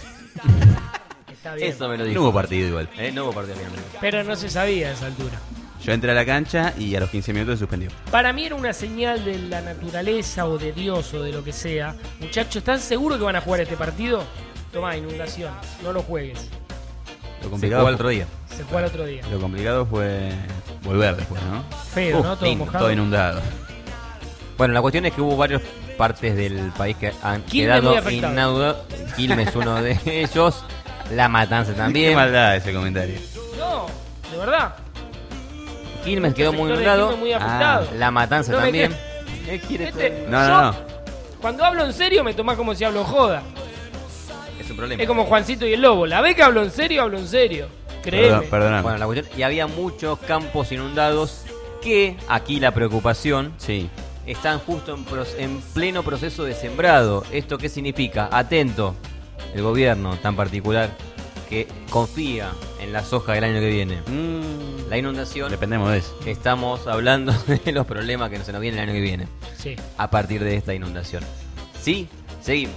Está bien. Eso me lo dijo. No hubo partido igual. Eh, no hubo partido, mi amigo. Pero no se sabía a esa altura. Yo entré a la cancha y a los quince minutos se suspendió. Para mí era una señal de la naturaleza o de Dios o de lo que sea. Muchachos, ¿están seguros que van a jugar este partido? Tomá, inundación. No lo juegues. Lo Se complicado jugó el fue- otro día. Se fue al otro día. Lo complicado fue volver después, ¿no? Feo, Uf, ¿no? Todo in- mojado. Todo inundado. Bueno, la cuestión es que hubo varias partes del país que han Quilmes muy quedado afectado. inaudadas. Quilmes es uno de ellos. La Matanza Qué también. maldad ese comentario. No, de verdad. Quilmes quedó muy sectores de inundado. Quilmes muy afectados. La Matanza No me también. cre- ¿Qué quiere Este, No, yo, no, no. Cuando hablo en serio me tomás como si hablo en joda. Es un problema. Es como Juancito y el Lobo. La vez que hablo en serio, hablo en serio. Créeme. Perdón, perdóname. Bueno, la cuestión, y había muchos campos inundados que, aquí la preocupación, Sí. están justo en, pros- en pleno proceso de sembrado. ¿Esto qué significa? Atento, el gobierno tan particular que confía en la soja del año que viene. Mm, La inundación, dependemos de eso. estamos hablando de los problemas que se nos vienen el año que viene Sí. a partir de esta inundación. ¿Sí? Seguimos.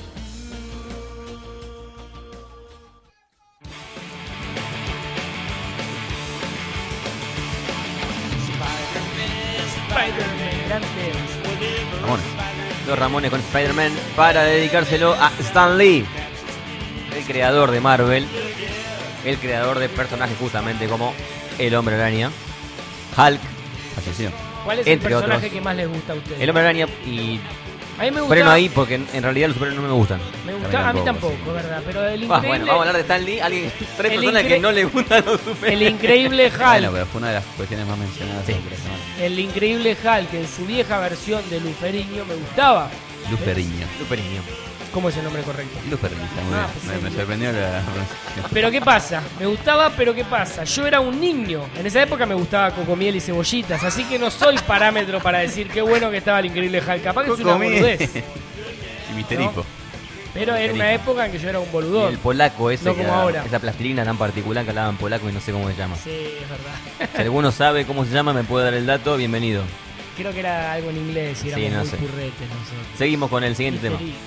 Spider-Man, gran tema. Ramones. Los Ramones con Spider-Man para dedicárselo a Stan Lee. el creador de Marvel, el creador de personajes justamente como el Hombre Araña, Hulk, falleció. ¿Cuál es entre el personaje otros. que más les gusta a ustedes? El Hombre Araña y... A mí me gusta... Freno ahí porque en, en realidad los superhéroes no me gustan. Me gusta, a mí tampoco, ¿verdad? Pero el Ah, increíble... bueno, vamos a hablar de Stan Lee, alguien, tres El personas incre- que no le gustan los superhéroes. El increíble Hulk. Bueno, pero fue una de las cuestiones más mencionadas. Sí. El increíble Hulk en su vieja versión de Luferiño me gustaba. Luferiño. Luferiño. ¿Cómo es el nombre correcto? Luferiño, está muy Ah, bien. Me, me sorprendió la pronunciación. Pero ¿qué pasa? Me gustaba, pero ¿qué pasa? Yo era un niño. En esa época me gustaba Cocomiel y Cebollitas, así que no soy parámetro para decir qué bueno que estaba el increíble Hulk. Capaz que es una Cocomiel. boludez. Y Misterico. Pero era una época en que yo era un boludón. El polaco ese, No que como era- ahora. esa plastilina tan particular que hablaba en polaco y no sé cómo se llama. Sí, es verdad. Si alguno sabe cómo se llama, me puede dar el dato, bienvenido. Creo que era algo en inglés y éramos Sí, no muy sé. curretes nosotros. Seguimos con el siguiente tema. Misterio.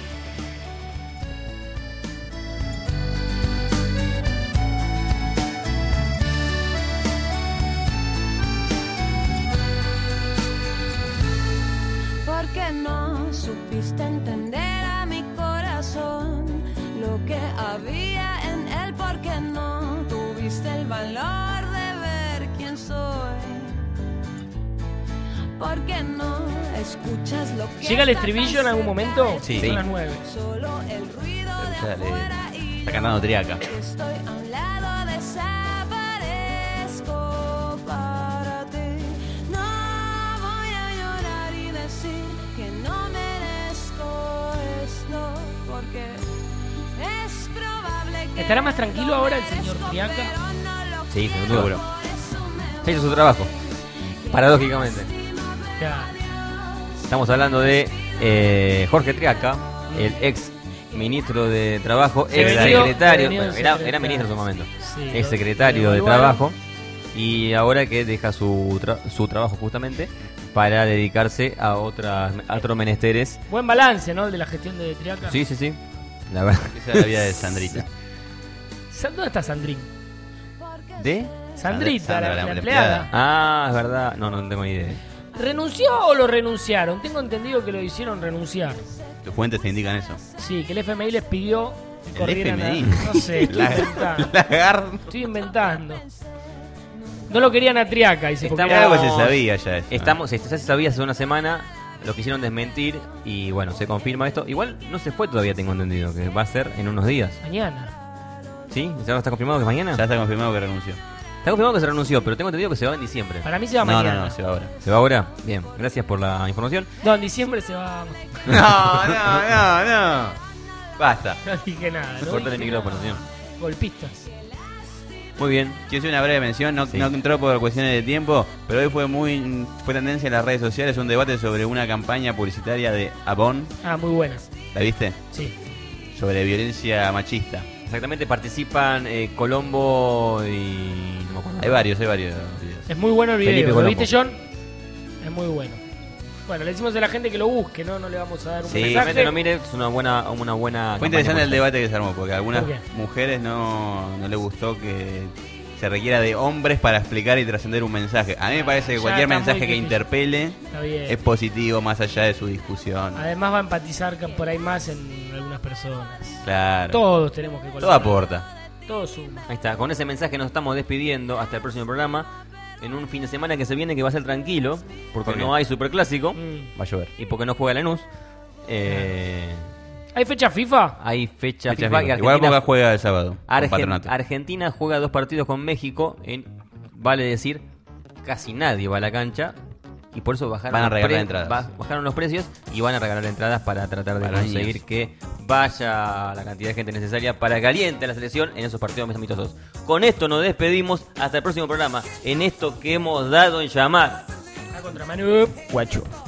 ¿Por qué no supiste entender a mi corazón lo que había en él? ¿Por qué no tuviste el valor de ver quién soy? ¿Por qué no escuchas lo que ¿Llega el está estribillo en algún momento? Sí. Son las nueve. solo el ruido de Dale. afuera y Está cantando Triaca. estoy a un lado, desaparezco para ti. No voy a llorar y decir que no merezco esto, porque es probable que ¿Estará más tranquilo ahora el señor Triaca? Sí, seguro. Se hizo su trabajo. Paradójicamente. Ya. Estamos hablando de eh, Jorge Triaca, el ex ministro de Trabajo, Se ex vendió- secretario, se vendió bueno, de era, secretario. era ministro en su momento, Sí, ex lo- secretario lo de evaluaron. Trabajo y ahora que deja su, tra- su trabajo justamente para dedicarse a otras a otros menesteres. Buen balance, ¿no? El de la gestión de Triaca. Sí, sí, sí. La verdad. Esa es la vida de Sandrita. Sa- ¿Dónde está Sandrín? ¿De? Sandrita, Sandra, la, la- la la empleada. Ah, es verdad. No, no tengo ni idea. ¿Renunció o lo renunciaron? Tengo entendido que lo hicieron renunciar. Tus fuentes te indican eso. Sí, que el F M I les pidió que ¿El corrieran F M I? a... No sé, estoy La- inventando. la agarro. Estoy inventando. No lo querían a Triaca, dice. porque Estamos- era- Algo se sabía ya eso. Estamos, ya se sabía hace una semana, lo quisieron desmentir y bueno, se confirma esto. Igual no se fue todavía, tengo entendido, que va a ser en unos días. Mañana. ¿Sí? ¿Ya está confirmado que es mañana? Ya está confirmado que renunció. Está confirmado que se renunció, pero tengo entendido que se va en diciembre. Para mí se va No, mañana. no, no, se va ahora. ¿Se va ahora? Bien, gracias por la información. No, en diciembre se va. No, no, no, no. Basta. No dije nada. No No corta el dije micrófono, nada. señor. Golpistas. Muy bien. Quiero hacer una breve mención, no, Sí. no entró por cuestiones de tiempo, pero hoy fue muy fue tendencia en las redes sociales un debate sobre una campaña publicitaria de Avon. Ah, muy buena. ¿La viste? Sí. Sobre violencia machista. Exactamente, participan eh, Colombo y... no me acuerdo. Hay varios, hay varios videos. Es muy bueno el video. Felipe ¿Lo Colombo. viste, John? Es muy bueno. Bueno, le decimos a la gente que lo busque, ¿no? No le vamos a dar un Sí, mensaje. realmente no mire, es una buena, una buena Fue campaña interesante el por- debate que se armó, porque a algunas ¿Por qué? mujeres no, no les gustó que se requiera de hombres para explicar y trascender un mensaje. A mí me parece que Ya cualquier está muy mensaje que difícil. interpele Está bien. es positivo más allá de su discusión. Además va a empatizar ca- por ahí más en algunas personas. Claro. Todos tenemos que Todo colaborar. aporta. Todo suma. Ahí está, con ese mensaje nos estamos despidiendo hasta el próximo programa. En un fin de semana que se viene que va a ser tranquilo, porque ¿Por qué? no hay superclásico Mm. Va a llover. y porque no juega Lanús. Eh, ¿Hay fecha FIFA? hay fecha, Fecha FIFA FIFA. que Igual Argentina, Boca juega el sábado. con Argen- Patronato. Argentina juega dos partidos con México. En, vale decir, casi nadie va a la cancha. Y por eso bajaron, Van a los regalar pre- entradas. ba- bajaron los precios y van a regalar entradas para tratar de Para los conseguir niños. que vaya la cantidad de gente necesaria para que aliente a la selección en esos partidos más amistosos. Con esto nos despedimos hasta el próximo programa en esto que hemos dado en llamar A contramano. Guacho.